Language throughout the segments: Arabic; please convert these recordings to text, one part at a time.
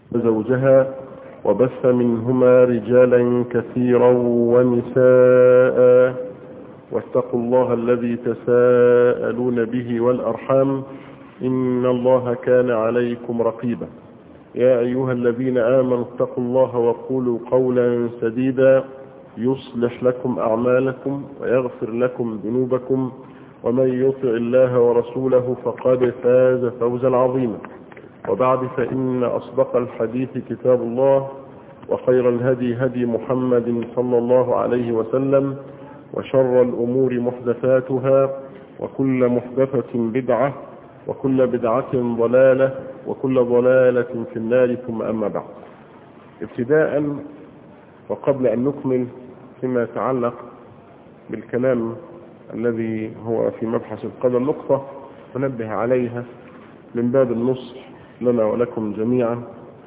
زوجها وبث منهما رجالا كثيرا ونساء واتقوا الله الذي تساءلون به والأرحام إن الله كان عليكم رقيبا يا أيها الذين آمنوا اتقوا الله وقولوا قولا سديدا يصلح لكم أعمالكم ويغفر لكم ذنوبكم ومن يطع الله ورسوله فقد فاز فوزا عظيما وبعد فإن أصدق الحديث كتاب الله وخير الهدي هدي محمد صلى الله عليه وسلم وشر الأمور محدثاتها وكل محدثة بدعة وكل بدعة ضلالة وكل ضلالة في النار ثم أما بعد. ابتداء وقبل أن نكمل فيما يتعلق بالكلام الذي هو في مبحث القدر نقطة ننبه عليها من باب النصح لنا ولكم جميعا،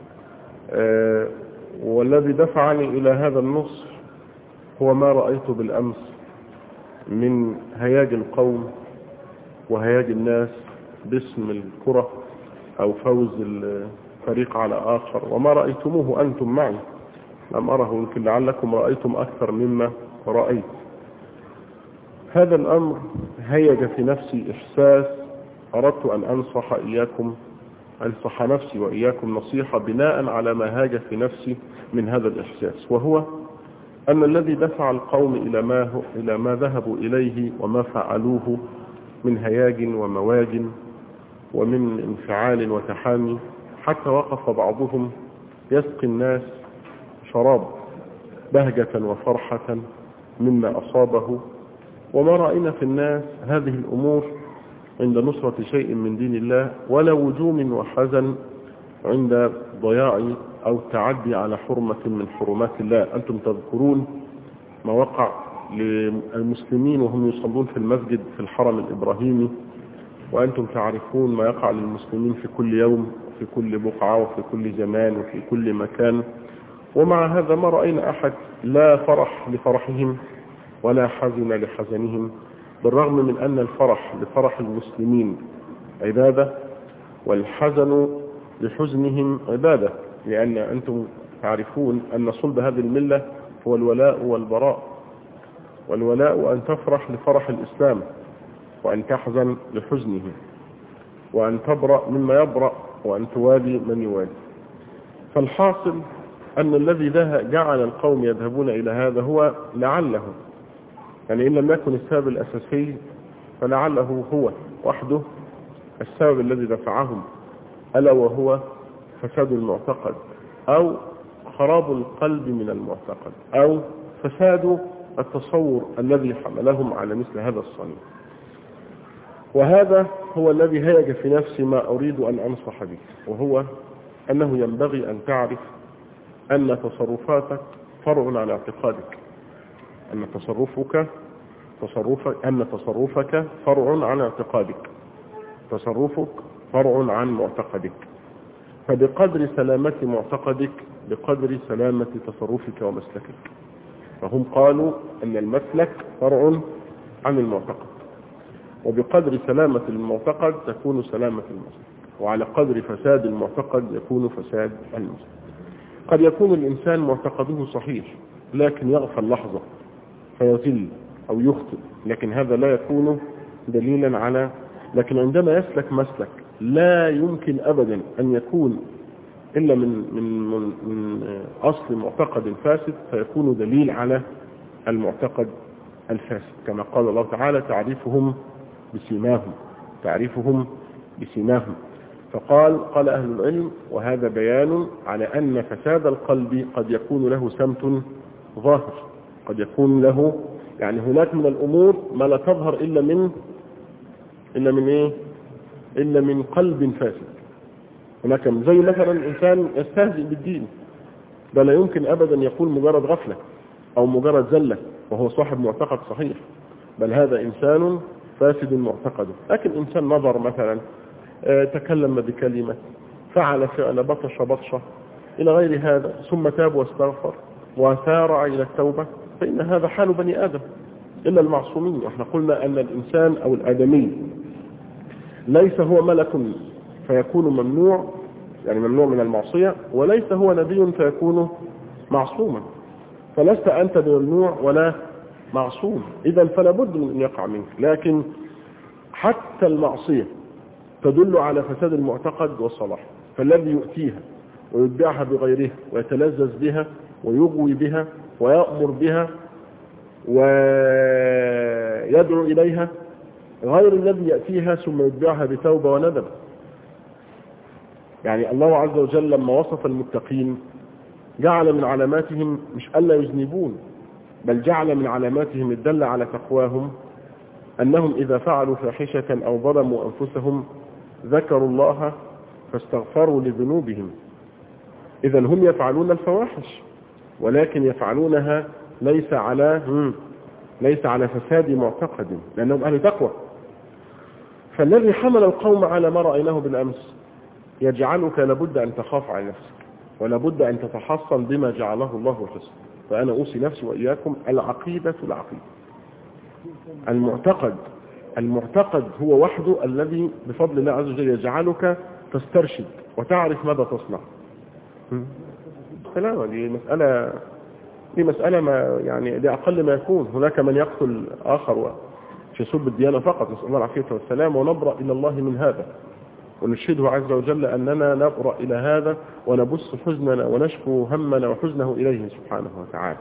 والذي دفعني إلى هذا النصح هو ما رأيته بالأمس من هياج القوم وهياج الناس باسم الكرة أو فوز الفريق على آخر، وما رأيتموه أنتم معي لم أره، يمكن لعلكم رأيتم أكثر مما رأيت. هذا الأمر هيج في نفسي إحساس أردت أن أنصح نفسي وإياكم نصيحة بناء على ما هاج في نفسي من هذا الإحساس، وهو أن الذي دفع القوم إلى ما ذهبوا إليه وما فعلوه من هياج ومواج ومن انفعال وتحامي، حتى وقف بعضهم يسقي الناس شراب بهجة وفرحة مما أصابه، وما رأينا في الناس هذه الأمور عند نصرة شيء من دين الله ولا وجوم وحزن عند ضياع أو التعدي على حرمة من حرمات الله. أنتم تذكرون ما وقع للمسلمين وهم يصلون في المسجد في الحرم الإبراهيمي، وأنتم تعرفون ما يقع للمسلمين في كل يوم في كل بقعة وفي كل زمان وفي كل مكان، ومع هذا ما رأينا أحد لا فرح لفرحهم ولا حزن لحزنهم، بالرغم من أن الفرح لفرح المسلمين عبادة والحزن لحزنهم عبادة، لأن أنتم تعرفون أن صلب هذه الملة هو الولاء والبراء، والولاء أن تفرح لفرح الإسلام وأن تحزن لحزنه وأن تبرأ مما يبرأ وأن توالي من يوالي. فالحاصل أن الذي جعل القوم يذهبون إلى هذا هو لعله، يعني إن لم يكن السبب الأساسي فلعله هو وحده السبب الذي دفعهم، ألا وهو فساد المعتقد أو خراب القلب من المعتقد أو فساد التصور الذي حملهم على مثل هذا الصنيع. وهذا هو الذي هيج في نفسي ما أريد أن أنصح به، وهو أنه ينبغي أن تعرف أن تصرفاتك فرع عن اعتقادك، أن تصرفك فرع عن اعتقادك، تصرفك فرع عن معتقدك، فبقدر سلامة معتقدك بقدر سلامة تصرفك ومسلكك. فهم قالوا أن المسلك فرع عن المعتقد، وبقدر سلامة المعتقد تكون سلامة المسلك، وعلى قدر فساد المعتقد يكون فساد المسلك. قد يكون الإنسان معتقده صحيح لكن يغفل لحظة فيضل أو يخطئ، لكن هذا لا يكون دليلا على، لكن عندما يسلك مسلك لا يمكن أبدا أن يكون إلا من أصل معتقد فاسد فيكون دليل على المعتقد الفاسد، كما قال الله تعالى تعرفهم بسيماهم. فقال أهل العلم، وهذا بيان على أن فساد القلب قد يكون له سمت ظاهر، قد يكون له، يعني هناك من الأمور ما لا تظهر إلا من قلب فاسد. هناك زي مثلا إنسان يستهزئ بالدين، ده لا يمكن أبدا يكون مجرد غفلة أو مجرد زلة وهو صاحب معتقد صحيح، بل هذا إنسان فاسد معتقده. لكن إنسان نظر مثلا، تكلم بكلمة، فعل فعل، بطش إلى غير هذا، ثم تاب واستغفر وسارع إلى التوبة، فإن هذا حال بني آدم إلا المعصومين. وإحنا قلنا أن الإنسان أو الآدمي ليس هو ملك فيكون ممنوع يعني ممنوع من المعصية، وليس هو نبي فيكون معصوما، فلست أنت بممنوع ولا معصوم، إذا فلا بد من أن يقع منك. لكن حتى المعصية تدل على فساد المعتقد والصلاح، فالذي يؤتيها ويتبعها بغيرها ويتلذذ بها ويغوي بها ويأمر بها ويدعو إليها غير الذي يأتيها ثم يتبعها بتوبة وندم. يعني الله عز وجل لما وصف المتقين جعل من علاماتهم مش ألا يذنبون، بل جعل من علاماتهم الدل على تقواهم أنهم إذا فعلوا فاحشة أو ظلموا أنفسهم ذكروا الله فاستغفروا لذنوبهم. إذا هم يفعلون الفواحش ولكن يفعلونها ليس على فساد معتقد، لأنهم أهل تقوى. فالذي حمل القوم على ما رأيناه بالأمس يجعلك لابد أن تخاف على نفسك ولابد أن تتحصن بما جعله الله حسن. فأنا أوصي نفسي وإياكم العقيدة المعتقد هو وحده الذي بفضل الله عز وجل يجعلك تسترشد وتعرف ماذا تصنع. دي مسألة ما يعني دي أقل ما يكون. هناك من يقتل آخر في صلب الديانة فقط، نسأل الله العافية والسلام، ونبرأ إلى الله من هذا ونشهده عز وجل أننا نبرأ إلى هذا ونبث حزننا ونشكو همنا وحزنه إليه سبحانه وتعالى.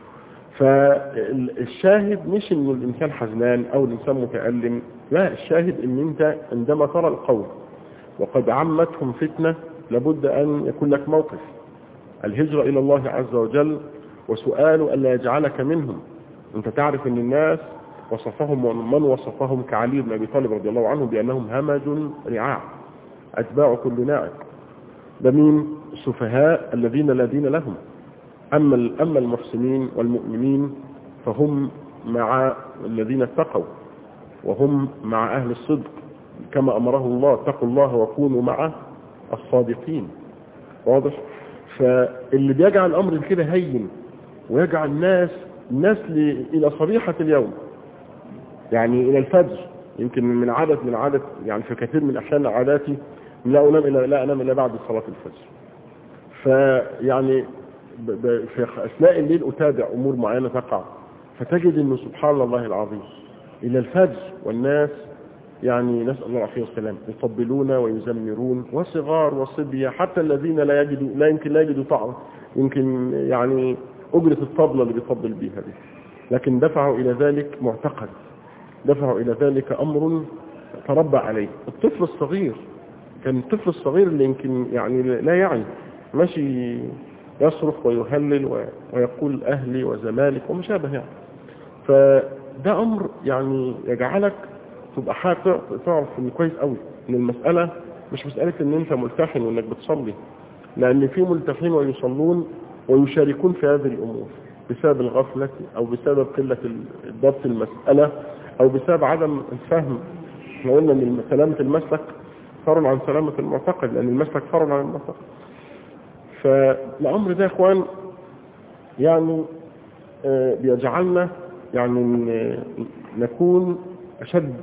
فالشاهد مش إن الإنسان حزنان أو الإنسان متألم، لا، الشاهد إن أنت عندما ترى القوم وقد عمتهم فتنة لابد أن يكون لك موقف الهجرة إلى الله عز وجل وسؤال ألا يجعلك منهم. أنت تعرف أن الناس وصفهم ومن وصفهم كعلي بن أبي طالب رضي الله عنه بأنهم همج رعاع أتباع كل ناعق. ده مين؟ السفهاء الذين لا دين لهم. أما المحسنين والمؤمنين فهم مع الذين اتقوا وهم مع أهل الصدق كما أمره الله: اتقوا الله وكونوا مع الصادقين. واضح؟ فاللي بيجعل الأمر كده هين ويجعل الناس إلى صريحة اليوم، يعني إلى الفجر، يمكن من عادة يعني في كثير من أحيان عاداتي لا أنام إلا بعد صلاة الفجر. فيعني في أثناء الليل أتابع أمور معينة تقع، فتجد أنه سبحان الله العظيم إلى الفجر والناس يعني نسأل الله العافية والسلام يطبلون ويزمرون، وصغار وصبية، حتى الذين لا يمكن يجدوا طعم، يمكن يعني أجرة الطبلة اللي بيطبل بيها دي، لكن دفعوا إلى ذلك معتقد، دفعوا إلى ذلك أمر تربى عليه. الطفل الصغير كان الطفل الصغير اللي يمكن يعني لا يعني ماشي يصرخ ويهلل ويقول أهلي وزمالك وما شابه يعني. فده أمر يعني يجعلك تبقى تعرف إن كويس قوي إن المسألة مش مسألة إن أنت ملتحن وإنك بتصلي، لأن في ملتحين ويصلون ويشاركون في هذه الأمور بسبب الغفلة أو بسبب قلة ضبط المسألة أو بسبب عدم الفهم. احنا قلنا إن سلامة المسلك فرع عن سلامة المعتقد، لأن المسلك فرع عن المعتقد. فالأمر ده يا إخوان يعني بيجعلنا يعني نكون أشد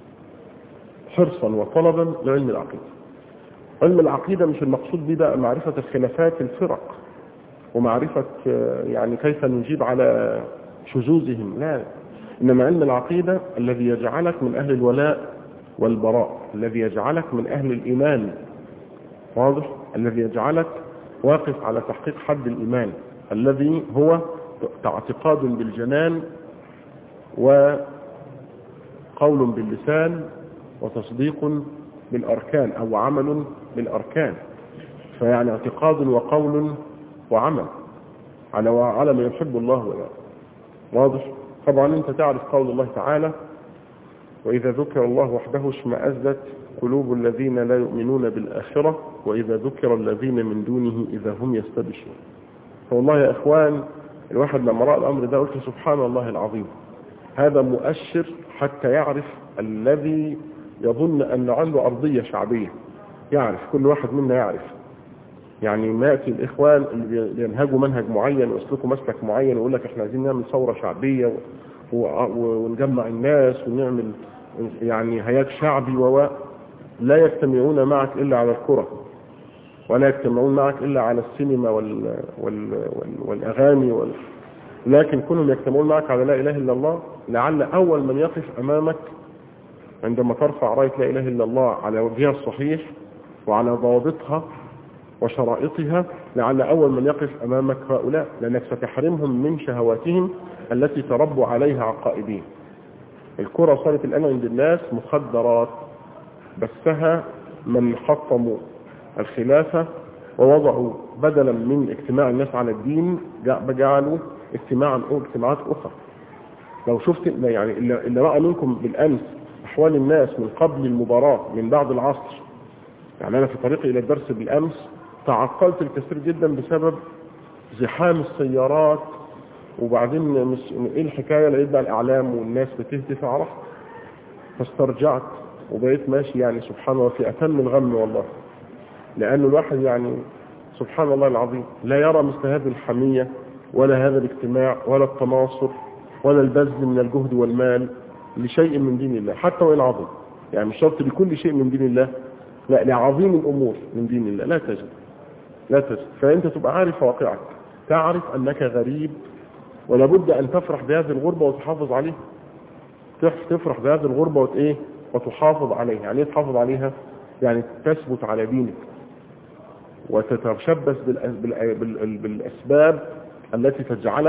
حرصا وطلبا لعلم العقيدة. علم العقيدة مش المقصود به بقى معرفة الخلافات الفرق ومعرفة يعني كيف نجيب على شذوذهم، لا، إنما علم العقيدة الذي يجعلك من أهل الولاء والبراء، الذي يجعلك من أهل الإيمان، واضح، الذي يجعلك واقف على تحقيق حد الإيمان الذي هو اعتقاد بالجنان وقول باللسان وتصديق بالأركان أو عمل بالأركان. فيعني اعتقاد وقول وعمل على ما يحب الله ويرضى. واضح؟ طبعا انت تعرف قول الله تعالى: وإذا ذكر الله وحده اشمأزت قلوب الذين لا يؤمنون بالآخرة وإذا ذكر الذين من دونه إذا هم يستبشرون. فوالله يا إخوان الواحد لما رأى الأمر ده قلت سبحان الله العظيم، هذا مؤشر حتى يعرف الذي يظن أن عنده أرضية شعبية، يعرف كل واحد منا يعرف. يعني ما يأتي الإخوان اللي ينهجوا منهج معين ويسلكوا مسلك معين ويقول لك احنا عايزين نعمل ثورة شعبية ونجمع الناس ونعمل يعني هياج شعبي لا يجتمعون معك إلا على الكرة. ولا يجتمعون معك إلا على السينما والأغاني لكن كلهم يجتمعون معك على لا إله إلا الله. لعل أول من يقف أمامك عندما ترفع راية لا إله إلا الله على وجهها الصحيح وعلى ضوابطها وشرائطها، لعل أول من يقف أمامك هؤلاء، لأنك ستحرمهم من شهواتهم التي تربوا عليها عقائدين. الكرة صارت الآن عند الناس مخدرات، بثها من حطموا الخلافة ووضعوا بدلا من اجتماع الناس على الدين جعلوا اجتماعات أخرى. لو شفت يعني اللي رأى منكم بالأمس أحوال الناس من قبل المباراة من بعد العصر، يعني أنا في طريقي إلى الدرس بالأمس تعقلت الكثير جدا بسبب زحام السيارات، وبعدين مش إيه الحكاية، لقيت بقى الإعلام والناس بتهتف عرفت، فاسترجعت وبقيت ماشي يعني سبحان الله في أتم الغم والله، لأن الواحد يعني سبحان الله العظيم لا يرى مثل هذه الحمية ولا هذا الاجتماع ولا التناصر ولا البذل من الجهد والمال لشيء من دين الله حتى وإن عظيم، يعني مش شرط لكل شيء من دين الله، لا، لعظيم الأمور من دين الله لا تجد. فأنت تبقى عارف واقعك، تعرف أنك غريب، ولابد أن تفرح بهذه الغربة وتحافظ عليها. تفرح بهذه الغربة وتحافظ عليها. يعني ايه تحافظ عليها؟ يعني تثبت على دينك وتتشبث بالأسباب التي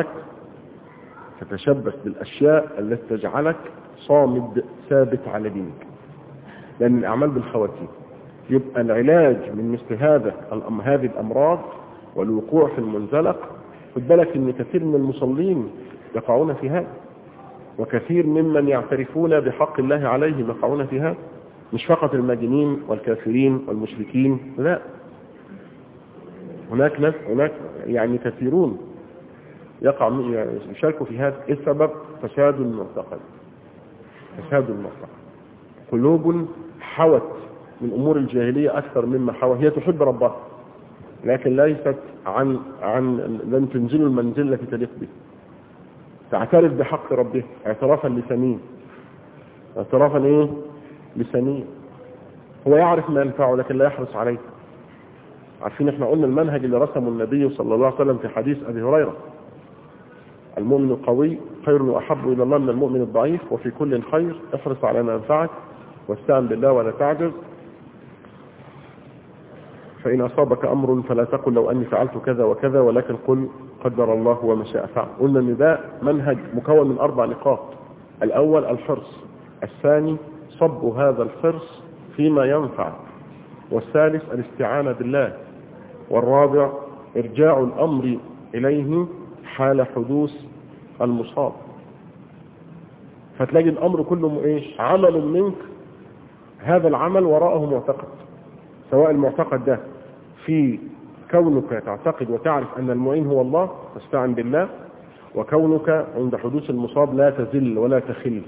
تتشبث بالأشياء التي تجعلك صامد ثابت على دينك، لأن الأعمال بالخواتيم. يبقى العلاج من مثل هذه الأمراض والوقوع في المنزلق، خد بالك ان كثير من المصلين يقعون في هذا، وكثير ممن يعترفون بحق الله عليهم يقعون في هذا، مش فقط المجانين والكافرين والمشركين، لا، هناك يعني كثيرون يشاركوا في هذا. ايه السبب؟ فساد المعتقد. قلوب حوت من امور الجاهليه اكثر مما حوت، هي تحب ربها لكن ليست عن لن تنزل المنزل التي تليق به، تعترف بحق ربه اعترافا لسانيا، هو يعرف ما ينفعه لكن لا يحرص عليه. عارفين احنا قلنا المنهج اللي رسمه النبي صلى الله عليه وسلم في حديث ابي هريره: المؤمن القوي خير واحب الى الله من المؤمن الضعيف، وفي كل خير، احرص على ما ينفعك واستعن بالله ولا تعجز، فإن أصابك أمر فلا تقل لو أني فعلت كذا وكذا، ولكن قل قدر الله وما شاء فعل. قلنا أن ده منهج مكون من 4 نقاط: الأول الحرص، الثاني صب هذا الحرص فيما ينفع، والثالث الاستعانة بالله، والرابع إرجاع الأمر إليه حال حدوث المصاب. فتلاقي الأمر كله عمل منك، هذا العمل وراءه معتقد، سواء المعتقد ده في كونك تعتقد وتعرف أن المعين هو الله تستعن بالله، وكونك عند حدوث المصاب لا تذل ولا تخل.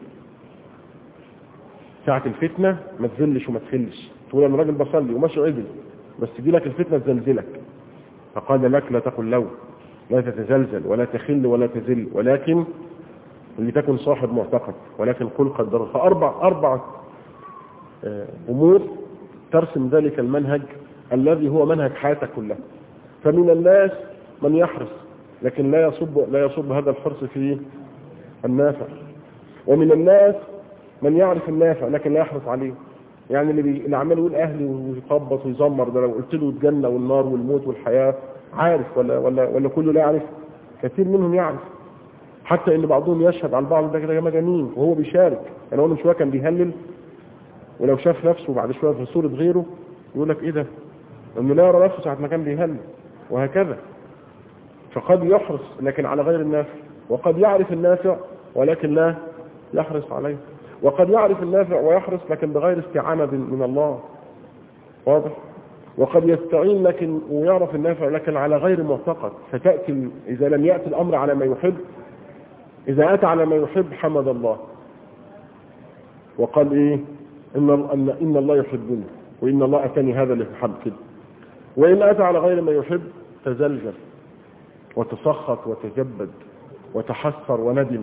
ساعة الفتنة ما تذلش وما تخلش، تقول أنا راجل بصلي وماشي عدل، بس تجي لك الفتنة تزلزلك، فقال لك لا تقل لو، لا تتزلزل ولا تخل ولا تذل، ولكن لتكن صاحب معتقد، ولكن قل قدر. فأربع أمور ترسم ذلك المنهج الذي هو منهج حياتك كلها. فمن الناس من يحرص لكن لا يصب هذا الحرص في النافع، ومن الناس من يعرف النافع لكن لا يحرص عليه. يعني اللي عمال يقول أهلي ويخبط ويزمر، ده لو قلت له الجنة والنار والموت والحياة عارف ولا كله لا يعرف؟ كثير منهم يعرف، حتى ان بعضهم يشهد على البعض ده مجانين وهو بيشارك. يعني هو من شويه كان بيهلل، ولو شاف نفسه بعد شويه في صوره غيره يقول لك ايه ده، انه لا يرى نفسه ساعه ما كان بيهلل، وهكذا. فقد يحرص لكن على غير النافع، وقد يعرف النافع ولكن لا يحرص عليه، وقد يعرف النافع ويحرص لكن بغير استعانه من الله، واضح؟ وقد يستعين لكن ويعرف النافع لكن على غير معتقد. فتأتي إذا لم يأتي الأمر على ما يحب، إذا أتى على ما يحب حمد الله وقال إيه؟ إن الله يحبني، وإن الله أتاني هذا اللي يحب كده. وإن أتى على غير ما يحب تزلزل وتسخط وتجبد وتحسر وندم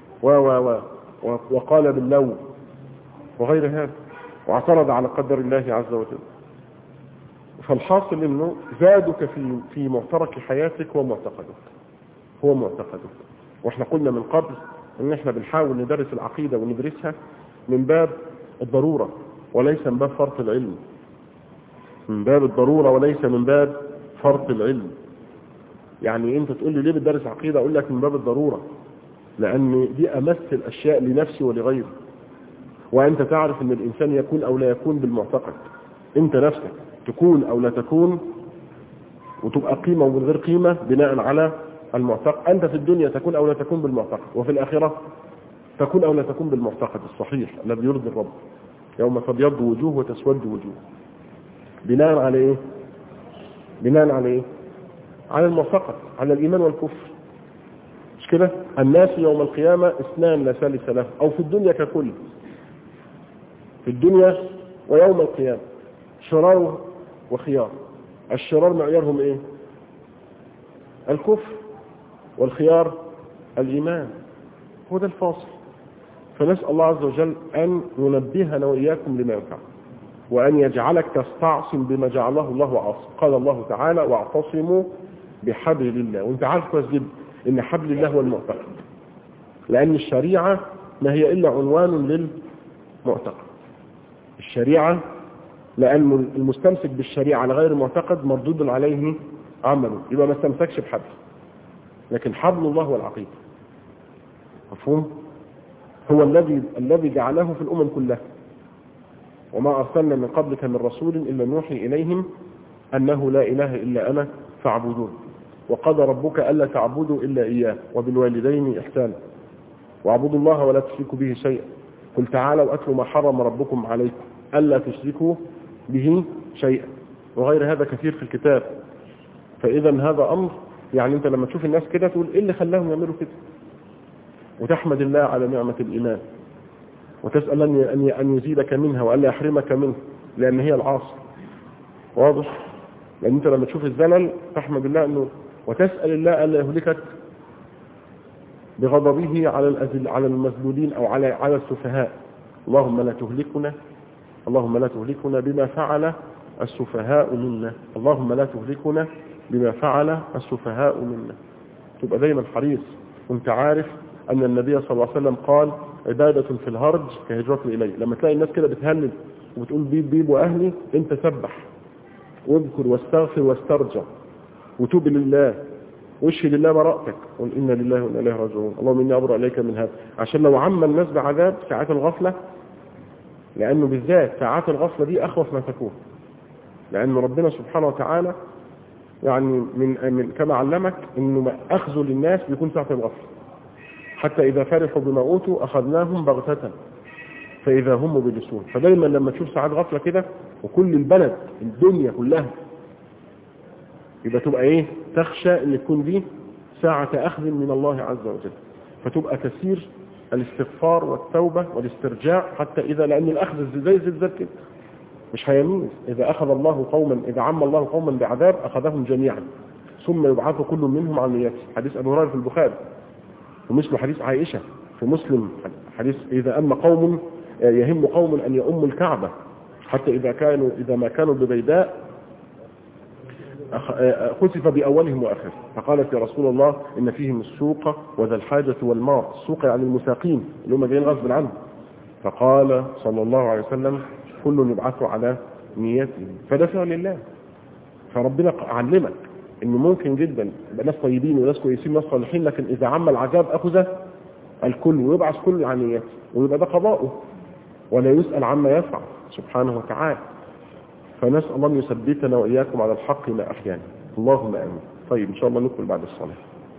وقال باللوم وغير هذا، واعترض على قدر الله عز وجل. فالحاصل انه زادك في معترك حياتك هو معتقدك. واحنا قلنا من قبل ان احنا بنحاول ندرس العقيدة وندرسها من باب الضرورة وليس من باب فرط العلم، من باب الضرورة وليس من باب فرط العلم. يعني انت تقول لي ليه بتدرس عقيدة؟ اقول لك من باب الضرورة، لان دي امس الاشياء لنفسي ولغيري، وانت تعرف ان الانسان يكون او لا يكون بالمعتقد. انت نفسك تكون او لا تكون، وتبقى قيمة ومن غير قيمة بناء على المعتقد. انت في الدنيا تكون او لا تكون بالمعتقد، وفي الاخرة تكون او لا تكون بالمعتقد الصحيح الذي يرضي الرب. يوم تبيض وجوه وتسود وجوه. بناء على ايه؟ على المعتقد، على الايمان والكفر. مش كده؟ الناس يوم القيامة اثنان لا ثالث له، او في الدنيا ككل، في الدنيا ويوم القيامة شرار وخيار. الشرار معيارهم ايه؟ الكفر، والخيار الإيمان. هو ده الفاصل. فنسأل الله عز وجل أن ينبهنا وإياكم لما ينفع، وأن يجعلك تستعصم بما جعله الله عاصم. قال الله تعالى واعتصموا بحبل الله. وانت عارف كويس جدا ان حبل الله هو المعتقد، لأن الشريعة ما هي إلا عنوان للمعتقد. الشريعة لأن المستمسك بالشريعة على غير المعتقد مردود عليه عمله، يبقى ما استمسكش بحبل. لكن حبل الله هو العقيدة. مفهوم؟ هو الذي جعله في الأمم كلها. وما أرسلنا من قبلك من رسول إلا نوحي إليهم أنه لا إله إلا أنا فاعبدون. وقضى ربك ألا تعبدوا إلا إياه وبالوالدين إحسانا واعبدوا الله ولا تشركوا به شيئا. قل تعالوا أتلوا ما حرم ربكم عليكم ألا تشركوا به شيئا. وغير هذا كثير في الكتاب. فإذا هذا أمر، يعني أنت لما تشوف الناس كده تقول إيه اللي خلاهم يعملوا كده، وتحمد الله على نعمة الإيمان، وتسأل أن يزيدك منها وألا يحرمك منه، لأن هي العاصر. واضح؟ لأن أنت لما تشوف الزلل تحمد الله أنه، وتسأل الله ألا يهلكك بغضبه على المذلولين أو على السفهاء. اللهم لا تهلكنا بما فعل السفهاء منا. اللهم لا تهلكنا بما فعل السفهاء منا. تبقى دايما حريص، وانت عارف أن النبي صلى الله عليه وسلم قال عبادة في الهرج كهجرة إليه. لما تلاقي الناس كده بتهلل وبتقول بيب وأهلي، انت سبح واذكر واستغفر واسترجع وتوب لله واشهد لله براءتك، قل إنا لله وإنا إليه راجعون. اللهم إني أبرأ إليك من هذا. عشان لو عم الناس بعذاب ساعات الغفلة، لأنه بالذات ساعات الغفلة دي أخوف ما تكون، لأن ربنا سبحانه وتعالى يعني من كما علمك إنه أخذ للناس بيكون ساعة الغفلة. حتى إذا فرحوا بما أوتوا أخذناهم بغتة فإذا هم مبلسون. فدايما لما تشوف ساعات غفلة كده وكل البلد الدنيا كلها، يبقى تبقى إيه؟ تخشى إن تكون دي ساعة أخذ من الله عز وجل، فتبقى كثير الاستغفار والتوبة والاسترجاع. حتى إذا، لأن الأخذ زي الزلزال كده مش هيميز. إذا أخذ الله قوما، إذا عم الله قوما بعذاب أخذهم جميعا ثم يبعث كل منهم عن نيته. حديث أبو هريرة في البخاري، ومثل حديث عائشة في مسلم، حديث إذا أم قوم يهم قوم أن يؤموا الكعبة حتى إذا ما كانوا ببيداء خسف بأولهم وآخرهم. فقالت يا رسول الله إن فيهم السوق وذا الحاجة والمار. السوق يعني المساقين اللي هم جايين غصب عنهم. فقال صلى الله عليه وسلم كل يبعث على نيته. فده فعل لله. فربنا علمك إنه ممكن جدا يبقى ناس طيبين وناس كويسين وناس صالحين، لكن إذا عم العذاب أخذ الكل ويبعث كل عن نيته، ويبقى ده قضاؤه ولا يسأل عما يفعل سبحانه وتعالى. فنسأل الله أن يثبتنا وإياكم على الحق ما أحيانا. اللهم آمين. طيب إن شاء الله نكمل بعد الصلاة.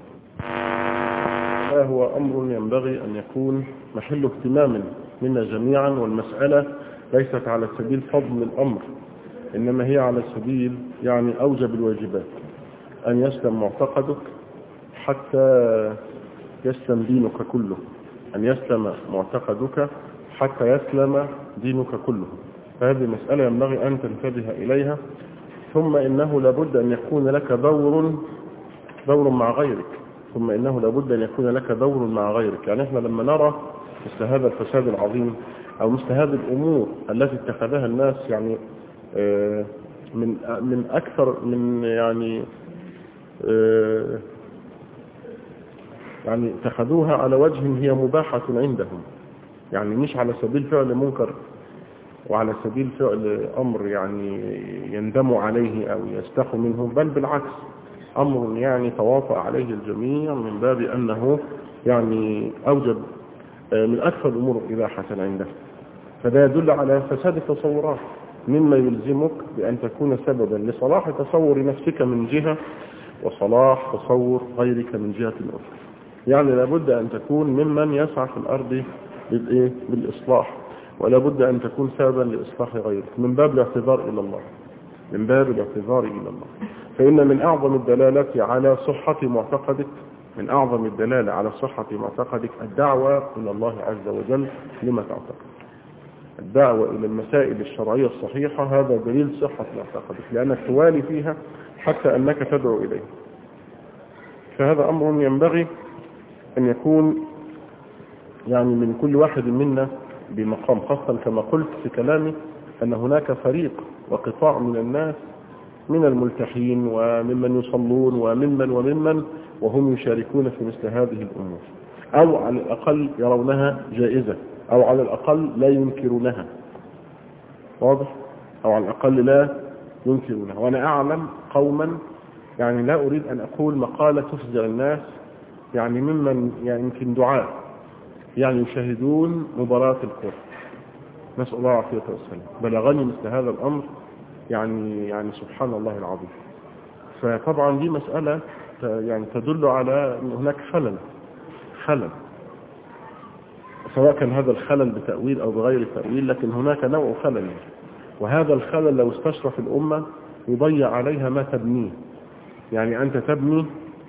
هو أمر ينبغي أن يكون محل اهتمام منا جميعا، والمسألة ليست على سبيل فضل الأمر، إنما هي على سبيل يعني أوجب الواجبات. أن يسلم معتقدك حتى يسلم دينك كله. أن يسلم معتقدك حتى يسلم دينك كله. فهذه مسألة ينبغي أن تنتبه إليها. ثم إنه لابد أن يكون لك دور مع غيرك. يعني إحنا لما نرى مثل هذا الفساد العظيم أو مثل هذه الأمور التي اتخذها الناس يعني من أكثر من يعني اتخذوها على وجه هي مباحة عندهم، يعني مش على سبيل فعل منكر وعلى سبيل فعل أمر يعني يندم عليه أو يستحوا منه، بل بالعكس أمر يعني تواطأ عليه الجميع من باب أنه يعني أوجب من أكثر الأمور إباحة عنده. فده يدل على فساد التصورات، مما يلزمك بأن تكون سببا لصلاح تصور نفسك من جهة وصلاح تصور غيرك من جهة أخرى. يعني لابد أن تكون ممن يسعى في الأرض بالإصلاح، ولا بد أن تكون سببا لإصلاح غيرك من باب الاعتذار إلى الله، من باب الاعتذار إلى الله. فإن من أعظم الدلالات على صحة معتقدك، من أعظم الدلالة على صحة معتقدك الدعوة إلى الله عز وجل لما تعتقد. الدعوة إلى المسائل الشرعية الصحيحة هذا دليل صحة معتقدك، لأنك توالي فيها حتى أنك تدعو إليه. فهذا أمر ينبغي أن يكون يعني من كل واحد منا بمقام، خاصة كما قلت في كلامي أن هناك فريق وقطاع من الناس من الملتحين وممن يصلون وممن وهم يشاركون في مثل هذه الأمور، أو على الأقل يرونها جائزة، أو على الأقل لا ينكرونها. واضح؟ أو على الأقل لا ينكرونها. وأنا أعلم قوما، يعني لا أريد أن أقول مقالة تفزع الناس، يعني ممن يعني يمكن دعاء يعني يشاهدون مباراة الكرة، نسأل الله العافية والسلام، بلغني مثل هذا الأمر يعني سبحان الله العظيم. فطبعا دي مسألة يعني تدل على أن هناك خلل، سواء كان هذا الخلل بتأويل أو بغير تأويل، لكن هناك نوع خلل، وهذا الخلل لو استشرف الأمة يضيع عليها ما تبنيه. يعني أنت تبني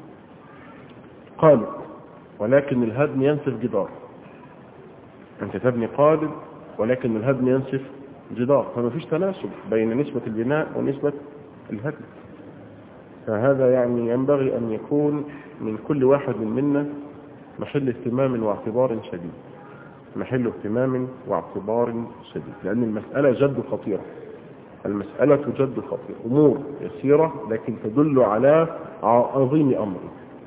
قالب ولكن الهدم ينسف جدار، أنت تبني قالب ولكن الهدم ينسف جدار، فما فيش تناسب بين نسبة البناء ونسبة الهدم. فهذا يعني ينبغي أن يكون من كل واحد منا محل اهتمام واعتبار شديد، محل اهتمام واعتبار شديد، لأن المسألة جد خطيرة، المسألة جد خطيرة، أمور يسيرة لكن تدل على عظيم أمر.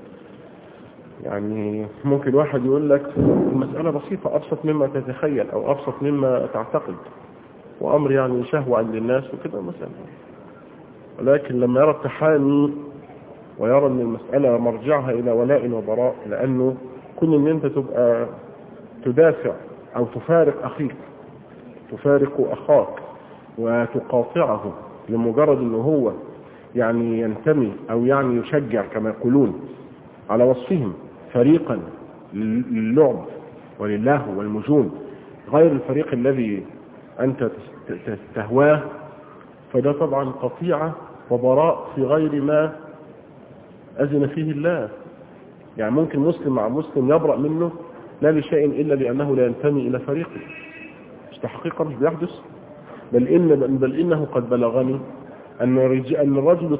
يعني ممكن واحد يقول لك المسألة بسيطة، أبسط مما تتخيل أو أبسط مما تعتقد، وأمر يعني شهوة عند الناس وكده مثلا، ولكن لما يرى التحامي ويرى أن المسألة مرجعها إلى ولاء وبراء، لأنه كل أن أنت تبقى تدافع أو تفارق أخيك، تفارق أخاك وتقاطعه لمجرد أنه هو يعني ينتمي أو يعني يشجع كما يقولون على وصفهم فريقا للعب ولله والمجون غير الفريق الذي أنت تهواه، فده طبعا قطيعة وبراء في غير ما أذن فيه الله. يعني ممكن مسلم مع مسلم يبرأ منه لا لشيء إلا لأنه لا ينتمي إلى فريقه، مش تحقيقا مش بيحدث، بل إنه قد بلغني أن الرجل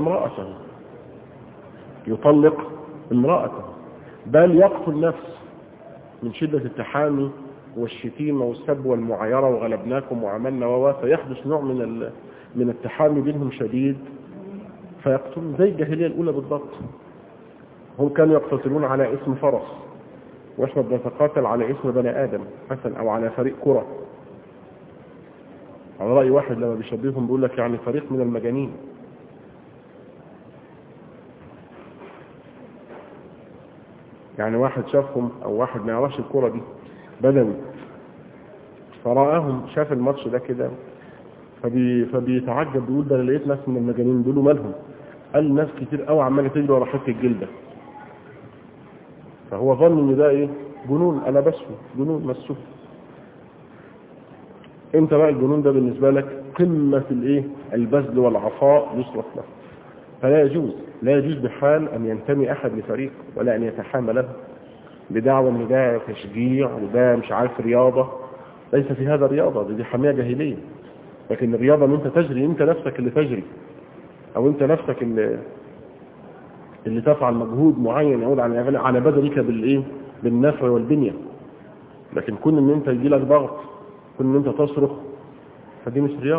يطلق امرأته بل يقتل نفس من شدة التحامي والشتيمة والسب والمعايرة وغلبناكم وعملنا فيحدث نوع من التحامي بينهم شديد فيقتلون، زي الجاهلية الأولى بالضبط. هم كانوا يقتتلون على اسم فرس، واحنا بنتقاتل على اسم بني آدم مثلا، أو على فريق كرة. على رأي واحد لما بيشبههم بيقول لك يعني فريق من المجانين. يعني واحد شافهم أو واحد ما يعرفش الكرة دي بدني، فرآهم شاف الماتش ده كده فبيتعجب، بيقول ده انا لقيت ناس من المجانين. بيقولوا مالهم؟ قال ناس كتير قوي عماله تجري ورا حته الجلده. فهو ظن ان ده ايه؟ جنون، انا بسه جنون مسوه. انت بقى الجنون ده بالنسبه لك قمه الايه؟ البذل والعطاء يصرف له. فلا يجوز بحال ان ينتمي احد لفريق ولا ان يتحامى له بدعوى ان ده تشجيع وده مش عارف رياضه. ليس في هذا رياضه، دي حميه جاهليه. لكن الرياضه ان انت تجري، انت نفسك اللي تجري، او انت نفسك اللي تفعل مجهود معين يعود على بدنك بالايه؟ بالنفع والبنيه. لكن كون ان انت يجي لك ضغط، كون ان انت تصرخ، فدي مش رياضه،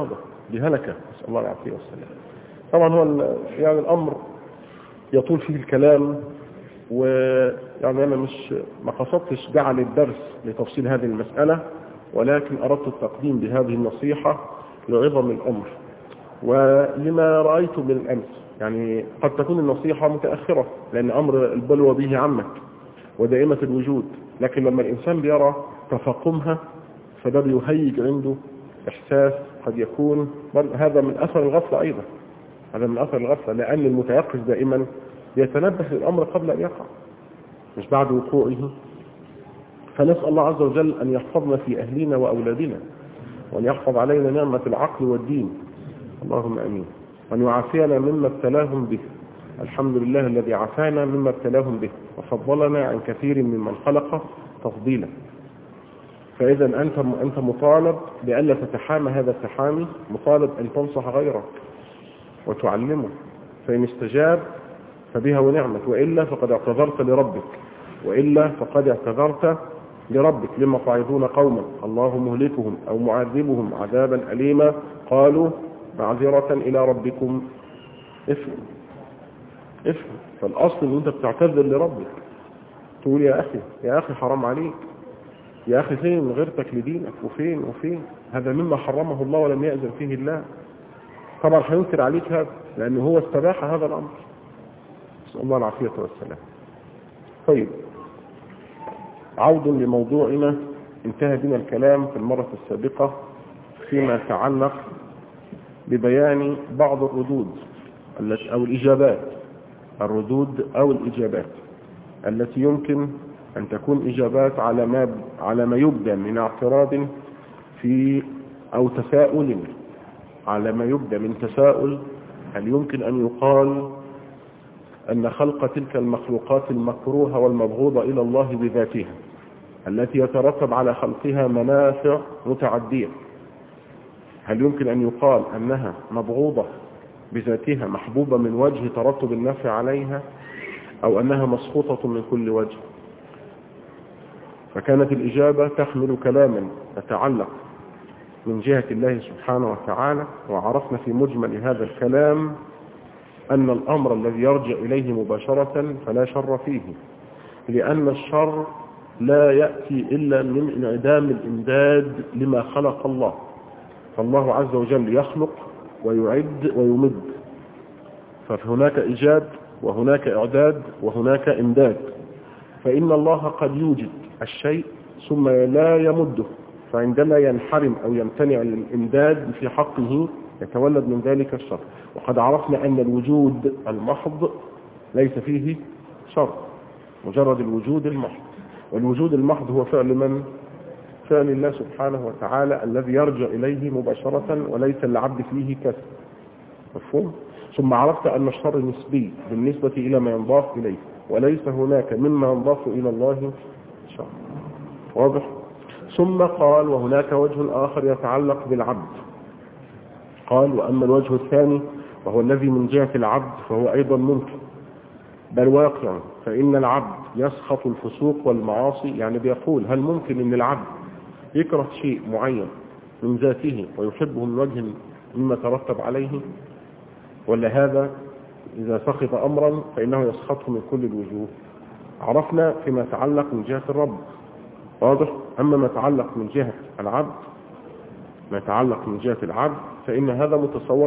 بهلكة، نسأل الله العافية والسلام. طبعا هو يعني الأمر يطول فيه الكلام، ويعني أنا ما قصدتش جعل الدرس لتفصيل هذه المسألة، ولكن أردت التقديم بهذه النصيحة لعظم الأمر ولما رأيت بالأمس. يعني قد تكون النصيحة متأخرة لأن أمر البلوى به عمك ودائمة الوجود، لكن لما الإنسان بيرى تفاقمها فده بيهيج عنده إحساس قد يكون هذا من أثر الغفلة أيضا، هذا من أثر الغفلة، لأن المتيقظ دائما يتنبه للأمر قبل أن يقع مش بعد وقوعه. فنسأل الله عز وجل أن يحفظنا في أهلنا وأولادنا، وأن يحفظ علينا نعمة العقل والدين، اللهم أمين، وأن يعافينا مما ابتلاهم به. الحمد لله الذي عافانا مما ابتلاهم به وفضلنا عن كثير ممن خلق تفضيلا. فإذا أنت مطالب بألا تتحامى هذا التحامي، مطالب أن تنصح غيرك وتعلمه، فإن استجاب فبها ونعمت، وإلا فقد اعتذرت لربك، وإلا فقد اعتذرت لربك. لما تعظون قوما الله مهلكهم أو معذبهم عذابا أليما قالوا معذرة إلى ربكم. افهم. فالأصل أن أنت بتعتذر لربك، تقول يا أخي حرام عليك، يا أخي فين غيرتك لدينك، وفين هذا مما حرمه الله ولم يأذن فيه الله. طبعا هينكر عليك هذا لأنه هو استباح هذا الأمر، نسأل الله العافية والسلام. طيب، عود لموضوعنا. انتهى بنا الكلام في المرة السابقة فيما يتعلق ببيان بعض الردود أو الإجابات، التي يمكن أن تكون إجابات على ما يبدأ من اعتراض في أو تساؤل، على ما يبدأ من تساؤل: هل يمكن أن يقال أن خلق تلك المخلوقات المكروهة والمبغوضة إلى الله بذاتها التي يترتب على خلقها منافع متعدية، هل يمكن أن يقال أنها مبغوضة بذاتها محبوبة من وجه ترتب النفع عليها، أو أنها مسخوطة من كل وجه؟ فكانت الإجابة تحمل كلاما يتعلق من جهة الله سبحانه وتعالى، وعرفنا في مجمل هذا الكلام أن الأمر الذي يرجع إليه مباشرة فلا شر فيه، لأن الشر لا يأتي إلا من انعدام الإمداد لما خلق الله. فالله عز وجل يخلق ويعد ويمد، فهناك إيجاد وهناك إعداد وهناك إمداد. فإن الله قد يوجد الشيء ثم لا يمده، فعندما ينحرم أو يمتنع الإمداد في حقه يتولد من ذلك الشر. وقد عرفنا أن الوجود المحض ليس فيه شر، مجرد الوجود المحض، والوجود المحض هو فعل من؟ فعل الله سبحانه وتعالى الذي يرجع إليه مباشرة وليس العبد فيه كسب. مفهوم؟ ثم عرفت أن الشر نسبي بالنسبة إلى ما ينضاف إليه، وليس هناك مما ينضاف إلى الله شر. واضح؟ ثم قال: وهناك وجه آخر يتعلق بالعبد. قال: وأما الوجه الثاني وهو الذي من جهة العبد فهو أيضا ممكن بل واقع، فإن العبد يسخط الفسوق والمعاصي. يعني بيقول: هل ممكن أن العبد يكره شيء معين من ذاته ويحبه من وجه مما ترتب عليه، ولا هذا إذا سخط أمرا فإنه يسخطه من كل الوجوه؟ عرفنا فيما يتعلق من جهة الرب، واضح. أما ما يتعلق من جهة العبد، فإن هذا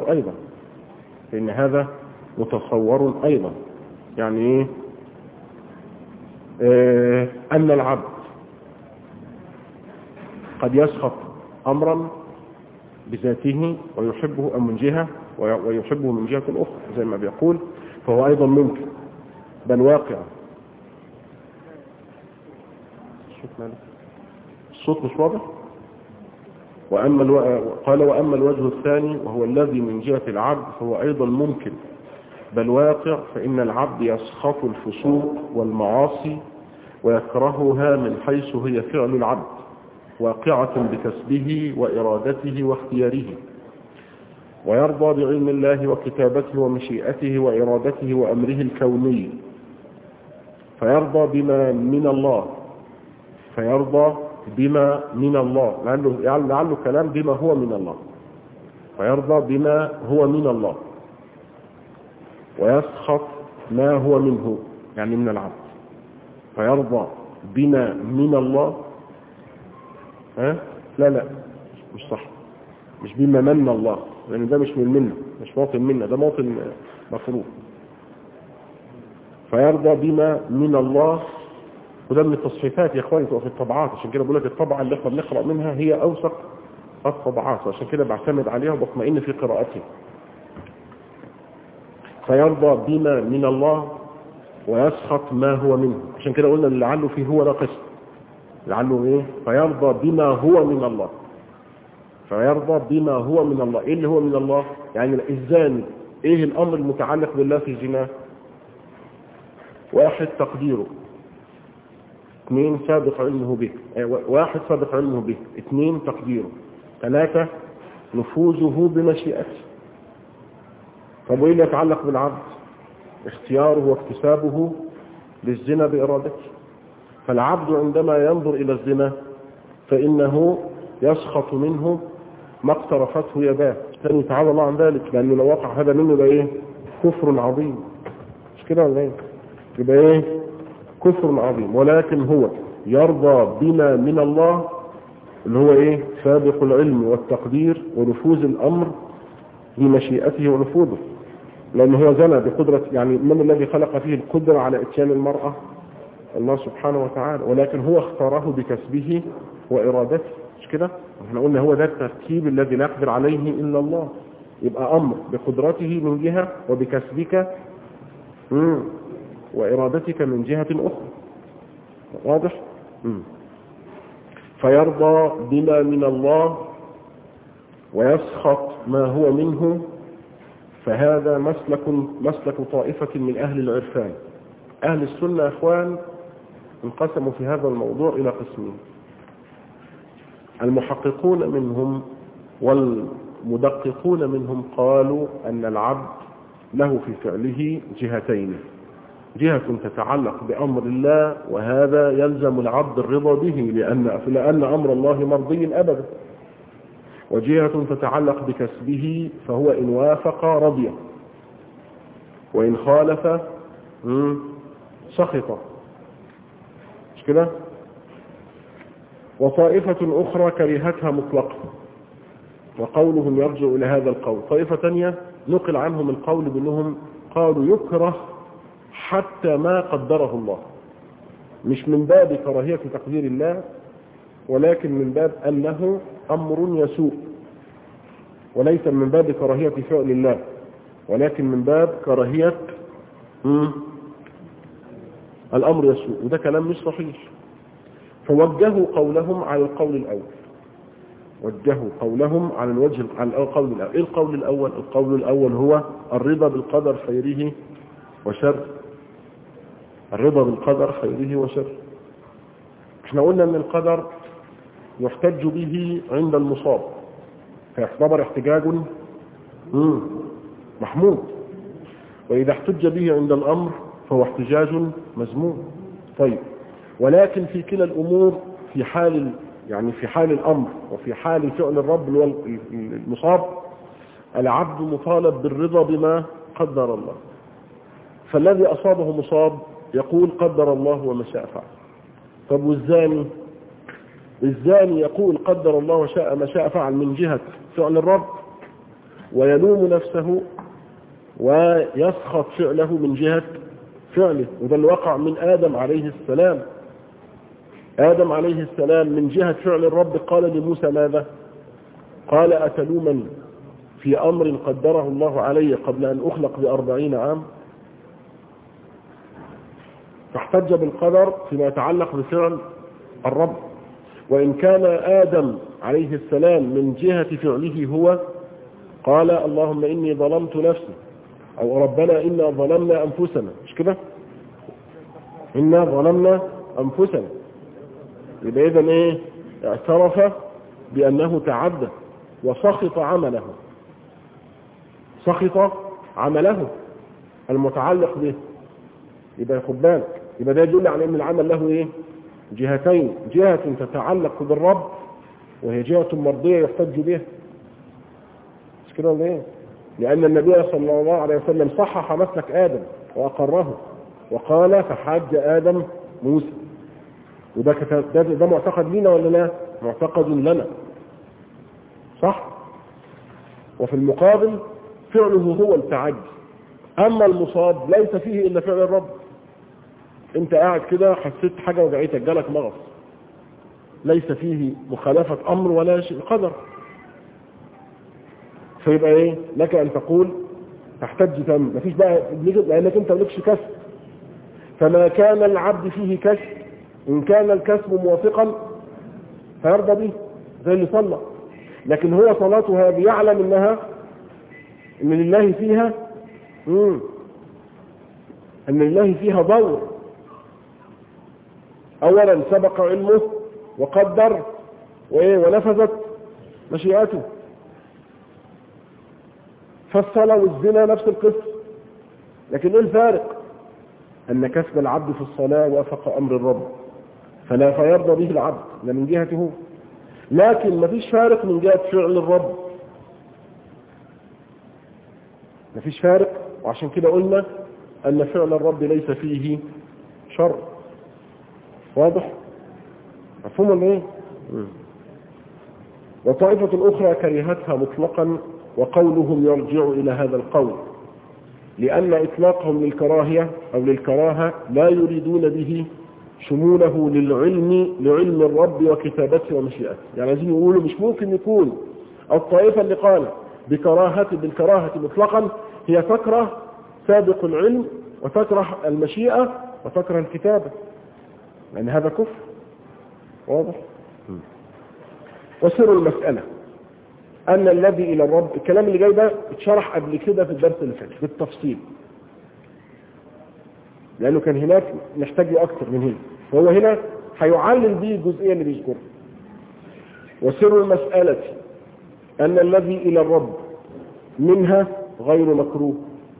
متصور أيضا. يعني أن العبد قد يسخط أمرا بذاته ويحبه من جهة ويحبه من جهة أخرى زي ما بيقول، فهو أيضا ممكن بل واقع. الصوت مش واضح. قال: وأما الوجه الثاني وهو الذي من جهة العبد فهو أيضا ممكن بل واقع، فإن العبد يسخط الفسوق والمعاصي ويكرهها من حيث هي فعل العبد، واقعة بكسبه وإرادته واختياره، ويرضى بعلم الله وكتابته ومشيئته وإرادته وأمره الكوني، فيرضى بما من الله، لعله كلام بما هو من الله، فيرضى بما هو من الله ويسخط ما هو منه، يعني من العبد. فيرضى بما من الله، لا مش صح، مش بما من الله، لأن ده مش من منه، مش موطن منه، ده موطن مفروض. فيرضى بما من الله، وده من التصحيفات يا اخواني في الطبعات، عشان كده بقول لك الطبعه اللي احنا بنقرا منها هي اوثق الطبعات، عشان كده بعتمد عليها وبطمئن في قراءتها. فيرضى بما من الله ويسخط ما هو منه، عشان كده قلنا اللي لعله فيه هو ناقص، لعله ايه؟ فيرضى بما هو من الله، فيرضى بما هو من الله. ايه اللي هو من الله؟ يعني الزاني ايه الامر المتعلق بالله في الزنا؟ 1 تقديره، 2 سابق علمه به، 1 سابق علمه به، 2 تقديره، 3 نفوذه بمشيئته. طب وايه اللي يتعلق بالعبد؟ اختياره واكتسابه للزنا بإرادته. فالعبد عندما ينظر إلى الزنا فإنه يسخط منه ما اقترفته يداه، ثاني تعالى الله عن ذلك، لأنه لو وقع هذا منه يبقى ايه؟ كفر عظيم، مش كده ولا ايه؟ يبقى ايه؟ كفر عظيم. ولكن هو يرضى بما من الله اللي هو ايه؟ سابق العلم والتقدير ونفوذ الأمر بمشيئته ونفوذه، لأنه هو زنى بقدرة، يعني من الذي خلق فيه القدرة على إتيان المرأة؟ الله سبحانه وتعالى، ولكن هو اختاره بكسبه وإرادته، مش كده؟ احنا قلنا هو ده الترتيب الذي لا يقدر عليه إلا الله. يبقى أمر بقدرته من جهة وبكسبك وإرادتك من جهة أخرى. واضح؟ فيرضى بما من الله ويسخط ما هو منه، فهذا مسلك طائفة من أهل العرفان. أهل السنة يا أخوان انقسموا في هذا الموضوع إلى قسمين: المحققون منهم والمدققون منهم قالوا أن العبد له في فعله جهتين: جهة تتعلق بأمر الله، وهذا يلزم العبد الرضا به لأن أمر الله مرضي أبدا، وجهة تتعلق بكسبه، فهو إن وافق رضي وإن خالف سخط، مش كده؟ وطائفة أخرى كرهتها مطلقا، وقولهم يرجع إلى هذا القول. طائفة تانية نقل عنهم القول بأنهم قالوا يكره حتى ما قدره الله، مش من باب كراهية تقدير الله، ولكن من باب أنه أمر يسوء، وليس من باب كراهية فعل الله، ولكن من باب كراهية الأمر يسوء، وده كلام مش صحيح. فوجهوا قولهم على القول الأول، وجهوا قولهم على القول الأول. إيه القول الأول؟ القول الأول هو الرضا بالقدر خيره وشر، الرضا بالقدر خيره وشر. احنا قلنا ان القدر يحتج به عند المصاب، فيعتبر احتجاج محمود، وإذا احتج به عند الأمر فهو احتجاج مذموم. طيب، ولكن في كلا الأمور، في حال الأمر وفي حال فعل الرب اللي هو المصاب، العبد مطالب بالرضا بما قدر الله. فالذي أصابه مصاب يقول قدر الله وما شاء فعل. طب والزاني يقول قدر الله وشاء ما شاء فعل من جهة فعل الرب، ويلوم نفسه ويسخط فعله من جهة فعله. وده اللي وقع من آدم عليه السلام. آدم عليه السلام من جهة فعل الرب قال لموسى ماذا؟ قال أتلومني في أمر قدره الله علي قبل أن أخلق ب40 عام؟ فاحتج بالقدر فيما يتعلق بفعل الرب. وإن كان آدم عليه السلام من جهة فعله هو قال اللهم إني ظلمت نفسي، أو ربنا إنا ظلمنا أنفسنا، مش كده؟ إنا ظلمنا أنفسنا. يبقى إذن إيه؟ اعترف بأنه تعدى وسخط عمله، سخط عمله المتعلق به. يبقى خد بالك، يبقى ده يدل على ان العمل له ايه؟ جهتين: جهة تتعلق بالرب وهي جهة مرضية يحتج بها، مش كده ولا ايه؟ لأن النبي صلى الله عليه وسلم صحح مسلك آدم وأقره وقال فحاج آدم موسى، وده ده معتقد لنا ولا لا؟ معتقد لنا صح؟ وفي المقابل فعله هو التعدي، أما المصاب ليس فيه إلا فعل الرب. أنت قاعد كده حسيت حاجة وجعتك جالك مغص، ليس فيه مخالفة أمر ولا شيء، قدر. فيبقى إيه؟ لك أن تقول تحتج تم، مفيش بقى لأنك أنت ملكش كسب، فما كان العبد فيه كسب إن كان الكسب موافقا فيرضى به، زي اللي صلى، لكن هو صلاته هذه يعلم إنها إن لله فيها أن لله فيها دور. أولا سبق علمه وقدر ونفذت مشيئته. فالصلاة والزنا نفس القصة، لكن ايه الفارق؟ أن كسب العبد في الصلاة وافق أمر الرب فلا فيرضى به العبد، لا من جهته، لكن مفيش فارق من جهة فعل الرب، مفيش فارق. وعشان كده قلنا أن فعل الرب ليس فيه شر. واضح؟ مفهوم ولا ايه؟ وطائفة أخرى كرهتها مطلقا، وقولهم يرجع إلى هذا القول، لأن إطلاقهم للكراهية أو للكراهة لا يريدون به شموله لعلم الرب وكتابته ومشيئته. يعني عايزين يقولوا مش ممكن يكون الطائفة اللي قال بالكراهة مطلقا هي تكره سابق العلم وتكره المشيئة وتكره الكتابة، لأن هذا كفر. واضح؟ وسر المسألة أن الذي إلى الرب، الكلام اللي جاي ده اتشرح قبل كده في الدرس اللي فات بالتفصيل، لأنه كان هناك نحتاج له أكثر من هنا، وهو هنا هيعلل به الجزئية اللي بيذكرها. وسر المسألة أن الذي إلى الرب منها غير مكروه،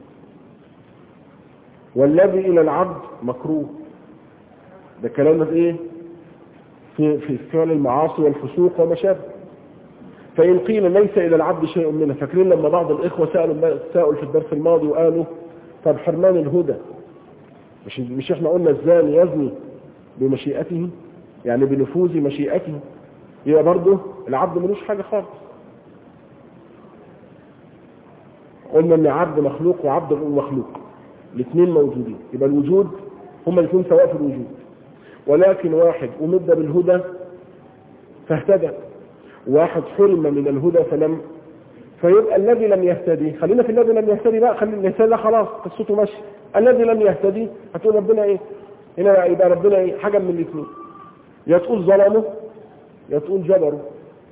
والذي إلى العبد مكروه. ده كلامنا في إيه؟ في فعل المعاصي والفسوق وما شابه. فإن قيل ليس إلى العبد شيء منه، فاكرين لما بعض الإخوة سألوا في الدرس الماضي وقالوا طب حرمان الهدى، مش احنا قلنا الزاني يزني بمشيئته، يعني بنفوذ مشيئته، يبقى برضه العبد ملوش حاجة خالص. قلنا ان عبد مخلوق وعبد غير مخلوق، الاثنين موجودين، يبقى الوجود هما الاثنين سواء في الوجود، ولكن واحد أمد بالهدى فاهتدى، واحد حرم من الهدى فلم. فيبقى الذي لم يهتدي، خلينا في الذي لم يهتدي بقى، خلينا الانسان خلاص قصته ماشي. الذي لم يهتدي هتقول ربنا ايه هنا؟ يبقى ربنا ايه؟ حاجه من الاثنين، يا تقول ظلمه يا تقول جبره.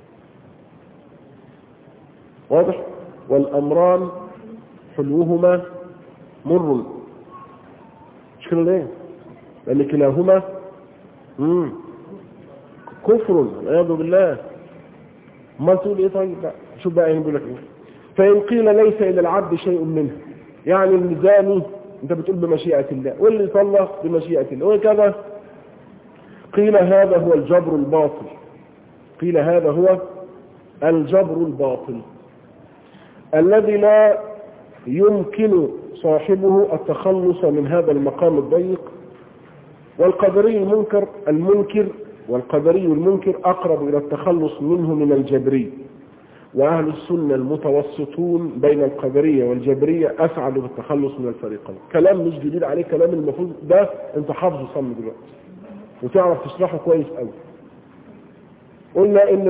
واضح؟ والامران حلوهما مر، مش كده ليه؟ لان كلاهما كفر والعياذ بالله. ما تقول ايه؟ طيب بقى شوف بقى يقول لك ايه. فإن قيل ليس إلى العبد شيء منه، يعني الميزاني انت بتقول بمشيئة الله، واللي صلى بمشيئة الله وكذا، قيل هذا هو الجبر الباطل، قيل هذا هو الجبر الباطل الذي لا يمكن صاحبه التخلص من هذا المقام الضيق. والقدري المنكر والقدري المنكر أقرب إلى التخلص منه من الجبري، وأهل السنة المتوسطون بين القدرية والجبرية أسعد بالتخلص من الفريقين. كلام مش جديد عليه، كلام المفروض ده انت حافظه صم دلوقتي وتعرف تشرحه كويس قوي. قلنا إن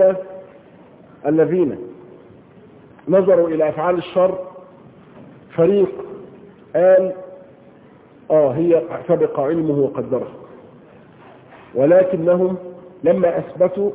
الذين نظروا إلى أفعال الشر فريق قال هي سبق علمه وقدره، ولكنهم لما أثبتوا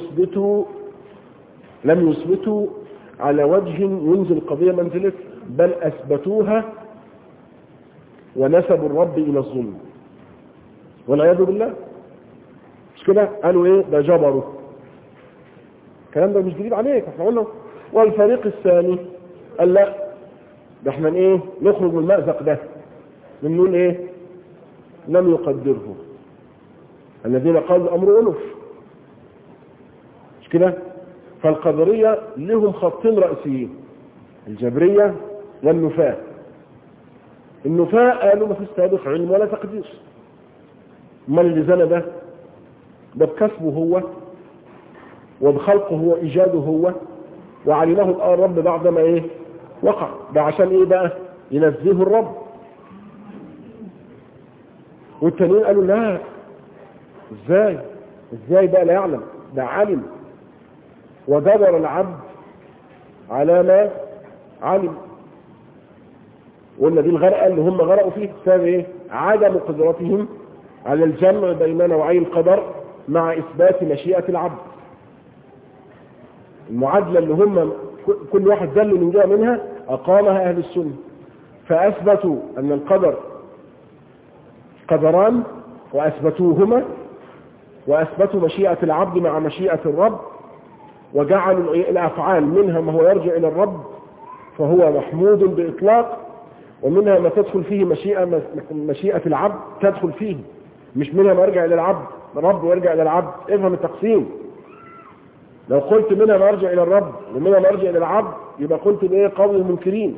لم يثبتوا على وجه ينزل القضية منزلته، بل أثبتوها ونسبوا الرب إلى الظلم والعياذ بالله. مش كده؟ قالوا ايه؟ ده جبروا. الكلام ده مش جديد عليك، احنا قلنا. والفريق الثاني قال لا، ده احنا ايه؟ نخرج من المأزق ده، نقول ايه؟ لم يقدره. الذين قالوا الأمر ألف، مش كده؟ فالقدرية لهم خطين رئيسيين. الجبرية والنفاة. النفاة قالوا ما فيش سابق علم ولا تقدير. ما اللي زنى ده بكسبه هو وبخلقه هو إيجاده هو وعلمه الرب بعدما إيه وقع. ده عشان إيه بقى؟ ينزيه الرب. والتانيين قالوا لا، ازاي بقى لا يعلم؟ ده علم وجبر العبد على ما علم. وقلنا دي الغرقة اللي هم غرقوا فيه بسبب ايه؟ عدم قدرتهم على الجمع بين نوعي القدر مع اثبات مشيئة العبد. المعادلة اللي هم كل واحد ذل من جهة منها اقامها اهل السنة، فاثبتوا ان القدر قدران واثبتوهما، واثبتوا مشيئة العبد مع مشيئة الرب، وجعلوا الافعال منها ما هو يرجع الى الرب فهو محمود باطلاق، ومنها ما تدخل فيه مشيئة العبد تدخل فيه، مش منها ما يرجع الى العبد الرب ويرجع الى العبد. افهم التقسيم. لو قلت منها ما يرجع الى الرب ومنها ما يرجع الى العبد يبقى قلت بايه؟ قول المنكرين.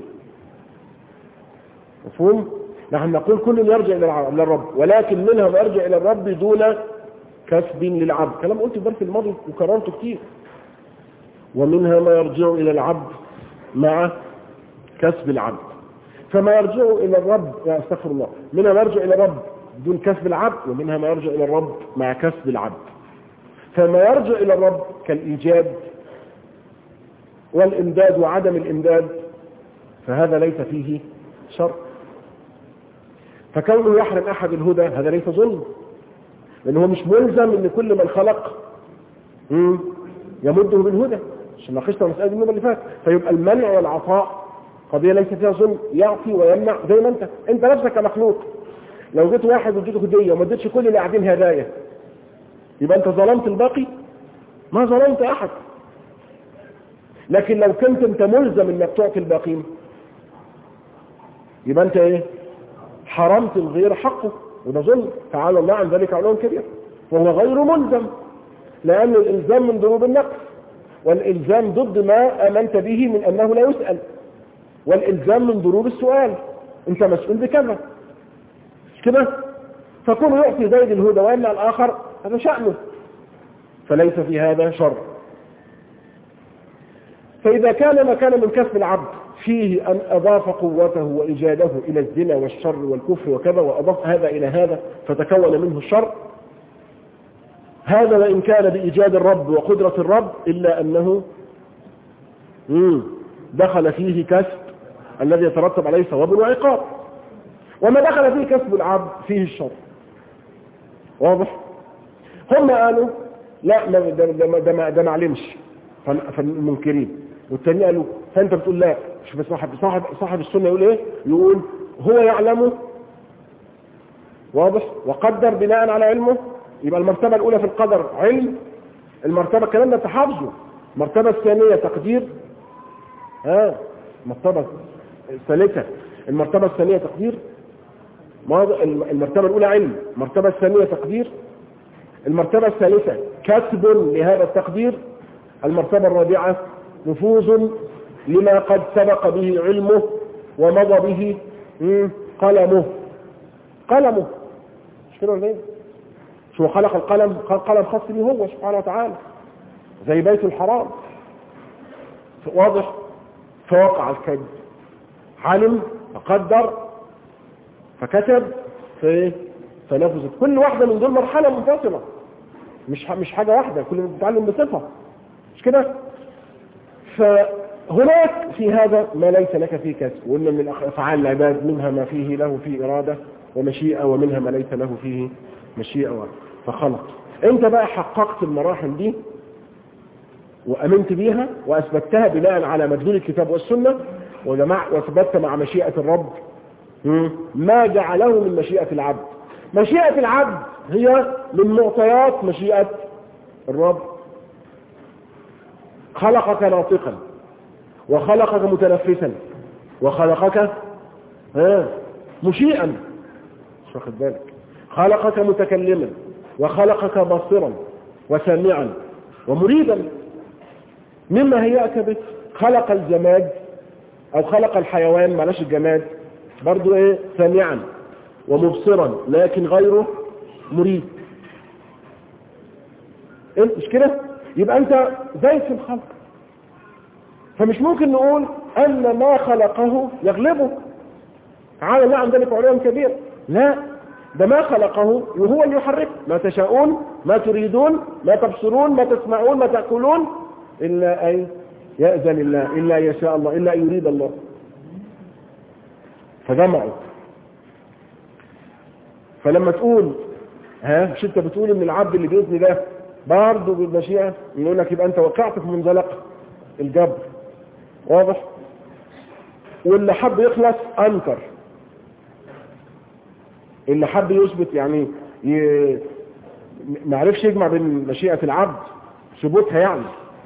مفهوم؟ نحن نقول كل يرجع الى الرب، ولكن منها ما يرجع الى الرب دون كسب للعبد. كلام قلت الدرس الماضي وكررته كتير. ومنها ما يرجع الى العبد مع كسب العبد. فما يرجع الى الرب، استغفر الله، منها ما يرجع الى الرب دون كسب العبد، ومنها ما يرجع الى الرب مع كسب العبد. فما يرجع الى الرب كالايجاد والامداد وعدم الامداد فهذا ليس فيه شر. فكونه يحرم احد الهدى هذا ليس ظلم، لانه هو مش ملزم ان كل من خلق يمده بالهدى، عشان ناقشنا مسألة النوبة اللي فات. فيبقى المنع والعطاء قضية ليس فيها ظلم، يعطي ويمنع زي ما انت نفسك كمخلوق. لو جيت واحد واديته هدية وما اديتش كل اللي قاعدين هدايا يبقى انت ظلمت الباقي؟ ما ظلمت احد. لكن لو كنت انت ملزم انك تعطي الباقين يبقى انت ايه؟ حرمت الغير حقه، وده ظلم. تعالى الله عن ذلك علوا كبير. وهو غير ملزم، لأن الإلزام من ضروب النقص، والإلزام ضد ما آمنت به من أنه لا يسأل، والإلزام من ضروب السؤال. أنت مسؤول بكذا كده، فكون يعطي زيد الهدى ويمنع الآخر هذا شأنه، فليس في هذا شر. فإذا كان ما كان من كسب العبد فيه أن أضاف قوته وإيجاده إلى الزنا والشر والكفر وكذا، وأضاف هذا إلى هذا فتكون منه الشر، هذا وإن كان بإيجاد الرب وقدرة الرب، إلا أنه دخل فيه كسب الذي يترتب عليه ثواب وعقاب. وما دخل فيه كسب العبد فيه الشر. واضح؟ هم قالوا لا ده ما علمش فالمنكرين، والتاني قالوا فانت بتقول لا. شوف صاحب السنة يقول ايه؟ يقول هو يعلمه، واضح، وقدر بناء على علمه. يبقى المرتبة الأولى في القدر علم، المرتبة الكلام ده تحافظه. المرتبة الثانية تقدير، المرتبة الثالثة، المرتبة الثانية تقدير، المرتبة الأولى علم، المرتبة الثانية تقدير، المرتبة الثالثة كسب لهذا التقدير، المرتبة الرابعة نفوذ لما قد سبق به علمه ومضى به قلمه. مش كده ولا ايه؟ شو خلق القلم؟ خلق قلم خاص به هو سبحانه وتعالى، زي بيت الحرام. واضح؟ فوقع الكذب، علم فقدر فكتب فنفذت. كل واحدة من دول مرحلة منفصلة، مش حاجة واحدة، كل بتتعلم بصفة، مش كده؟ فهناك في هذا ما ليس لك فيه كسب. وإن من أفعال العباد منها ما فيه له فيه إرادة ومشيئة، ومنها ما ليس له فيه مشيئة فخلق. انت بقى حققت المراحل دي وأمنت بيها وأثبتها بناء على مدلول الكتاب والسنة، وثبتت مع مشيئة الرب ما جعله من مشيئة العبد. مشيئة العبد هي من معطيات مشيئة الرب. خلقك ناطقا، وخلقك متنفسا، وخلقك مشيئا، مش واخد بالك، خلقك متكلما، وخلقك بصرا أو خلق الحيوان معلش الجماد برضو إيه سامعا ومبصرا لكن غيره مريد. إيه مش كده؟ يبقى أنت زي في الخلق. فمش ممكن نقول أن ما خلقه يغلبه تعالى الله عن ذلك عليهم كبير. لا، ده ما خلقه وهو اللي يحرك. ما تشاءون ما تريدون ما تبصرون ما تسمعون ما تأكلون إلا أن يأذن الله، إلا يشاء الله، إلا أن يريد الله. فجمعوا. فلما تقول مش انت بتقول ان العبد اللي بإذن ده برضه بالمشيئة، يقول لك يبقى انت وقعت في منزلق الجبر. واضح؟ واللي حب يخلص أنكر، اللي حب يثبت يعني ما عرفش يجمع بين مشيئة العبد ثبوتها يعني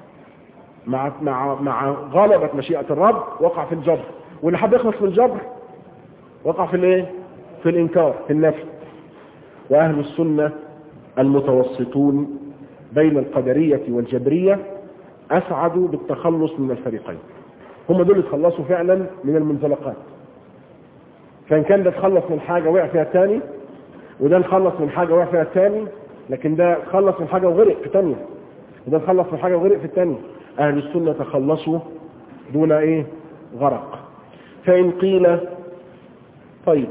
مع غلبة مشيئة الرب وقع في الجبر، واللي حب يخلص من الجبر وقع في الايه؟ في الإنكار، في النفي. وأهل السنة المتوسطون بين القدرية والجبرية أسعدوا بالتخلص من الفريقين. هم دول يتخلصوا فعلا من المنزلقات. كان ده تخلص من حاجة وقع فيها الثاني، وده نخلص من حاجة وقع فيها الثاني، لكن ده خلص من حاجة وغرق في الثانية، وده خلص من حاجة وغرق في الثانية. أهل السنة تخلصوا دون ايه؟ غرق. فإن قيل طيب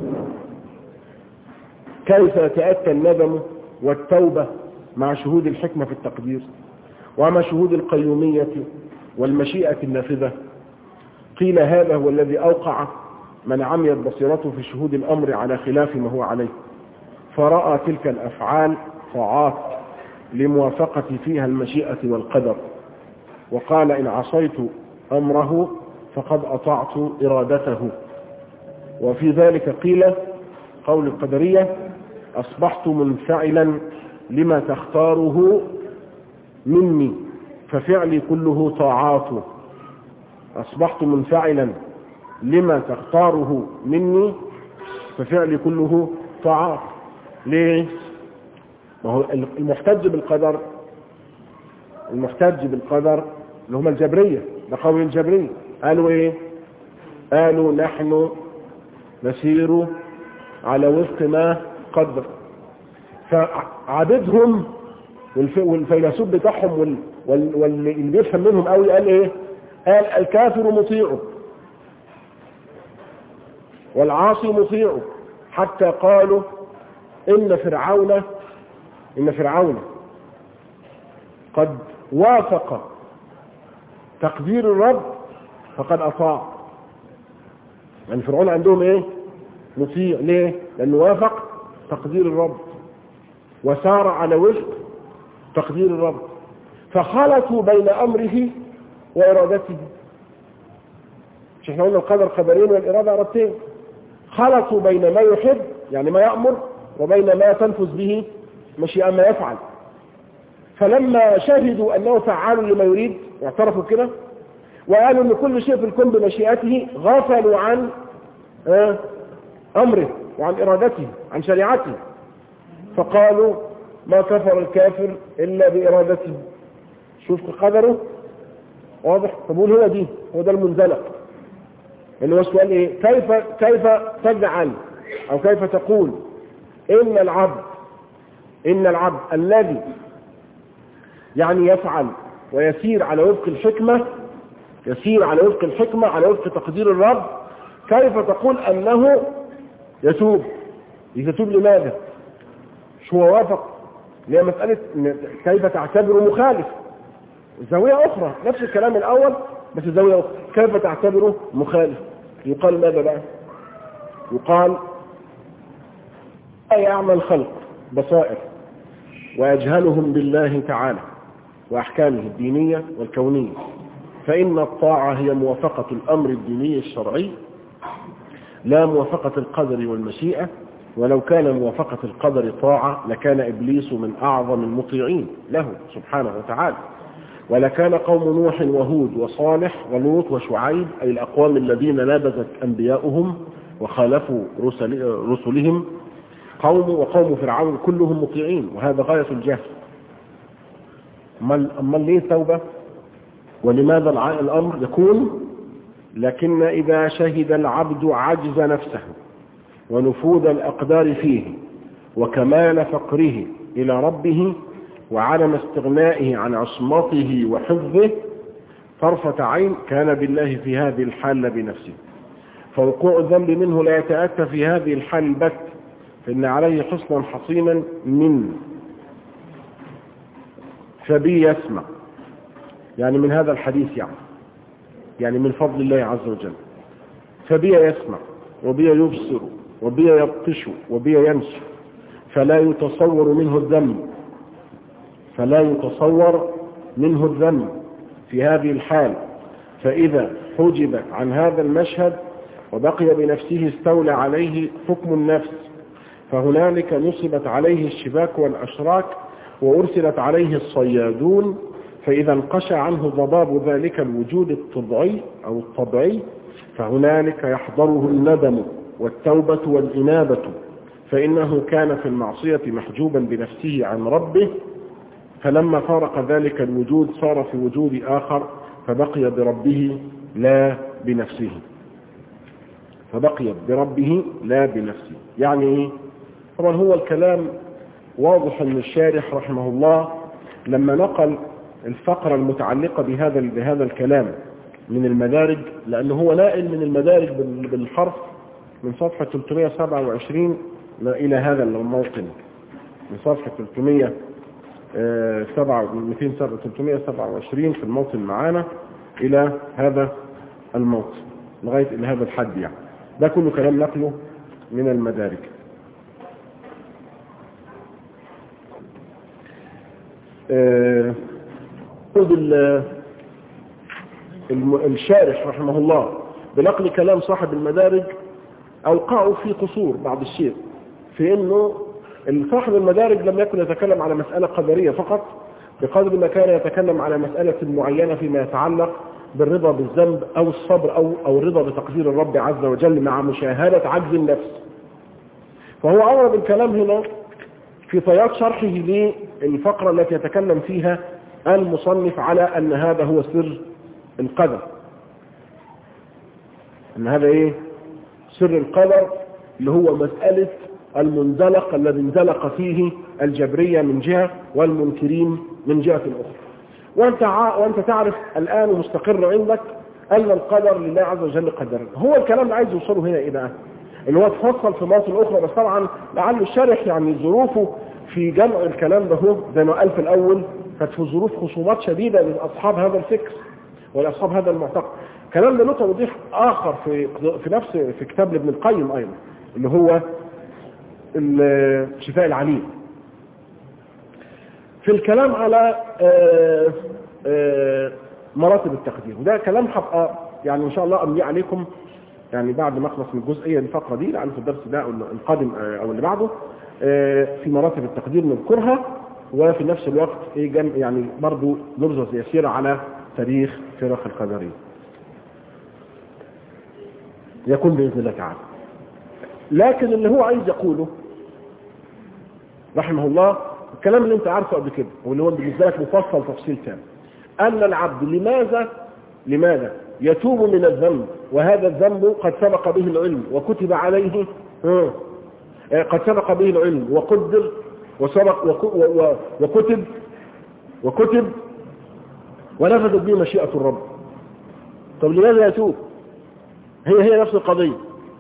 كيف يتأتى الندم والتوبة مع شهود الحكمة في التقدير ومع شهود القيومية والمشيئة النافذة؟ قيل هذا هو الذي أوقع من عميت بصيرته في شهود الأمر على خلاف ما هو عليه، فرأى تلك الأفعال طاعات لموافقة فيها المشيئة والقدر، وقال إن عصيت أمره فقد أطعت إرادته. وفي ذلك قيل قول القدرية أصبحت منفعلا لما تختاره مني ففعلي كله طاعات. أصبحت منفعلا لما تختاره مني ففعلي كله طاعات. ليه؟ ما هو المحتج بالقدر اللي هم الجبرية، ده قول الجبرية. قالوا ايه؟ قالوا نحن نسير على وفق ما قدر. فعددهم والفيلسوف بتاعهم واللي بيفهم منهم قوي قال ايه؟ قال الكافر مطيعه والعاصي مطيعه، حتى قالوا إن فرعون قد وافق تقدير الرب فقد أطاع. يعني فرعون عندهم ايه؟ مطيع. ليه؟ لأنه وافق تقدير الرب وسار على وفق تقدير الرب، فخلطوا بين أمره وإرادته. مش احنا قلنا القدر قدرين والإرادة إرادتين، خلطوا بين ما يحب يعني ما يأمر وبين ما تنفذ به مشيئة ما يفعل. فلما شهدوا أنه فعال لما يريد واعترفوا كده وقالوا أن كل شيء في الكون بمشيئته، غفلوا عن أمره وعن إرادته عن شريعته، فقالوا ما كفر الكافر إلا بإرادته. شوف قدره واضح. فبقول هو ده المنزلق اللي هو السؤال ايه؟ كيف تجعل او كيف تقول ان العبد الذي يعني يفعل ويسير على وفق الحكمة على وفق تقدير الرب، كيف تقول انه يتوب لماذا؟ مش هو وافق؟ ليه مسألة كيف تعتبره مخالف؟ زاوية أخرى، نفس الكلام الأول بس زاوية أخرى. كيف تعتبره مخالف؟ يقال ماذا بقى؟ يقال لا يعمل الخلق بصائر ويجهلهم بالله تعالى وأحكامه الدينية والكونية، فإن الطاعة هي موافقة الأمر الديني الشرعي لا موافقة القدر والمشيئة. ولو كان موافقة القدر طاعة لكان إبليس من أعظم المطيعين له سبحانه وتعالى، ولكان قوم نوح وهود وصالح ولوط وشعيب أي الأقوام الذين نابذت أنبياؤهم وخالفوا رسلهم وقوم فرعون كلهم مطيعين، وهذا غاية الجهل. أما ليه التوبة؟ ولماذا الأمر يكون لكن إذا شهد العبد عجز نفسه ونفوذ الأقدار فيه وكمال فقره إلى ربه وعدم استغنائه عن عصمته وحفظه طرفة عين كان بالله في هذه الحال بنفسه. فوقوع الذنب منه لا يتأتى في هذه الحال البت، فإن عليه حسنا حصينا من فبي يسمع، يعني من هذا الحديث، يعني من فضل الله عز وجل. فبي يسمع وبي يبصر وبي يبطش وبي يمشي، فلا يتصور منه الذنب في هذه الحال. فإذا حجب عن هذا المشهد وبقي بنفسه استولى عليه حكم النفس، فهنالك نصبت عليه الشباك والأشراك وأرسلت عليه الصيادون، فإذا انقشع عنه ضباب ذلك الوجود الطبيعي فهنالك يحضره الندم والتوبة والإنابة، فإنه كان في المعصية محجوبا بنفسه عن ربه، فلما فارق ذلك الوجود صار في وجود آخر فبقي بربه لا بنفسه. يعني إيه؟ طبعا هو الكلام واضح من الشارح رحمه الله لما نقل الفقرة المتعلقة بهذا الكلام من المدارج، لأنه هو نائل من المدارج بالحرف من صفحة 327 إلى هذا الموطن، من صفحة 327 في الموطن معانا إلى هذا الموطن لغاية إلى هذا الحد، يعني ده كله كلام نقله من المدارج. الشارح رحمه الله بنقل كلام صاحب المدارج أوقعوا في قصور بعض الشيء، في أنه صاحب المدارج لم يكن يتكلم على مسألة قدرية فقط بقدر ما كان يتكلم على مسألة معينة فيما يتعلق بالرضا بالذنب أو الصبر أو الرضا بتقدير الرب عز وجل مع مشاهدة عجز النفس. فهو أورد الكلام هنا في طيات شرحه للفقرة التي يتكلم فيها المصنف على أن هذا هو سر القدر، أن هذا إيه؟ سر القدر، اللي هو مسألة المنزلق الذي انزلق فيه الجبرية من جهة والمنكرين من جهة أخرى. وأنت تعرف الآن ومستقر عندك أن القدر لله عز وجل قدر. هو الكلام اللي عايز يوصله هنا إيه بقى؟ اللي هو تفصل في مواطن أخرى، بس طبعا لعل الشارح يعني ظروفه في جمع الكلام ده هو زي ما قال في الأول كانت في ظروف خصومات شديدة لأصحاب هذا الفكر ولأصحاب هذا المعتقد. كلام ده له توضيح آخر في كتاب ابن القيم أيضا، اللي هو الشفاء العليم، في الكلام على مراتب التقدير. وده كلام هبقى يعني إن شاء الله أملي عليكم يعني بعد ما أخلص من الجزئية الفقرة دي، لأن في الدرس ده القادم أو اللي بعده في مراتب التقدير نذكرها، وفي نفس الوقت يعني برضو نرجز يسير على تاريخ فرق القدرية يكون بإذن الله تعالى. لكن اللي هو عايز يقوله رحمه الله الكلام اللي انت عارفه قبل كده واللي هو بالنسبة لك مفصل تفصيل تام، أن العبد لماذا يتوب من الذنب وهذا الذنب قد سبق به العلم وكتب عليه، قد سبق به العلم وقدر وسبق وكتب ونفذت به مشيئة الرب. طب لماذا يتوب؟ هي نفس القضية،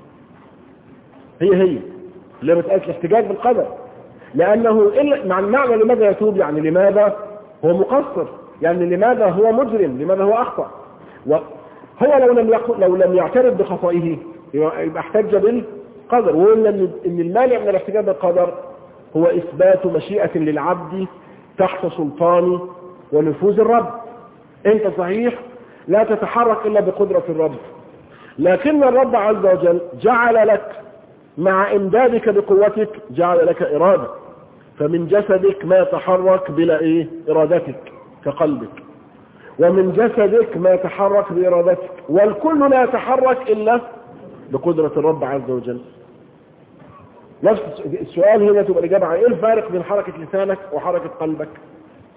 هي اللي بتأكد الاحتجاج بالقدر، لأنه مع المعنى لماذا يتوب يعني لماذا هو مقصر، يعني لماذا هو مجرم، لماذا هو أخطأ. هو لو لم يعترف بخطئه يبقى احتج بالقدر، وقلنا ان المانع من الاحتجاج بالقدر هو إثبات مشيئة للعبد تحت سلطان ونفوذ الرب. انت صحيح لا تتحرك إلا بقدرة الرب، لكن الرب عز وجل جعل لك مع إمدادك بقوتك جعل لك إرادة، فمن جسدك ما يتحرك بلا إرادتك كقلبك، ومن جسدك ما يتحرك بإرادتك، والكل لا يتحرك إلا بقدرة الرب عز وجل. نفس السؤال هنا تبقى الإجابة عن إيه الفارق بين حركة لسانك وحركة قلبك؟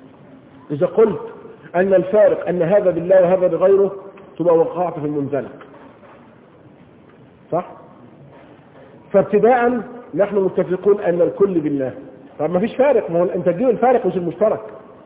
إذا قلت أن الفارق أن هذا بالله وهذا بغيره تبقى وقعت في المنزلق. صح؟ فابتداء نحن متفقون أن الكل بالله. طب ما فيش فارق، ما هو أنت تجيب الفارق مش المشترك.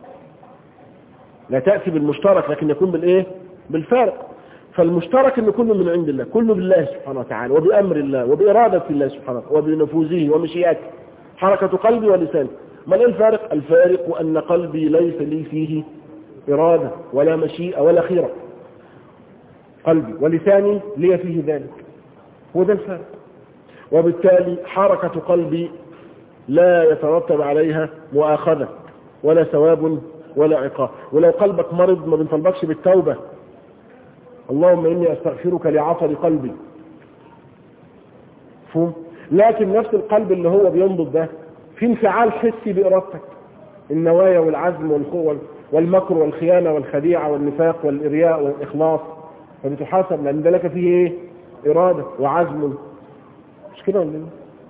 لا تأتي بالمشترك لكن يكون بالإيه؟ بالفارق. فالمشترك أن كله من عند الله، كله بالله سبحانه وتعالى وبأمر الله وبإرادة الله سبحانه وبنفوذه ومشيئته، حركة قلبي ولساني. ما الفارق؟ الفارق أن قلبي ليس لي فيه إرادة ولا مشيئة ولا خيرة، قلبي ولساني لي فيه ذلك، هو ده الفارق. وبالتالي حركة قلبي لا يترتب عليها مؤاخذة ولا ثواب ولا عقاب. ولو قلبك مرض ما بنطلبكش بالتوبة، اللهم إني أستغفرك لعطر قلبي، فهم؟ لكن نفس القلب اللي هو بينضب ده في انفعال حسي بإرادتك، النوايا والعزم والقوة والمكر والخيانة والخديعة والنفاق والإرياء والإخلاص، فبتحاسب لأن ده لك فيه إيه؟ إرادة وعزم، مش كده ولا إيه؟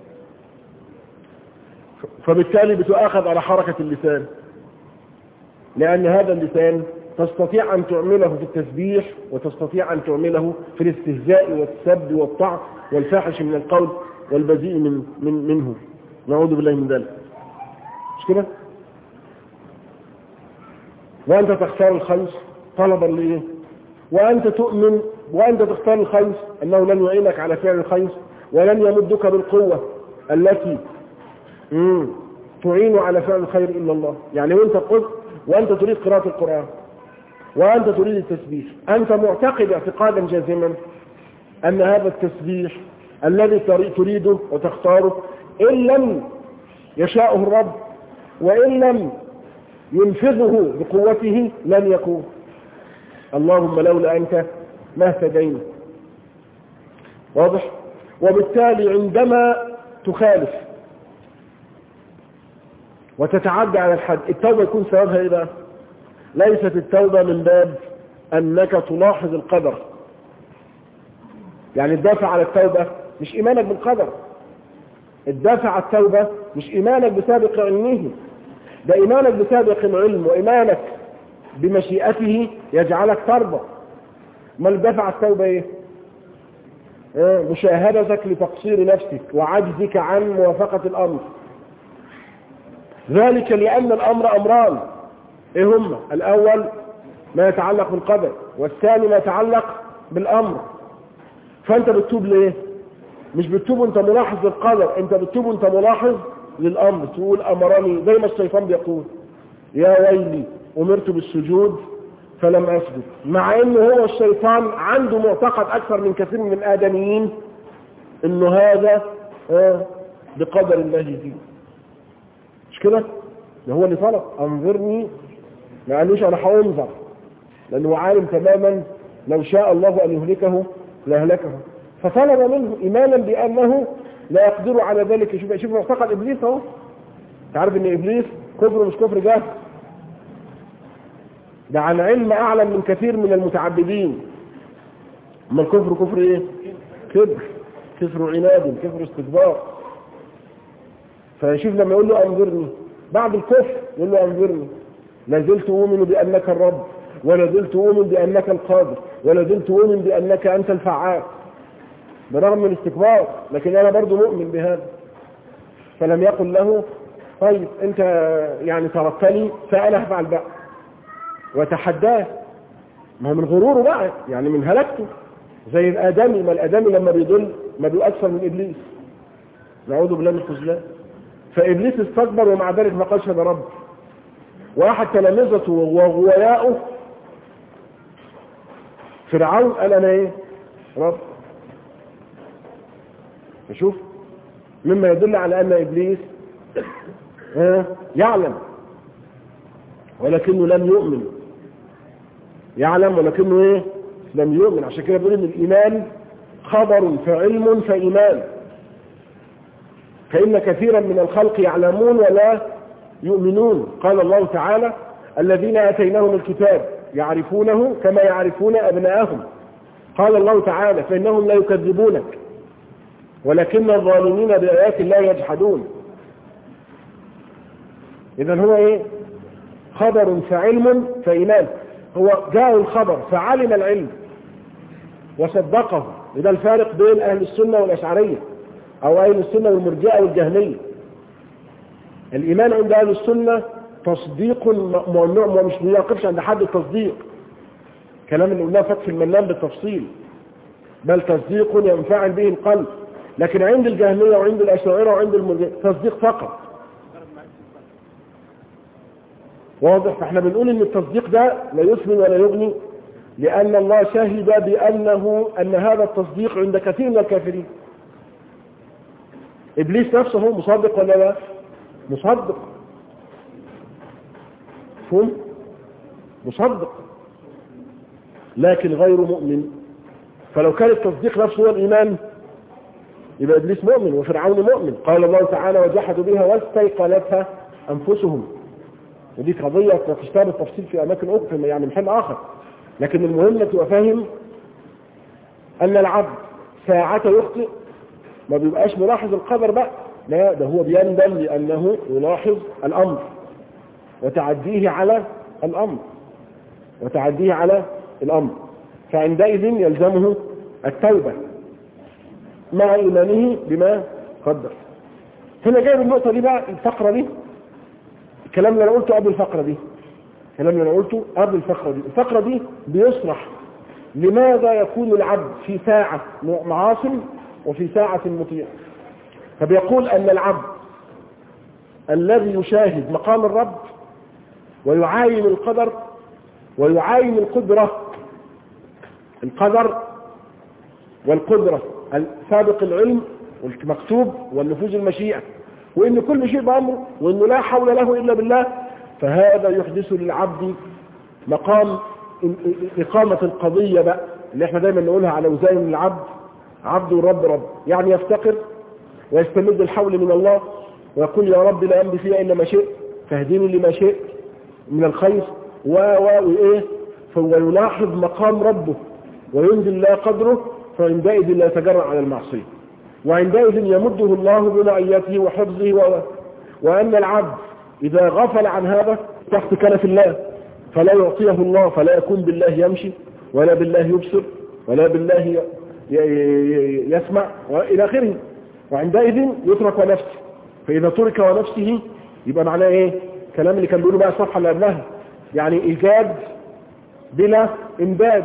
فبالتالي بتؤاخذ على حركة اللسان، لأن هذا اللسان تستطيع أن تعمله في التسبيح وتستطيع أن تعمله في الاستهزاء والسب والطعن والفاحش من القول والبذيء منه، نعوذ بالله من ذلك، مش كده؟ وأنت تختار الخير طلبا لإيه؟ وأنت تؤمن وأنت تختار الخير أنه لن يعينك على فعل الخير ولن يمدك بالقوة التي تعين على فعل الخير إلا الله. يعني وأنت تريد قراءة القرآن وأنت تريد التسبيح، أنت معتقد اعتقادا جازما أن هذا التسبيح الذي تريده وتختاره إن لم يشاءه الرب وإن لم ينفذه بقوته لن يكون. اللهم لولا أنت ما اهتدينا. واضح؟ وبالتالي عندما تخالف وتتعدى على الحد، التوبة يكون سببها إيه بقى؟ ليست التوبة من باب أنك تلاحظ القدر، يعني الدافع على التوبة مش إيمانك بالقدر، الدافع على التوبة مش إيمانك بسابق علمه، ده إيمانك بسابق العلم وإيمانك بمشيئته يجعلك ترضى. ما الدافع على التوبة إيه؟ مشاهدتك لتقصير نفسك وعجزك عن موافقة الأمر، ذلك لأن الأمر أمران، إيه هم؟ الأول ما يتعلق بالقدر، والثاني ما يتعلق بالأمر. فأنت بتتوب ليه؟ مش بتتوب أنت ملاحظ للقدر، أنت بتتوب أنت ملاحظ للأمر. تقول أمرني زي ما الشيطان بيقول يا ويلي أمرت بالسجود فلم أسجد، مع أنه هو الشيطان عنده معتقد أكثر من كثير من الآدميين أنه هذا بقدر الله فيه، مش كده؟ ده هو اللي طلب أنظرني، ما قالوش أنا هأنظر، لأنه عالم تماما لو شاء الله أن يهلكه لأهلكه، فطلب منه إيمانا بأنه لا يقدر على ذلك. شوف معتقد إبليس اهو. تعرف أن إبليس كفر مش كفر جهل، ده عن علم أعلم من كثير من المتعبدين. أما الكفر كفر إيه؟ كفر عناد، كفر استكبار. فشوف لما يقول له أنظرني بعد الكفر يقول له أنظرني، لازلت أؤمن بأنك الرب، ولازلت أؤمن بأنك القادر، ولازلت أؤمن بأنك أنت الفعال، برغم من الاستكبار، لكن أنا برضو مؤمن بهذا. فلم يقل له طيب أنت يعني تركتني فأنا أفعل بقى، وتحداه. ما هو من غروره بقى، يعني من هلكته، زي الآدمي. ما الآدمي لما بيضل ما بيأكثر من إبليس، نعوذ بالله من الخذلان. فإبليس استكبر ومع ذلك ما قالش ده رب. واحد تلامذته وغوياؤه فرعون قال أنا إيه؟ رب. نشوف مما يدل على أن إبليس يعلم ولكنه لم يؤمن، يعلم ولكنه إيه؟ لم يؤمن. عشان كده بيقول إن الإيمان خبر فعلم فإيمان، فإن كثيرا من الخلق يعلمون ولا يؤمنون. قال الله تعالى الذين آتيناهم الكتاب يعرفونه كما يعرفون أبناءهم. قال الله تعالى فإنهم لا يكذبونك ولكن الظالمين بآيات الله يجحدون. إذن هو إيه؟ خبر فعلم فإيمان. هو جاء الخبر فعلم العلم وصدقه وده الفارق بين أهل السنة والأشعرية أو أهل السنة والمرجئة والجهمية. الإيمان عند أهل السنة تصديق ممنوع ومش بيقفش عند حد التصديق، كلام اللي قلناه فتح المنام بالتفصيل، بل تصديق ينفعل به القلب. لكن عند الجهمية وعند الأشاعرة وعند المرجئة تصديق فقط. واضح؟ فاحنا بنقول ان التصديق ده لا يثمن ولا يغني، لأن الله شهد أن هذا التصديق عند كثير من الكافرين. إبليس نفسه هو مصدق ولا لا؟ مصدق. هم مصدق لكن غير مؤمن. فلو كان التصديق نفسه هو الإيمان يبقى إبليس مؤمن وفرعون مؤمن. قال الله تعالى وجحدوا بها واستيقنتها أنفسهم. ودي قضية تشتغل التفصيل في أماكن أخرى يعني محل آخر، لكن المهم تبقى فاهم أن العبد ساعة يخطئ ما بيبقاش ملاحظ القدر بقى، لا ده هو بيندم لأنه يلاحظ الأمر وتعديه على الأمر فعندئذ يلزمه التوبة مع إيمانه بما قدر. هنا جايب النقطة دي بقى، الفقرة دي الكلام اللي أنا قلته قبل الفقرة دي الفقرة دي بيشرح لماذا يكون العبد في ساعة معاصٍ وفي ساعة مطيع. فبيقول أن العبد الذي يشاهد مقام الرب ويعاين القدر ويعاين القدرة والقدرة سابق العلم والمكتوب والنفوذ المشيئة، وإن كل شيء بأمره وإنه لا حول له إلا بالله، فهذا يحدث للعبد مقام إقامة القضية بقى اللي احنا دايما نقولها على وزين العبد عبد والرب رب، يعني يفتقر ويستمد الحول من الله ويقول يا رب لا أمضي فيها إلا ما شئت فاهديني لما شئت من الخير وإيه، فيلاحظ مقام ربه وينزل لا قدره، فعندئذ لا يتجرأ على المعصية، وعندئذ يمده الله بمعيته وحفظه وأن العبد إذا غفل عن هذا تحت كنف الله فلا يعطيه الله، فلا يكون بالله يمشي ولا بالله يبصر ولا بالله يسمع وإلى آخره، وعندئذ يترك ونفسه. فإذا ترك ونفسه يبقى معناه إيه؟ كلام اللي كان بيقوله بقى الصفحة اللي قبلها، يعني إيجاد بلا إمداد.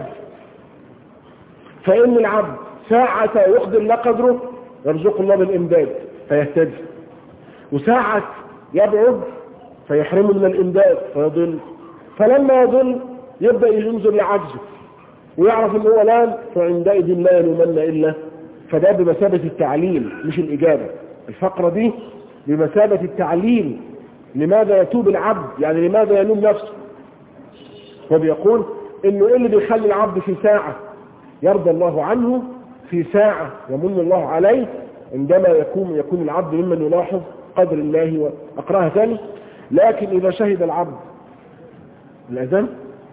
فإن العبد ساعة يقدر لا قدره يرزق الله بالإمداد فيهتدي، وساعة يبعد فيحرمه من الإمداد فيضل، فلما يضل يبدأ ينظر لعجزه ويعرف ان هو لان، فعندئذ لا يلومن إلا. فده بمثابة التعليل مش الإجابة. الفقرة دي بمثابة التعليل لماذا يتوب العبد، يعني لماذا يلوم نفسه. وبيقول انه ايه اللي بيخلي العبد في ساعة يرضى الله عنه، في ساعة يمن الله عليه، عندما يكون العبد ممن يلاحظ قدر الله. وأقرأها ثاني: لكن إذا شهد العبد الأذان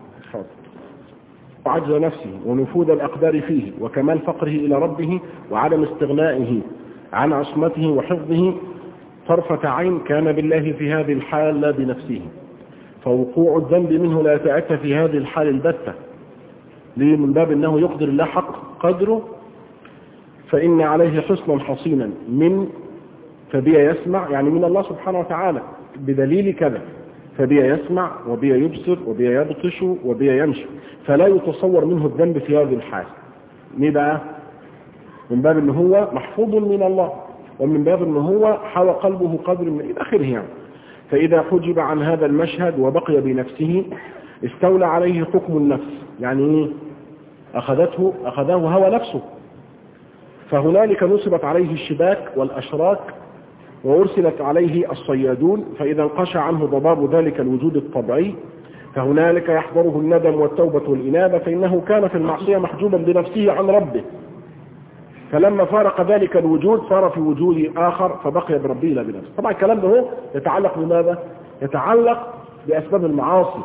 وعجز نفسه ونفوذ الأقدار فيه وكمال فقره إلى ربه وعدم استغنائه عن عصمته وحفظه طرفة عين، كان بالله في هذه الحال لا بنفسه، فوقوع الذنب منه لا يتأتى في هذه الحال البتة، ليه؟ من باب أنه يقدر الله حق قدره، فإن عليه حسنا حصينا من فبي يسمع، يعني من الله سبحانه وتعالى بدليل كذا، فبي يسمع وبي يبصر وبي يبطش وبي يمشي، فلا يتصور منه الذنب في هذه الحال. ليه بقى؟ من باب أنه هو محفوظ من الله، ومن باب أنه هو حوى قلبه قدر من إلى آخره يعني. فإذا حجب عن هذا المشهد وبقي بنفسه استولى عليه حكم النفس، يعني أخذه هوى نفسه، فهنالك نصبت عليه الشباك والأشراك وأرسلت عليه الصيادون، فإذا انقشع عنه ضباب ذلك الوجود الطبيعي فهنالك يحضره الندم والتوبة والإنابة، فإنه كان في المعصية محجوبا بنفسه عن ربه، فلما فارق ذلك الوجود صار في وجود آخر فبقي بربه لا بنفسه. طبعا الكلام ده هو يتعلق بماذا؟ يتعلق بأسباب المعاصي،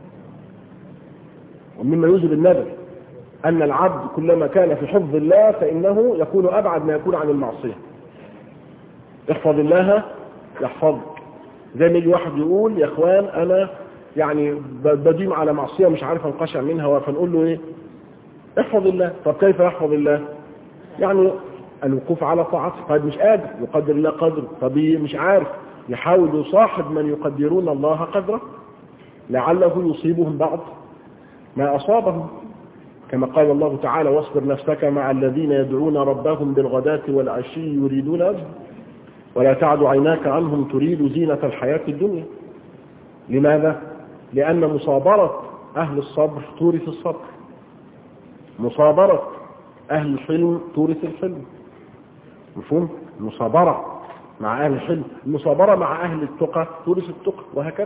ومما يوجب الندم أن العبد كلما كان في حفظ الله فإنه يكون أبعد ما يكون عن المعصية. احفظ الله يحفظك. زي ما يجي واحد يقول يا اخوان أنا يعني بديم على معصية مش عارف انقشع منها، فنقول له ايه؟ احفظ الله. طب كيف يحفظ الله؟ يعني الوقوف على طاعته. طيب مش قادر يقدر الله قدره، طب مش عارف يحاول يصاحب من يقدرون الله قدره لعله يصيبهم بعض ما أصابهم، كما قال الله تعالى واصبر نفسك مع الذين يدعون ربهم بالغداة والعشي يريدون وجهه ولا تعد عيناك عنهم تريد زينة الحياة الدنيا. لماذا؟ لأن مصابرة أهل الصبر تورث الصبر، مصابرة أهل الحلم تورث الحلم. مفهوم؟ المصابرة مع أهل الحلم، المصابرة مع أهل التقى تورث التقى، وهكذا.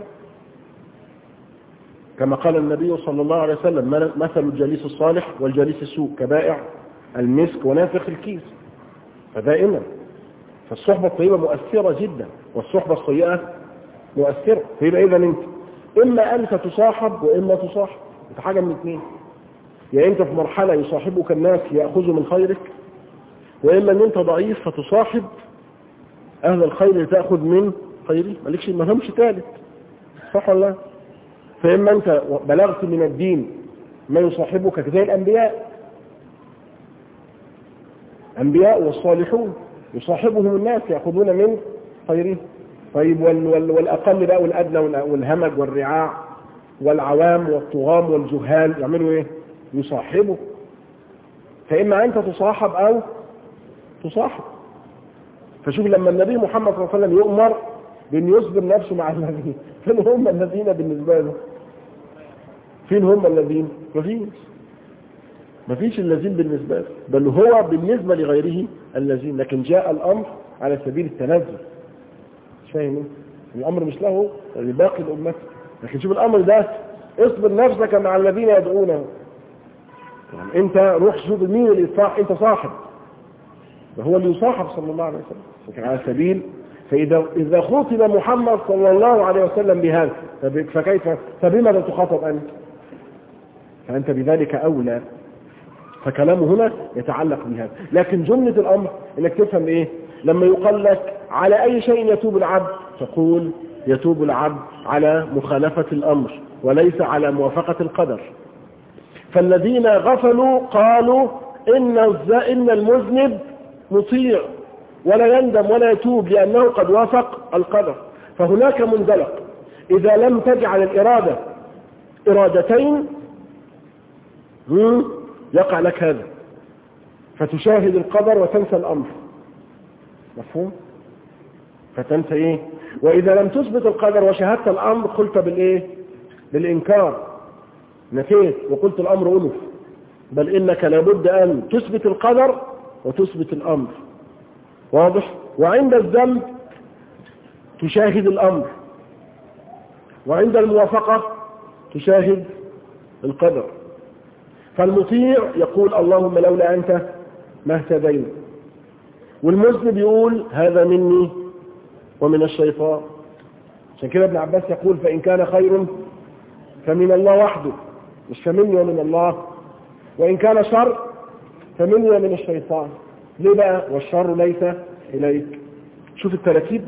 كما قال النبي صلى الله عليه وسلم مثل الجليس الصالح والجليس السوء كبائع المسك ونافخ الكيس. فدائما فالصحبة الطيبة مؤثرة جدا والصحبة السيئة مؤثرة. فيبقى إذا أنت إما أنت تصاحب وإما تصاحب، أنت حاجة من اثنين، يا أنت في مرحلة يصاحبك الناس يأخذوا من خيرك، وإما أن أنت ضعيف فتصاحب أهل الخير لتأخذ من خيره، مالكش ما همش ثالث، صح ولا لا؟ فإما أنت بلغت من الدين ما يصاحبك زي الأنبياء، أنبياء والصالحون يصاحبهم الناس يأخذون من خيره. طيب والأقل بقى والأدنى والهمج والرعاع والعوام والطغام والجهال يعملوا إيه؟ يصاحبوا. فإما أنت تصاحب أو تصاحب. فشوف لما النبي محمد صلى الله عليه وسلم يؤمر بأن يصبر نفسه مع الذين، فين هم الذين بالنسبة له؟ فين هم الذين؟ مفيش الذين بالنسبة له، بل هو بالنسبة لغيره الذين. لكن جاء الأمر على سبيل التنزل، مش فاهم؟ الأمر مش له لباقي الأمة، لكن شوف الأمر ده اصبر نفسك مع الذين يدعونه. يعني أنت روح شوف مين اللي أنت صاحب، وهو اللي يصاحب صلى الله عليه وسلم، لكن على سبيل. فإذا خاطب محمد صلى الله عليه وسلم بهذا فكيف فبماذا تخاطب أنت؟ فأنت بذلك أولى. فكلامه هنا يتعلق بهذا. لكن جملة الأمر إنك تفهم إيه؟ لما يقال لك على أي شيء يتوب العبد تقول يتوب العبد على مخالفة الأمر وليس على موافقة القدر. فالذين غفلوا قالوا إن المذنب مطيع ولا يندم ولا يتوب لأنه قد وافق القدر. فهناك منزلق إذا لم تجعل الإرادة إرادتين يقع لك هذا، فتشاهد القدر وتنسى الأمر. مفهوم؟ فتنسى إيه؟ وإذا لم تثبت القدر وشاهدت الأمر قلت بالإيه؟ بالإنكار، نفيت وقلت الأمر أنف. بل إنك لابد أن تثبت القدر وتثبت الأمر. واضح؟ وعند الذنب تشاهد الأمر، وعند الموافقة تشاهد القدر. فالمطيع يقول اللهم لولا أنت ما اهتدينا، والمذنب يقول هذا مني ومن الشيطان. عشان كده ابن عباس يقول فإن كان خير فمن الله وحده، مش فمني ومن الله، وإن كان شر فمني ومن الشيطان. ليه بقى؟ والشر ليس إليك. شوف الترتيب،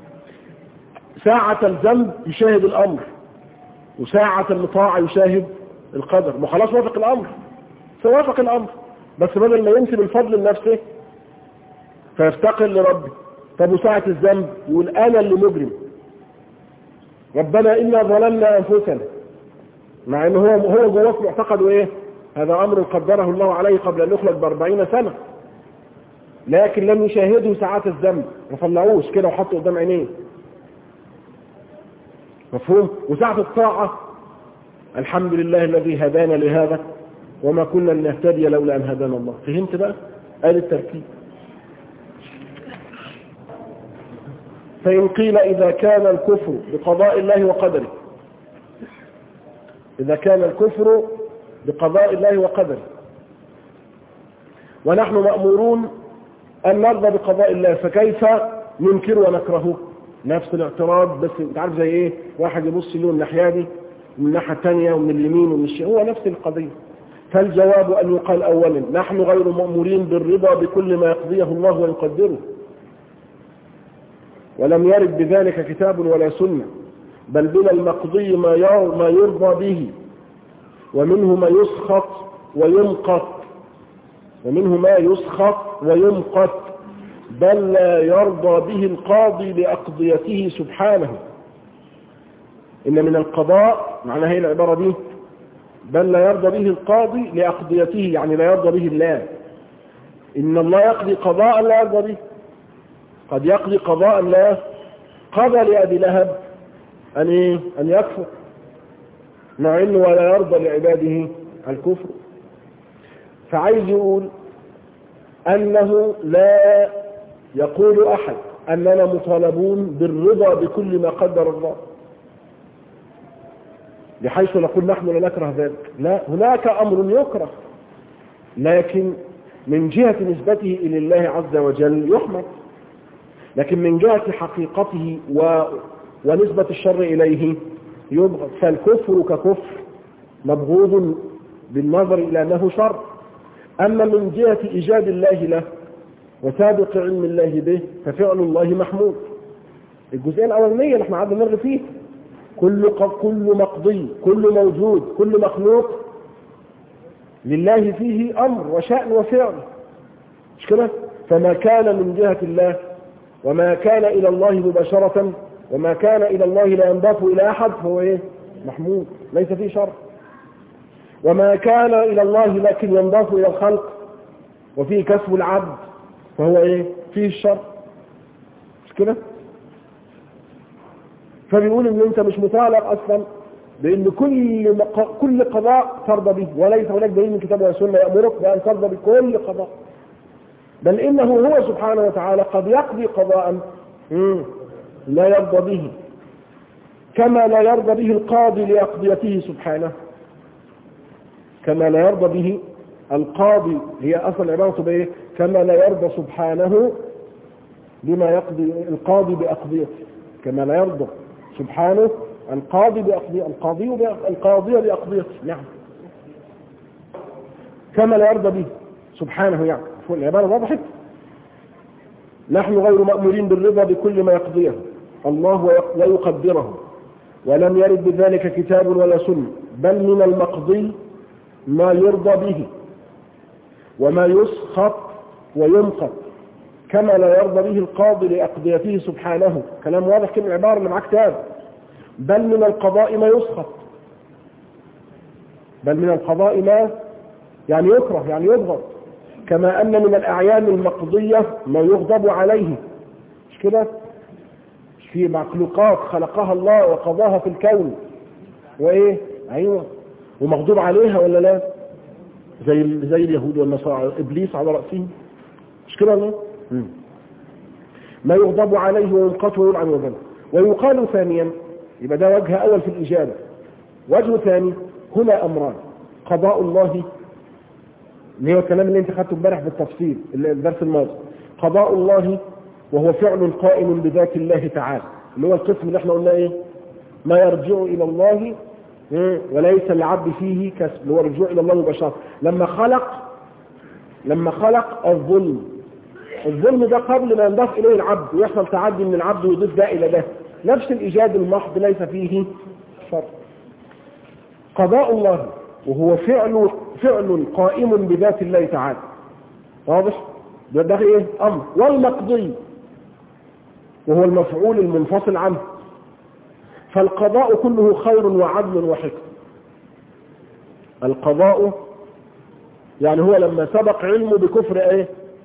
ساعة الذنب يشاهد الأمر، وساعة الطاعة يشاهد القدر. ما خلاص وافق الأمر، سوافق الأمر، بس بدل ما ينسب الفضل لنفسه فيفتقر لربه. طب وساعة الذنب يقول أنا اللي مجرم، ربنا إنا ظلمنا أنفسنا، مع إنه هو جواه معتقده إيه؟ هذا أمر قدره الله عليه قبل أن يخلق ب40 سنة، لكن لم يشاهده ساعات الذنب، ما طلعوش كده وحطوا قدام عينيه. مفهوم؟ وساعة الطاعة الحمد لله الذي هدانا لهذا وما كنا لنهتدي لولا أن هدانا الله. فهمت بقى؟ قال الترتيب. فإن قيل إذا كان الكفر بقضاء الله وقدره، إذا كان الكفر بقضاء الله وقدره ونحن مأمورون أن نرضى بقضاء الله، فكيف ننكر ونكرهه؟ نفس الاعتراض، بس انت عارف زي ايه؟ واحد يبص له الناحيه دي ومن الناحيه الثانيه ومن اليمين ومن الشمال، هو نفس القضيه. فالجواب أن يقال أولا نحن غير مأمورين بالرضا بكل ما يقضيه الله ويقدره، ولم يرد بذلك كتاب ولا سنة، بل بنا المقضي ما يرضى به، ومنه ما يسخط وينقط. ومنه ما يسخط ويمقت بل لا يرضى به القاضي لأقضيته سبحانه. إن من القضاء معناها هي العبارة دي بل لا يرضى به القاضي لأقضيته، يعني لا يرضى به الله. إن الله يقضي قضاء لا يرضى به، قد يقضي قضاء لا قضى لأبي لهب أن يكفر، مع إنه ولا يرضى لعباده الكفر. فعايز يقول أنه لا يقول أحد أننا مطالبون بالرضا بكل ما قدر الله، بحيث نقول نحن لا نكره ذلك، لا، هناك أمر يكره، لكن من جهة نسبته إلى الله عز وجل يحمد، لكن من جهة حقيقته ونسبة الشر إليه يبغض. فالكفر ككفر مبغوض بالنظر إلى أنه شر. أما من جهة إيجاد الله له وسابق علم الله به ففعل الله محمود. الجزئية الأولانية اللي احنا قعدنا نرغي فيه، كل مقضي، كل موجود، كل مخلوق لله فيه أمر وشأن وفعل، مش كده؟ فما كان من جهة الله وما كان إلى الله مباشرة وما كان إلى الله لا ينضاف إلى أحد فهو محمود، ليس فيه شر. وما كان إلى الله لكن ينضاف إلى الخلق وفيه كسب العبد فهو فيه الشر، مش كده؟ فبيقول ان انت مش مطالب اصلا بان كل قضاء ترضى به، وليس هناك دليل من كتاب والسنه يامرك بان ترضى بكل قضاء، بل انه هو سبحانه وتعالى قد يقضي قضاء لا يرضى به، كما لا يرضى به القاضي لأقضيته سبحانه، كما لا يرضى به القاضي، هي اصل عبارته بايه؟ كما لا يرضى سبحانه بما يقضي القاضي بأقضيته، كما لا يرضى سبحانه القاضي القاضي بأقضيته، نعم، كما لا يرضى به سبحانه، يعني العبارة وضحت. نحن غير مأمورين بالرضا بكل ما يقضيه الله ويقدره، ولم يرد بذلك كتاب ولا سنة، بل من المقضي ما يرضى به وما يسخط ويمقت، كما لا يرضى به القاضي لأقضيته سبحانه. كلام واضح كلمة العبارة اللي معاه كتاب. بل من القضاء ما يسخط، بل من القضاء ما يعني يكره، يعني يبغض، كما أن من الأعيان المقضية ما يغضب عليه، مش كده؟ في مخلوقات خلقها الله وقضاها في الكون أيوة، ومغضوب عليها ولا لا؟ زي اليهود والنصارى، إبليس على رأسهم، مش كده ولا؟ ما يغضب عليه وينقت ويلعن وذل. ويقال ثانيا، يبقى ده وجه أول في الإجابة. وجه ثاني، هنا أمران: قضاء الله، اللي هو الكلام اللي انت خدته امبارح بالتفصيل الدرس الماضي، قضاء الله وهو فعل قائم بذات الله تعالى، اللي هو القسم اللي احنا قلنا ما يرجع إلى الله وليس العبد فيه كسب، اللي هو رجوع إلى الله مباشرة. لما خلق الظلم ده قبل ما ينضاف إليه العبد ويحصل تعدي من العبد ويضيف ده إلى ده، نفس الإيجاد المحض ليس فيه شر. قضاء الله وهو فعل قائم بذات الله تعالى، واضح؟ ده أمر. والمقضي وهو المفعول المنفصل عنه، فالقضاء كله خير وعدل وحكم. القضاء يعني هو لما سبق علمه بكفر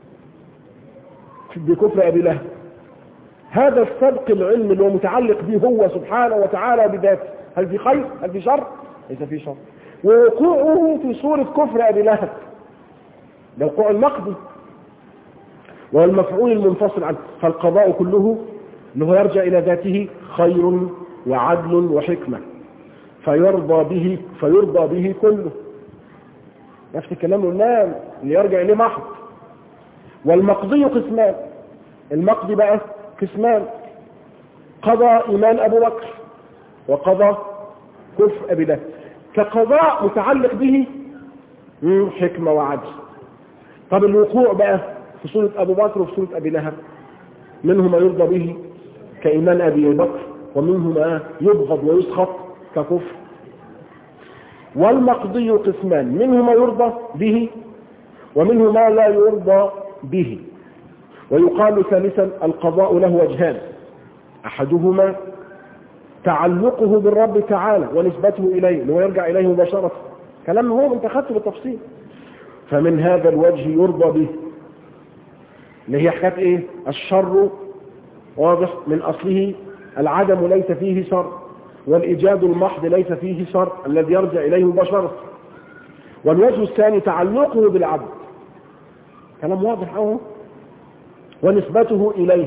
بكفر أبي لهب، هذا السبق العلم اللي هو متعلق به هو سبحانه وتعالى بذاته، هل في خير؟ هل في شر؟ ليس في شر. ووقوعه في صورة كفر أبي لهب ده وقوع المقضي والمفعول المنفصل عنه، فالقضاء كله اللي هو يرجع إلى ذاته خير وعدل وحكمة، فيرضى به كله. نفس الكلام قلنا اللي يرجع إليه محض. والمقضي قسمان، المقضي بقى قسمان: قضى إيمان أبو بكر وقضى كفر أبي لهب، كقضاء متعلق به حكمة وعدل. طب الوقوع بقى في صورة أبو بكر وفي صورة أبي لهب، منه ما يرضى به كإيمان أبي بكر، ومنه ما يبغض ويسخط ككفر. والمقضي قسمان: منه ما يرضى به ومنه ما لا يرضى به. ويقال ثالثا القضاء له وجهان، أحدهما تعلقه بالرب تعالى ونسبته إليه، اللي هو يرجع إليه مباشرة، كلام هو انت خدته بالتفصيل. فمن هذا الوجه يرضى به، اللي هي حكاية ايه؟ الشر واضح من أصله، العدم ليس فيه شر، والإيجاد المحض ليس فيه شر الذي يرجع إليه مباشرة. والوجه الثاني تعلقه بالعبد، كلام واضح اهو، ونسبته إليه.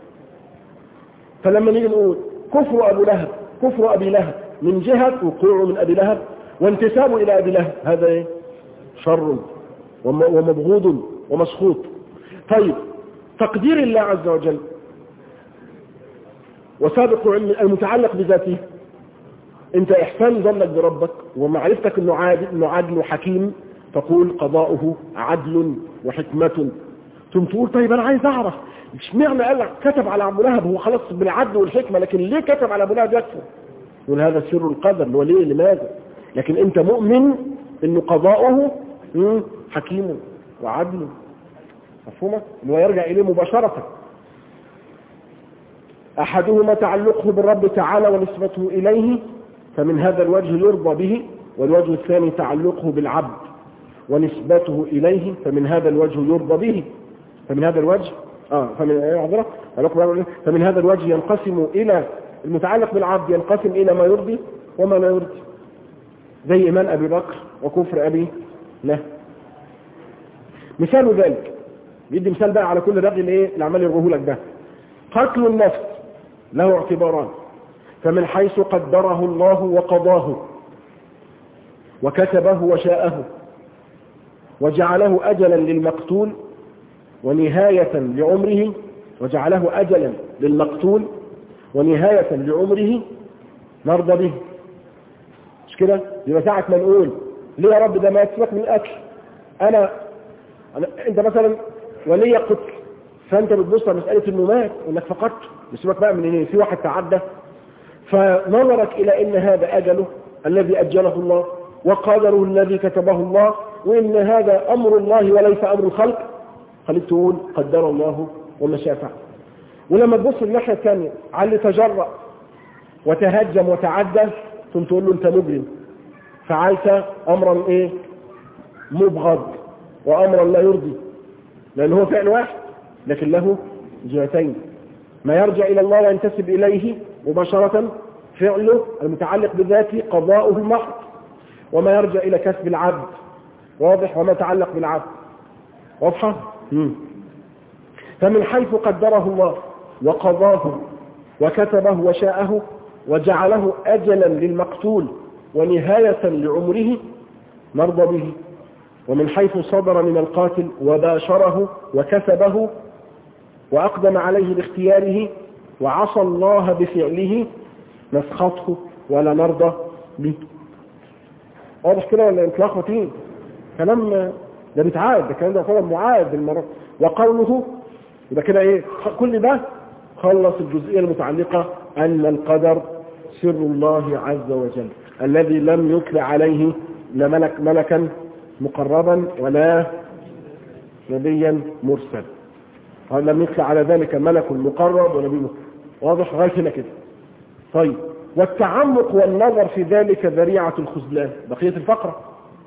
فلما نيجي نقول كفر أبو لهب، كفر أبي لهب من جهة وقوعه من أبي لهب وانتسابه إلى أبي لهب، هذا إيه؟ شر ومبغوض ومسخوط. طيب تقدير الله عز وجل وسابق علم المتعلق بذاته، انت احسان ظنك بربك ومعرفتك انه عادل وحكيم، تقول قضاؤه عدل وحكمة. ثم تقول طيب انا عايز اعرف اشمعنى قال كتب على ابو لهب، هو خلاص بالعدل والحكمة، لكن ليه كتب على ابو لهب يكفر؟ يقول هذا سر القدر، اللي هو ليه لماذا؟ لكن انت مؤمن انه قضاؤه حكيم وعدل، مفهومه؟ اللي هو يرجع اليه مباشرة. احدهما تعلقه بالرب تعالى ونسبته اليه، فمن هذا الوجه يرضى به. والوجه الثاني تعلقه بالعبد ونسبته اليه، فمن هذا الوجه يرضى به. فمن هذا الوجه فمن هذا الوجه ينقسم الى المتعلق بالعبد، ينقسم الى ما يرضي وما لا يرضي، زي ايمان ابي بكر وكفر ابي له. مثال ذلك بيدي مثال بقى على كل رجل ايه العمال يرغوه لك ده. قتل النفس له اعتباران، فمن حيث قدره الله وقضاه وكتبه وشاءه وجعله أجلا للمقتول ونهاية لعمره، وجعله أجلا للمقتول ونهاية لعمره، نرضى به. مش كده؟ يبقى ساعة ما نقول ليه يا رب ده ما يسمك من الأكل، انت مثلا ولي قتل، فانت بتبص على مسألة انه مات وانك فقدت، يسمك بقى من ايه؟ في واحد تعدى، فنظرك الى ان هذا اجله الذي اجله الله وقدره الذي كتبه الله، وان هذا امر الله وليس امر الخلق، خليك تقول قدر الله وما شاء فعل. ولما تبص الناحيه الثانيه على اللي تجرأ وتهجم وتعدى، ثم تقول له انت مجرم، فعلت امرا ايه؟ مبغض وامرا لا يرضي، لان هو فعل واحد لكن له جهتين، ما يرجع الى الله وينتسب اليه مباشرة فعله المتعلق بذاته قضاؤه المحض، وما يرجع الى كسب العبد، واضح؟ وما يتعلق بالعبد، واضحة؟ فمن حيث قدره الله وقضاه وكتبه وشاءه وجعله أجلا للمقتول ونهاية لعمره، نرضى به. ومن حيث صدر من القاتل وباشره وكسبه وأقدم عليه باختياره وعصى الله بفعله، نسخطه ولا نرضى به. واضح كده ولا متلخبطين؟ كلام ده بيتعاد، ده كلام ده كلام معاد بالمرة. وقوله يبقى كده ايه؟ كل ده خلص الجزئية المتعلقة أن القدر سر الله عز وجل الذي لم يطلع عليه لا ملكا مقربا ولا نبيا مرسل، لم يطلع على ذلك ملك مقرب ونبي مرسل. واضح غير هنا كده؟ طيب، والتعمق والنظر في ذلك ذريعة الخذلان، بقية الفقرة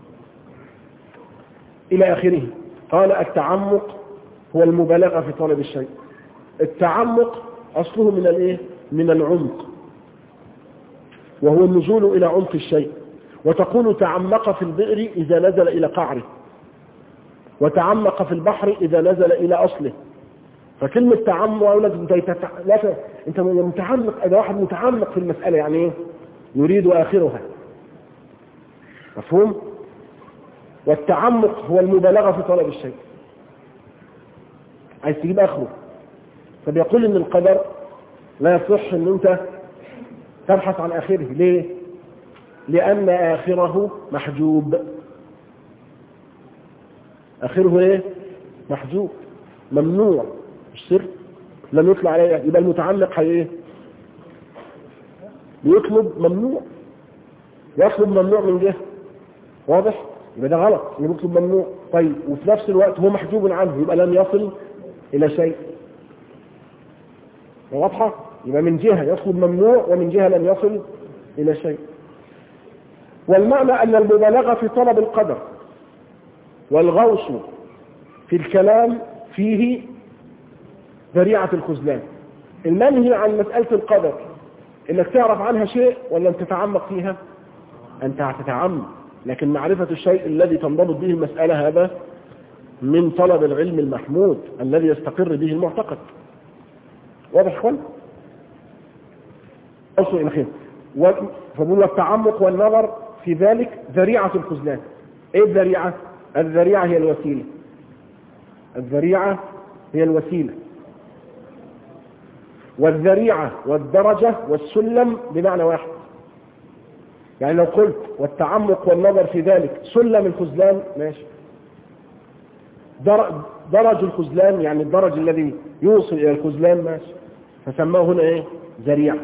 إلى آخره. قال التعمق هو المبالغة في طلب الشيء. التعمق أصله من الايه؟ من العمق، وهو النزول إلى عمق الشيء. وتقول تعمق في البئر إذا نزل إلى قعره، وتعمق في البحر إذا نزل إلى أصله. فكلمة تعمق أولاد أنت متعمق، إذا واحد متعمق في المسألة يعني إيه؟ يريد آخرها، مفهوم؟ والتعمق هو المبالغة في طلب الشيء، عايز تجيب آخره. فبيقول إن القدر لا يصح إن أنت تبحث عن آخره. ليه؟ لأن آخره محجوب. آخره إيه؟ محجوب، ممنوع، مش سر، لم يطلع عليه. يبقى المتعلق إيه؟ بيطلب ممنوع، يطلب ممنوع من جهة، واضح؟ يبقى ده غلط، إنه بيطلب ممنوع. طيب وفي نفس الوقت هو محجوب عنه، يبقى لن يصل إلى شيء. واضحة؟ يبقى من جهة يطلب ممنوع ومن جهة لن يصل إلى شيء. والمعنى أن المبالغة في طلب القدر والغوص في الكلام فيه ذريعة الخذلان. المنهي عن مسألة القدر انك تعرف عنها شيء ولا ان تتعمق فيها؟ انت هتتعمق، لكن معرفة الشيء الذي تنضبط به المسألة هذا من طلب العلم المحمود الذي يستقر به المعتقد. واضح اخوان؟ أوصل إلى خير. فبقول التعمق والنظر في ذلك ذريعة الخذلان. ايه الذريعة؟ الذريعة هي الوسيلة. الذريعة هي الوسيلة، والذريعة والدرجة والسلم بمعنى واحد. يعني لو قلت والتعمق والنظر في ذلك سلم الخذلان ماشي، درج الخذلان يعني الدرج الذي يوصل إلى الخذلان ماشي، فسماه هنا ايه؟ ذريعة.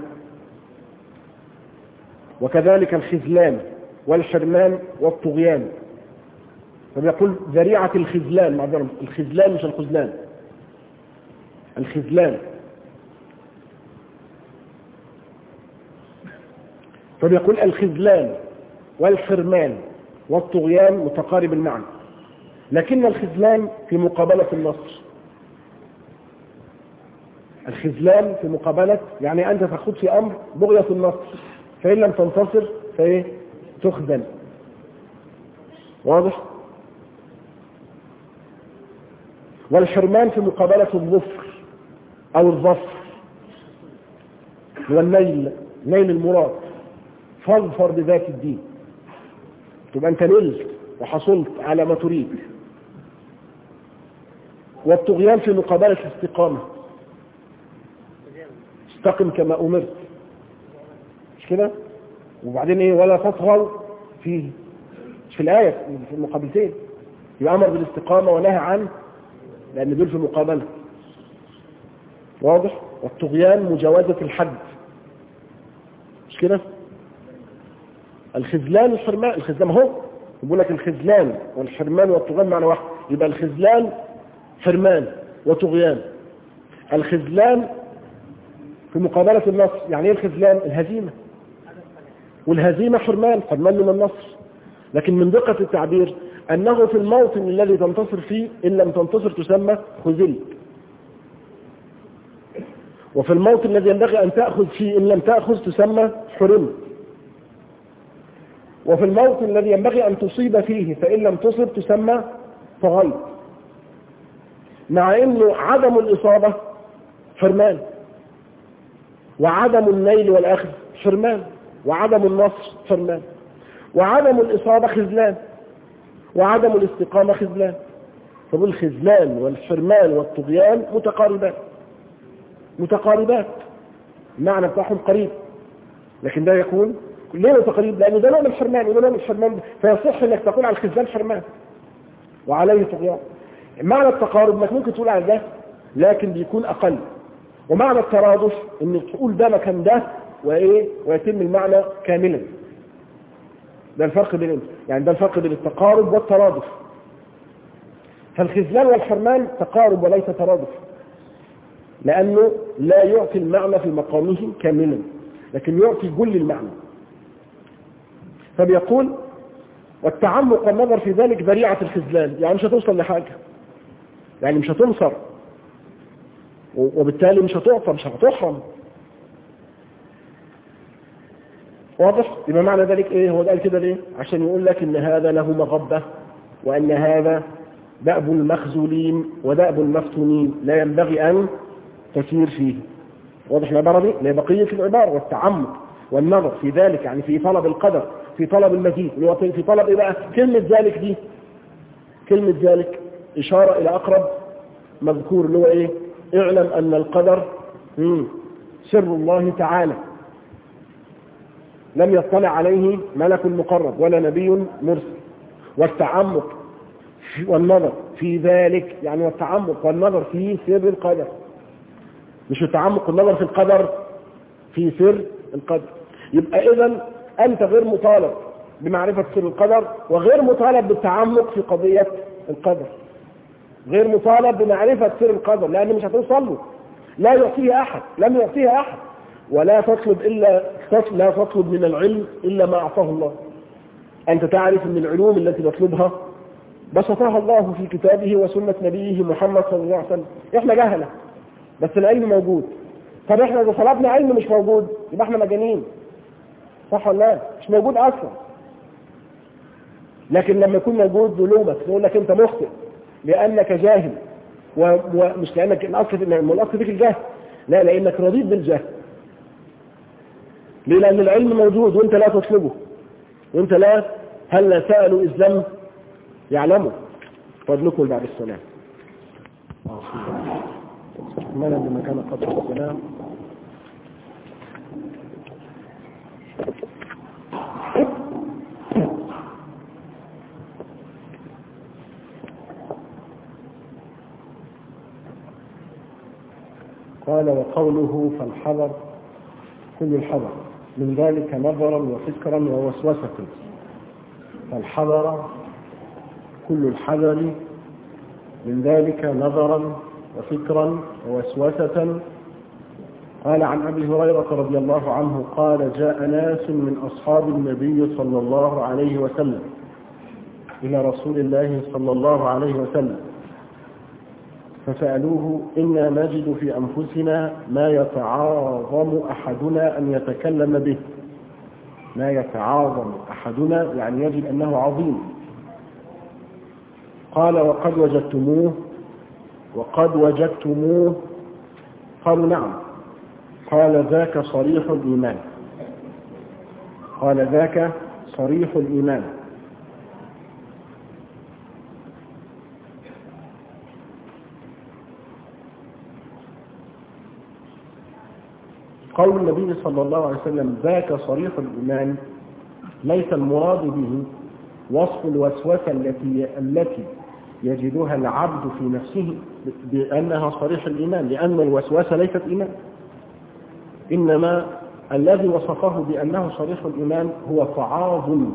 وكذلك الخذلان والحرمان والطغيان، فبيقول ذريعة الخذلان، معذرة الخذلان مش الخذلان، الخذلان. فبيقول الخذلان والحرمان والطغيان متقارب المعنى، لكن الخذلان في مقابلة النصر. الخذلان في مقابلة، يعني أنت تخوض في أمر بغية النصر، فإن لم تنتصر فإيه؟ تخذل. واضح؟ والحرمان في مقابلة الظفر أو الظفر والنيل، نيل المراد، فاظفر بذات الدين، تبقى أنت نلت وحصلت على ما تريد. والطغيان في مقابلة الاستقامة، استقم كما أمرت، مش كده؟ وبعدين ايه؟ ولا تطغوا فيه، مش في الآية، في المقابلتين، يبقى أمر بالاستقامة ونهى عنه، لأن دول في مقابلة. واضح؟ والطغيان مجاوزة الحد، مش كده؟ الخذلان والحرمان، الخذلان هو يقول لك الخذلان والحرمان والطغيان معنى واحد، يبقى الخذلان حرمان وطغيان. الخذلان في مقابلة النصر، يعني ايه الخذلان؟ الهزيمة، والهزيمة حرمان من النصر. لكن من دقة التعبير أنه في الموطن الذي تنتصر فيه إن لم تنتصر تسمى خذلت، وفي الموطن الذي ينبغي أن تأخذ فيه إن لم تأخذ تسمى حرمت، وفي الموطن الذي ينبغي أن تصيب فيه فإن لم تصب تسمى طغيت. مع أنه عدم الإصابة حرمان، وعدم النيل والأخذ حرمان، وعدم النصر حرمان، وعدم الإصابة خذلان، وعدم الاستقامة خذلان. فبقول الخذلان والحرمان والطغيان متقاربات، المعنى بتاعهم قريب، لكن ده يكون ليه متقارب؟ لأن ده نوع من الحرمان وده نوع من الحرمان، فيصح انك تقول على الخذلان حرمان وعليه طغيان. معنى التقارب انك ممكن تقول على ده لكن بيكون أقل، ومعنى الترادف انك تقول ده مكان ده وايه ويتم المعنى كاملا. ده الفرق بين ده الفرق بين التقارب والترادف. فالخذلان والحرمان تقارب وليس ترادف، لأنه لا يعطي المعنى في مقامه كاملا لكن يعطي كل المعنى. فبيقول والتعمق والنظر في ذلك ذريعة الخذلان، يعني مش هتوصل لحاجة، يعني مش هتنصر، وبالتالي مش هتعطى، مش هتحرم. واضح؟ يبقى معنى ذلك ايه؟ هو قال كده ليه؟ عشان يقول لك ان هذا له مغبة، وان هذا دأب المخذولين ودأب المفتونين لا ينبغي ان تسير فيه. واضح العبارة دي؟ لبقية العبارة والتعمق والنظر في ذلك، يعني في طلب القدر، في طلب المزيد، في طلب ايه بقى؟ كلمة ذلك دي، كلمة ذلك إشارة إلى أقرب مذكور اللي هو ايه؟ اعلم أن القدر سر الله تعالى لم يطلع عليه ملك مقرب ولا نبي مرسل. والتعمق والنظر في ذلك، يعني والتعمق والنظر في سر القدر، مش التعمق والنظر في القدر، في سر القدر. يبقى إذن أنت غير مطالب بمعرفة سر القدر، وغير مطالب بالتعمق في قضية القدر، غير مطالب بمعرفة سر القدر لأنه مش هتوصل له، لا يعطيه أحد، لم يعطيه أحد، لا تطلب من العلم إلا ما أعطاه الله. أنت تعرف أن العلوم التي تطلبها بسطها الله في كتابه وسنة نبيه محمد صلى الله عليه وسلم. إحنا جهلة بس العلم موجود. طب إحنا إذا طلبنا علم مش موجود يبقى إحنا مجانين، صح ولا لا؟ مش موجود أصلا. لكن لما يكون موجود نلومك نقول لك أنت مخطئ لأنك جاهل، ومش لأنك الأصل فيك الجهل، لا، لأنك رضيت بالجهل. ليه؟ لأن العلم موجود وأنت لا تطلبه، وأنت لا، هل لا سألوا إذ لم يعلموا. فضلكم بعد السلام. استكمالا لما كان قبل السلام. قال وقوله فالحذر كل الحذر من ذلك نظرا وفكرا ووسوسة. فالحذر كل الحذر من ذلك نظرا وفكرا ووسوسة. قال عن أبي هريرة رضي الله عنه قال جاء ناس من أصحاب النبي صلى الله عليه وسلم إلى رسول الله صلى الله عليه وسلم فسألوه إنا نجد في أنفسنا ما يتعاظم أحدنا أن يتكلم به. ما يتعاظم أحدنا يعني يجد أنه عظيم. قال وقد وجدتموه قالوا نعم. قال ذاك صريح الإيمان. قال ذاك صريح الإيمان. قول النبي صلى الله عليه وسلم ذاك صريح الإيمان ليس المراد به وصف الوسوسة التي يجدها العبد في نفسه بأنها صريح الإيمان، لأن الوسوسة ليست إيمان. إنما الذي وصفه بأنه صريح الإيمان هو تعاظم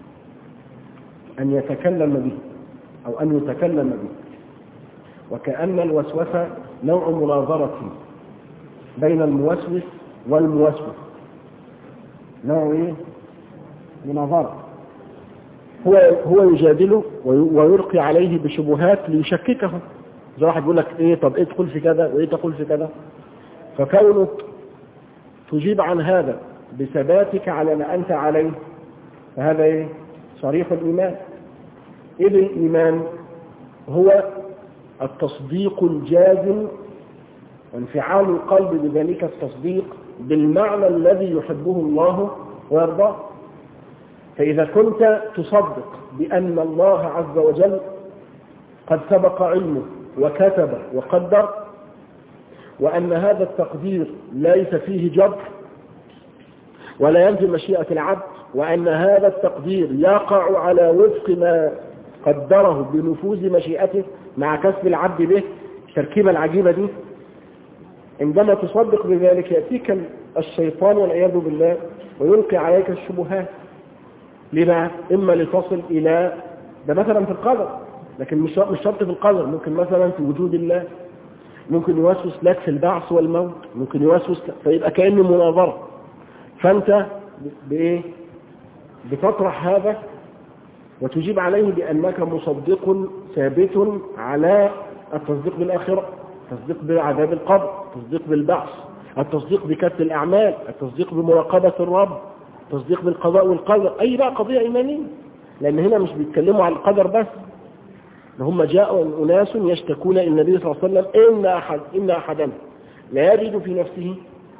أن يتكلم به أو أن يتكلم به. وكأن الوسوسة نوع مناظرة بين الموسوس والموسوس، نوع مناظرة. هو يجادله ويلقي عليه بشبهات ليشككه. زي واحد يقول لك ايه، طب ايه تقول في كذا وايه تقول في كذا، فكونك تجيب عن هذا بثباتك على ما انت عليه فهذا ايه؟ صريح الايمان. اذ الايمان هو التصديق الجازم وانفعال القلب بذلك التصديق بالمعنى الذي يحبه الله ويرضاه. فإذا كنت تصدق بأن الله عز وجل قد سبق علمه وكتب وقدر، وأن هذا التقدير ليس فيه جبر ولا ينفي مشيئة العبد، وأن هذا التقدير يقع على وفق ما قدره بنفوذ مشيئته مع كسب العبد به، التركيبة العجيبة دي، عندما تصدق بذلك يأتيك الشيطان والعياذ بالله ويلقي عليك الشبهات. لما؟ إما لتصل إلى ده مثلا في القدر، لكن مش شرط في القدر، ممكن مثلا في وجود الله، ممكن يوسوس لك في البعث والموت، ممكن يوسوس لك، فيبقى كأنه مناظرة. فأنت بإيه؟ بتطرح هذا وتجيب عليه بأنك مصدق ثابت على التصديق بالآخرة، التصديق بعذاب القبر، التصديق بالبعث، التصديق بكتب الأعمال، التصديق بمراقبة الرب، التصديق بالقضاء والقدر، أي بقى قضية إيمانية. لأن هنا مش بيتكلموا عن القدر بس، هم جاءوا أناس يشتكون إلى النبي صلى الله عليه وسلم إن أحدنا لا يجد في نفسه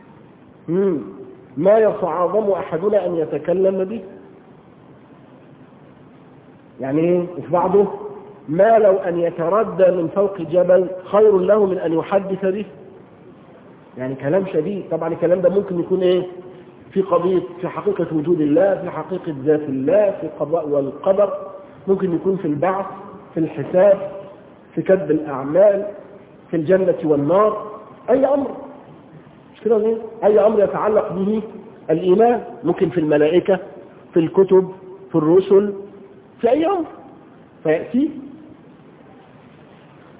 ما يتعاظم أحدنا أن يتكلم به. يعني في بعضه ما لو أن يتردى من فوق جبل خير له من أن يحدث به. يعني كلام شديد. طبعا الكلام ده ممكن يكون إيه؟ في قضية، في حقيقة وجود الله، في حقيقة ذات الله، في القضاء والقدر، ممكن يكون في البعث، في الحساب، في كتب الأعمال، في الجنة والنار، أي أمر مش كده ليه؟ أي أمر يتعلق به الإيمان، ممكن في الملائكة، في الكتب، في الرسل، في أي أمر. فيأتي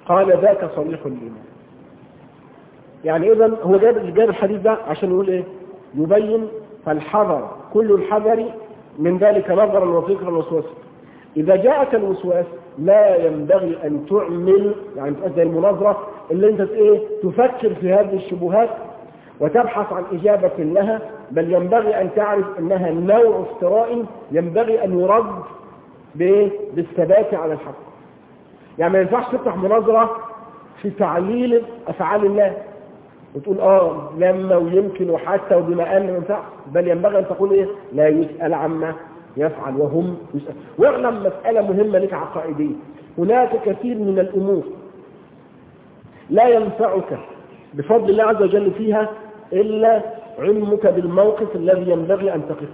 قال ذاك صريح الإيمان. يعني إذن هو جاب الحديث ده عشان يقول إيه؟ يبين فالحذر كل الحذر من ذلك نظرا وفكرا وسوسا. إذا جاءك الوسواس لا ينبغي أن تعمل، يعني تؤدي المناظرة اللي أنت إيه تفكر في هذه الشبهات وتبحث عن إجابة لها، بل ينبغي أن تعرف أنها نوع افتراء ينبغي أن يرد بالثبات على الحق. يعني ما ينفعش تفتح مناظرة في تعليل أفعال الله وتقول لما ويمكن وحتى وبما أن ما ينفعش، بل ينبغي أن تقول إيه؟ لا يسأل عما يفعل وهم يسأل. واعلم مسألة مهمة لك عقائدية، هناك كثير من الأمور لا ينفعك بفضل الله عز وجل فيها إلا علمك بالموقف الذي ينبغي أن تقف.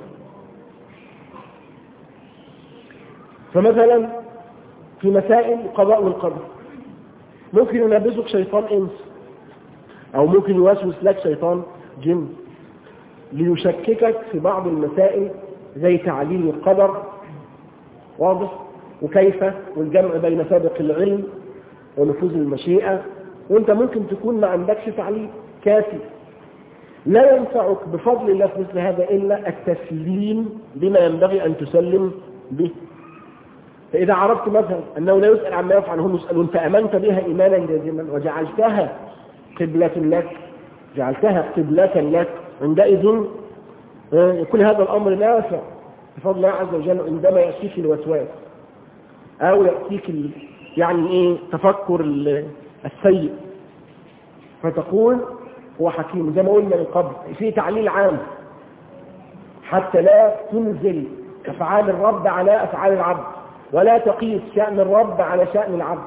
فمثلا في مسائل القضاء والقدر ممكن ينبذك شيطان إنس، أو ممكن يوسوس لك شيطان جن ليشككك في بعض المسائل زي تعليل القدر، واضح، وكيف، والجمع بين سابق العلم ونفوذ المشيئة، وانت ممكن تكون ما عندكش تعليل كافي. لا ينفعك بفضل الله في مثل هذا إلا التسليم بما ينبغي أن تسلم به. فإذا عرفت مثلا أنه لا يسأل عما يفعل هم يسألون فأمنت بها إيمانا جازما وجعلتها قبلة لك، عندئذ يكون هذا الأمر نافع بفضل الله عز وجل. عندما يأتيك الوسواس أو يأتيك تفكر السيء فتقول هو حكيم، زي ما قلنا من قبل في تعليل عام حتى لا تنزل أفعال الرب على أفعال العبد، ولا تقيس شأن الرب على شأن العبد.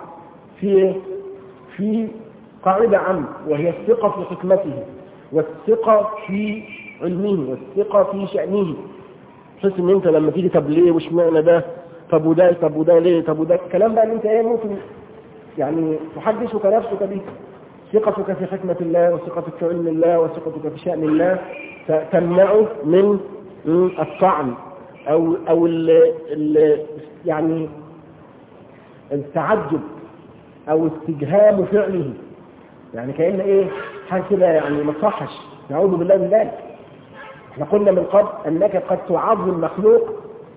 في قاعدة عامة وهي الثقة في حكمته والثقة في علمه والثقة في شأنه. تحس ان انت لما تيجي طب ليه وش معنى ده، طب وده ليه، طب وده الكلام بقى اللي انت ممكن تحدثك نفسك به. ثقتك في حكمة الله وثقتك في علم الله وثقتك في شأن الله تمنعه من الطعن او التعجب او استجهام فعله، يعني كأن حاجة كده ما تصحش، نعوذ بالله من ذلك. احنا قلنا من قبل انك قد تعظم مخلوق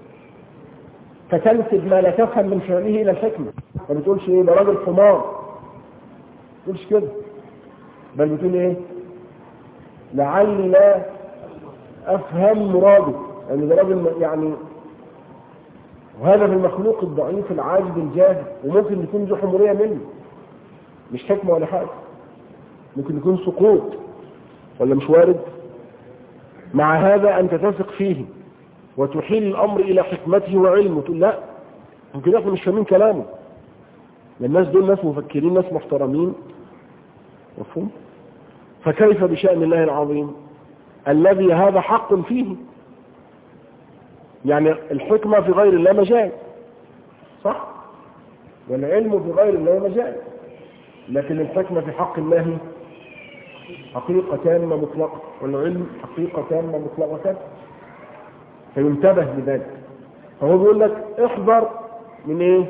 فتنسب ما لا تفهم من فعله الى الحكمة، ما بتقولش ده راجل حمار، ما بتقولش كده، بل بتقول لعلي لا افهم مراده، يعني ده راجل وهذا في المخلوق الضعيف العاجز الجاهل، وممكن يكون ذو حمورية منه مش حكمة ولا حاجة، ممكن يكون سقوط ولا مش وارد. مع هذا أنت تثق فيه وتحيل الأمر إلى حكمته وعلمه، تقول لا ممكن احنا مش فاهمين كلامه، الناس دول ناس مفكرين ناس محترمين، مفهوم؟ فكيف بشأن الله العظيم الذي هذا حق فيه؟ يعني الحكمة في غير الله مجال، صح؟ والعلم في غير الله مجال، لكن الحكمة في حق الله حقيقة تامة مطلقة، والعلم حقيقة تامة مطلقة، فينتبه لذلك. فهو بيقول لك احذر من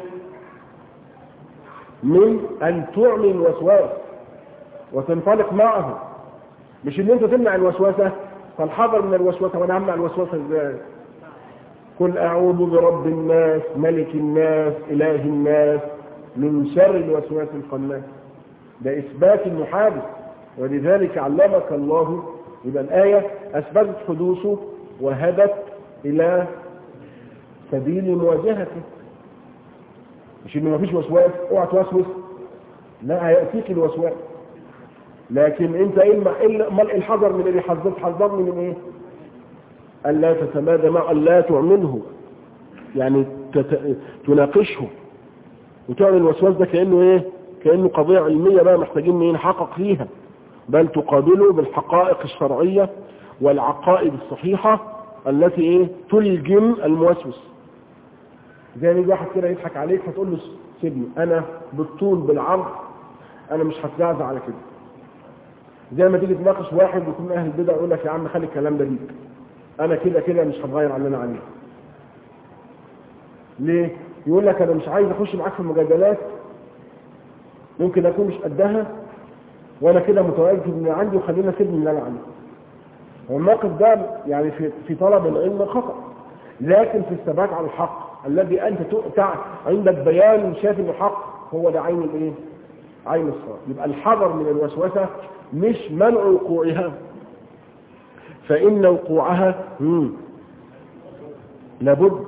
من أن تعمل الوسواس وتنطلق معه، مش ان انت تمنع الوسوسة. فالحذر من الوسوسة، وانا همنع الوسوسة ازاي؟ قل اعوذ برب الناس ملك الناس اله الناس من شر الوسواس الخناس، ده اثبات محادث، ولذلك علمك الله. يبقى الآية اثبتت حدوثه وهدت الى سبيل مواجهته، مش انه مفيش وسواس اوعى توسوس، لا هيأتيك الوسواس، لكن انت امال الحذر من اللي حذرني من الا تتمادى مع الا تعمله، يعني تناقشه وتعمل الوسواس ده كأنه قضية علمية بقى محتاجين نحقق فيها، بل تقابله بالحقائق الشرعية والعقائد الصحيحة التي تلجم الموسوس. زي ما واحد كده يضحك عليك فتقول له سيبني انا بالطول بالعرض انا مش هتجازى على كده. زي ما تيجي تناقش واحد ويكون اهل البدع يقول لك يا عم خلي الكلام ده ليك، انا كده مش هتغير عننا عليه. ليه؟ يقول لك انا مش عايز اخش معاك في المجادلات ممكن اكون مش قدها وانا كده متواجد من عندي وخلينا سيبني من اللي انا عندي. والموقف ده يعني في طلب العلم خطأ، لكن في الثبات على الحق الذي انت عندك بيان شايف انه حق، هو ده عين الايه؟ عين الصواب. يبقى الحذر من الوسوسه مش منع وقوعها، فان وقوعها لابد،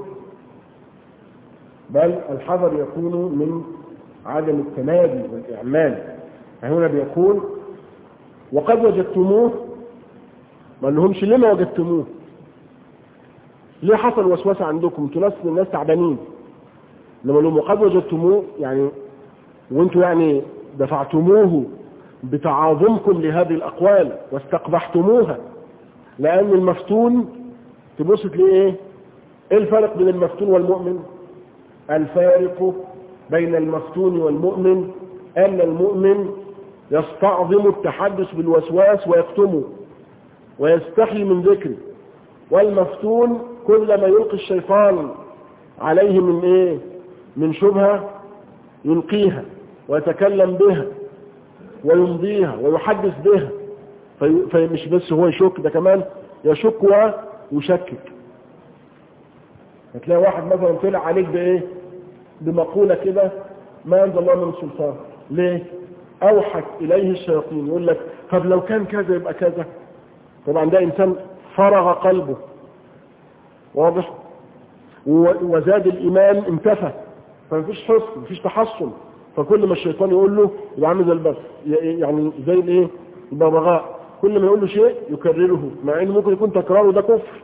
بل الحذر يكون من عدم التمادي والاعمال. هنا بيقول وقد وجدتموه، ما لهمش لما وجدتموه، ليه حصل وسوسه عندكم؟ انتوا الناس تعبانين. لما لهم وقد وجدتموه يعني وانتوا يعني دفعتموه بتعاظمكم لهذه الاقوال واستقبحتموها، لان المفتون تبص تلاقيه ايه الفرق بين المفتون والمؤمن؟ الفارق بين المفتون والمؤمن ان المؤمن يستعظم التحدث بالوسواس ويكتمه ويستحي من ذكره، والمفتون كلما يلقي الشيطان عليه من ايه؟ من شبهة يلقيها ويتكلم بها ويمضيها ويحدث بها، فمش بس هو يشك، ده كمان يشك ويشكك. هتلاقي واحد مثلا طلع عليك بايه؟ بمقولة كده ما انزل الله من سلطان، ليه؟ اوحت اليه الشياطين، يقول لك طب لو كان كذا يبقى كذا. طبعا ده انسان فرغ قلبه، واضح؟ وزاد الايمان انتفى، فمفيش حسن مفيش تحصن، فكل ما الشيطان يقول له يبقى عامل زي البغ، يعني زي الايه؟ البغبغاء، كل ما يقول له شيء يكرره، مع انه ممكن يكون تكراره ده كفر.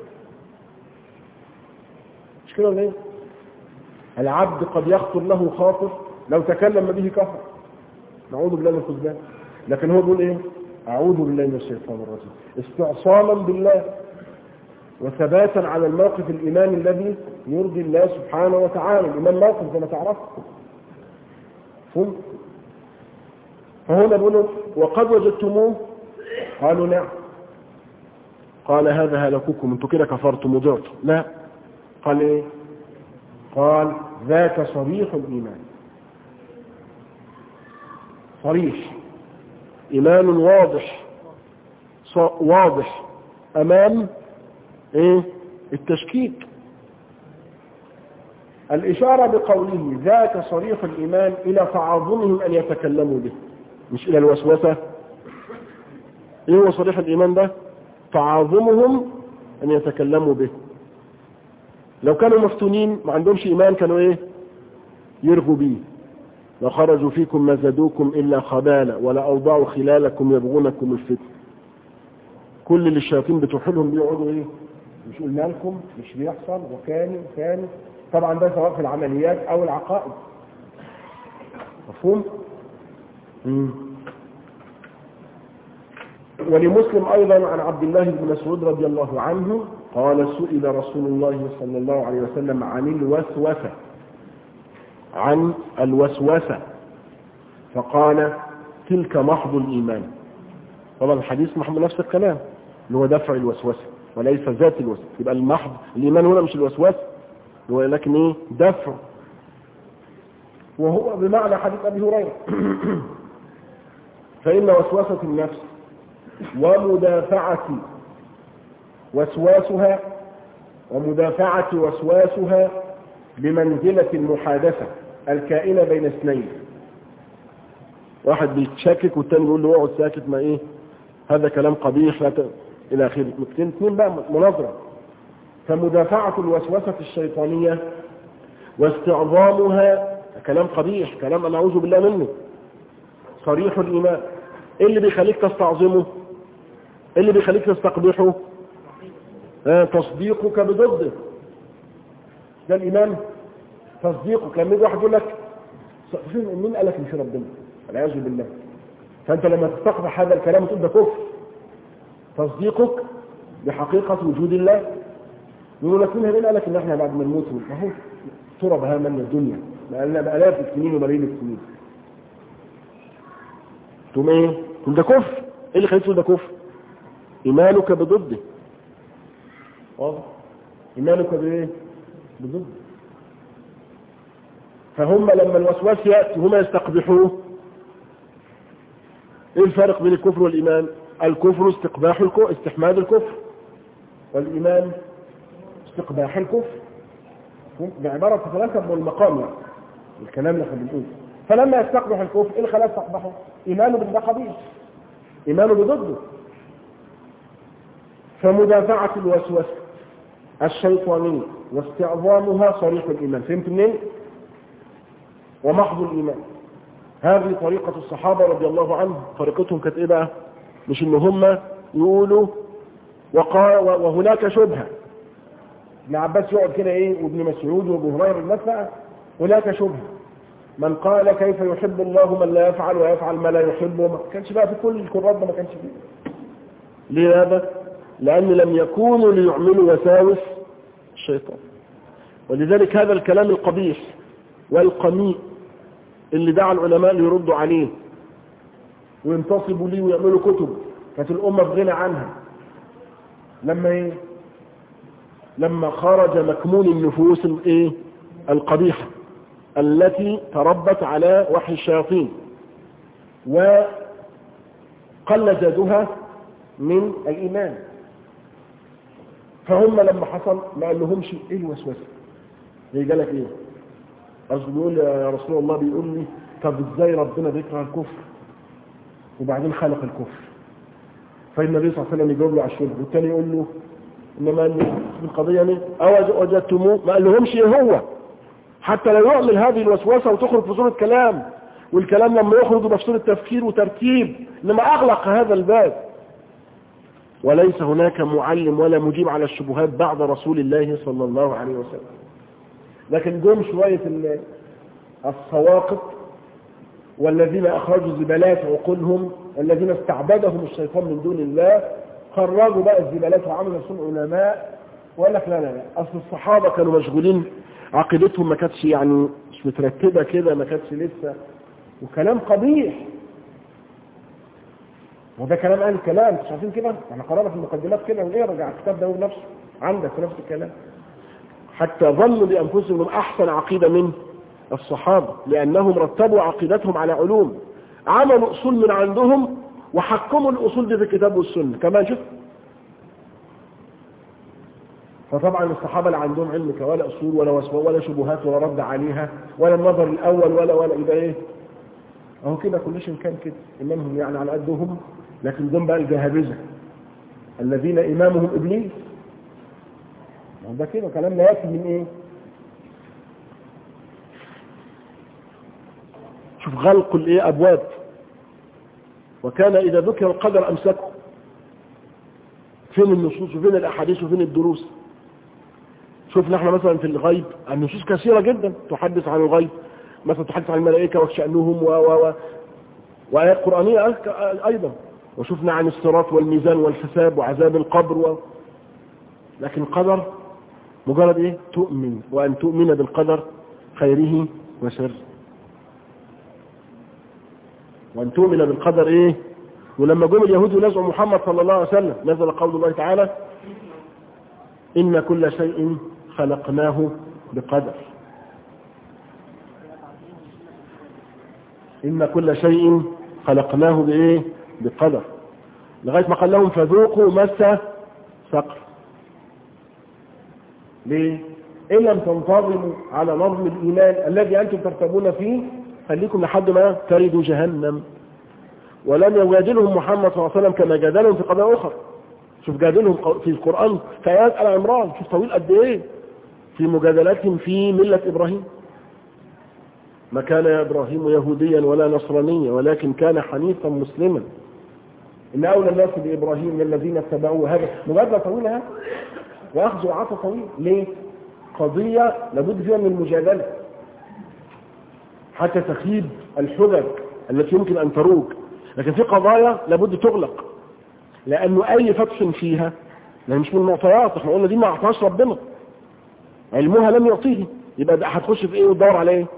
مش كده ولا ايه؟ العبد قد يخطر له خاطر لو تكلم به كفر، نعوذ بالله من الخذلان، لكن هو بيقول ايه؟ اعوذ بالله من الشيطان الرجيم، استعصاما بالله وثباتا على الموقف الايماني الذي يرضي الله سبحانه وتعالى. الايمان موقف زي ما تعرفوا. فهنا بيقولوا وقد وجدتموه، قالوا نعم. قال هذا هلككم، انتوا كده كفرتم وضعتم. لا، قال ايه؟ قال ذاك صريح الايمان، صريح، ايمان واضح واضح امام ايه؟ التشكيك. الاشاره بقوله ذاك صريح الايمان الى تعاظمهم ان يتكلموا به، مش الى الوسوسه. ايه هو صريح الايمان ده؟ تعاظمهم ان يتكلموا به. لو كانوا مفتونين ما عندهمش ايمان كانوا ايه؟ يرغوا به. لو خرجوا فيكم ما زادوكم الا خبالا ولا اوضعوا خلالكم يبغونكم الفتن. كل اللي الشياطين بتوحلهم بيقعدوا ايه؟ مش قلنا لكم؟ مش بيحصل؟ وكان طبعا ده سواء في العمليات او العقائد. مفهوم؟ ولمسلم ايضا عن عبد الله بن مسعود رضي الله عنه قال سئل رسول الله صلى الله عليه وسلم عن الوسوسة فقال تلك محض الإيمان. طبعا الحديث محض نفس الكلام اللي هو دفع الوسوسة وليس ذات الوسوسة. يبقى المحض الإيمان هنا مش الوسوسة ولكن ايه؟ دفع، وهو بمعنى حديث أبي هريرة فإن وسوسة النفس ومدافعة وسواسها بمنزلة المحادثة الكائنة بين اثنين. واحد بيتشكك والتاني بيقول له اقعد ساكت، ما ايه هذا كلام قبيح الى اخره. اثنين بقى مناظرة. فمدافعة الوسوسة الشيطانية واستعظامها كلام قبيح، كلام انا اعوذ بالله منه. صريح الايمان. ايه اللي بيخليك تستعظمه؟ ايه اللي بيخليك تستقبحه؟ تصديقك بضده. ده الايمان، تصديقك. لما يجي واحد يقول لك مين قال لك مش ربنا؟ والعياذ بالله. فانت لما تستقبح هذا الكلام تقول ده كفر. تصديقك بحقيقة وجود الله. يقول لك مين قال لك ان احنا بعد ما نموت اهو ترى بها من الدنيا بآلاف السنين وملايين السنين. تقوم ايه؟ تقول ده كفر. ايه اللي خليك تقول ده كفر؟ ايمانك بضده. واضح؟ ايمانك بايه؟ بضده. فهم لما الوسواس ياتي هم يستقبحوه ايه الفرق بين الكفر والإيمان؟ الكفر استحماد الكفر، والإيمان استقباح الكفر، بعبارة تتناسب والمقام يعني الكلام اللي احنا بنقوله. فلما يستقبح الكفر ايه اللي خلاه يستقبحه؟ إيمانه بالله قبيح، إيمانه بضده. فمدافعة الوسوسة الشيطانية واستعظامها صريح الإيمان. فهمت منين؟ ومحض الإيمان. هذه طريقة الصحابة رضي الله عنهم. طريقتهم كانت ايه بقى؟ مش ان هم يقولوا وهناك شبهة. ابن عباس يقعد كده ايه، وابن مسعود وابو هريره الناس، هناك شبهة. من قال كيف يحب الله من لا يفعل ويفعل ما لا يحبه، ما كانش بقى في كل الكرات ده، ما كانش فيه. ليه هذا؟ لأن لم يكونوا ليعملوا وساوس الشيطان. ولذلك هذا الكلام القبيح والقميء اللي دعا العلماء ليردوا عليه وينتصبوا ليه ويعملوا كتب كانت الأمة في غنى عنها. لما خرج مكمون النفوس القبيحة التي تربت على وحي الشياطين وقل زادها من الإيمان. فهم لما حصل ما قال لهمش ايه الوسوسه، يجي لك ايه؟ اصل بيقول يا رسول الله، بيقول لي طب ازاي ربنا بيكره الكفر وبعدين خلق الكفر؟ فالنبي صلى الله عليه وسلم يجاوب له على الشبهه، والثاني يقول له انما القضيه ليه؟ وجدتموه؟ ما قال لهمش ايه هو، حتى لا يعمل هذه الوسوسه وتخرج في صوره كلام، والكلام لما يخرج يبقى في صوره تفكير وترتيب، انما اغلق هذا الباب. وليس هناك معلم ولا مجيب على الشبهات بعد رسول الله صلى الله عليه وسلم. لكن جم شوية الصواقط والذين أخرجوا زبالات عقولهم، الذين استعبدهم الشيطان من دون الله، خرجوا بقى الزبالات وعملوا نفسهم علماء، وقال لك لا لا لا، أصل الصحابة كانوا مشغولين، عقيدتهم ما كانتش يعني مش مترتبة كده، ما كانتش لسه، وكلام قبيح. وده كلام أهل الكلام، مش عارفين كده؟ احنا قرأنا في المقدمات كده، وليه رجع الكتاب ده نفسه عندك في نفس الكلام. حتى ظنوا لأنفسهم أحسن عقيدة من الصحابة، لأنهم رتبوا عقيدتهم على علوم، عملوا أصول من عندهم وحكموا الأصول دي في الكتاب والسنة كمان. شوف، فطبعا الصحابة لا عندهم علم ولا أصول ولا وسوى ولا شبهات ولا رد عليها ولا النظر الأول ولا يبقى إيه؟ أهو كده كل شيء كان كده، إمامهم يعني على قدهم، لكن دول بقى الجهابذة الذين إمامهم إبليس. ده كده كلام لا يأتي من إيه؟ شوف غلق الإيه أبواب، وكان إذا ذكر القدر أمسكه. فين النصوص وفين الأحاديث وفين الدروس؟ شوفنا احنا مثلا في الغيب النصوص كثيرة جدا تحدث عن الغيب، مثلا تحدث عن الملائكة وشأنهم وآيات قرآنية أيضا، وشوفنا عن الصراط والميزان والحساب وعذاب القبر لكن القدر مجرد ايه؟ تؤمن، وأن تؤمن بالقدر خيره وشره، وأن تؤمن بالقدر ايه؟ ولما جم اليهود ونزعوا محمد صلى الله عليه وسلم نزل قول الله تعالى: إن كل شيء خلقناه بقدر. إن كل شيء خلقناه بإيه؟ بقدر، لغاية ما قال لهم: فذوقوا مس سقر. ليه؟ إن لم تنتظموا على نظم الإيمان الذي أنتم ترتبون فيه خليكم لحد ما تردوا جهنم. ولم يجادلهم محمد صلى الله عليه وسلم كما جادلهم في قضايا أخرى. شوف جادلهم في القرآن في آيات آل عمران، شوف طويل قد إيه في مجادلاتهم في ملة إبراهيم: ما كان إبراهيم يهوديا ولا نصرانيا ولكن كان حنيفا مسلما إن أولى الناس بإبراهيم الذين اتبعوه. هذا مجادلة طويلة هذا، وأخذ وعطى طويل. ليه؟ قضية لابد فيها من المجادلة حتى تخيب الحجج التي يمكن أن تروج، لكن في قضايا لابد تغلق، لأنه أي فتح فيها لأن مش من المعطيات، احنا قلنا دي ما أعطاش ربنا، علمها لم يعطيه، يبقى ده هتخش في إيه وتدور على إيه؟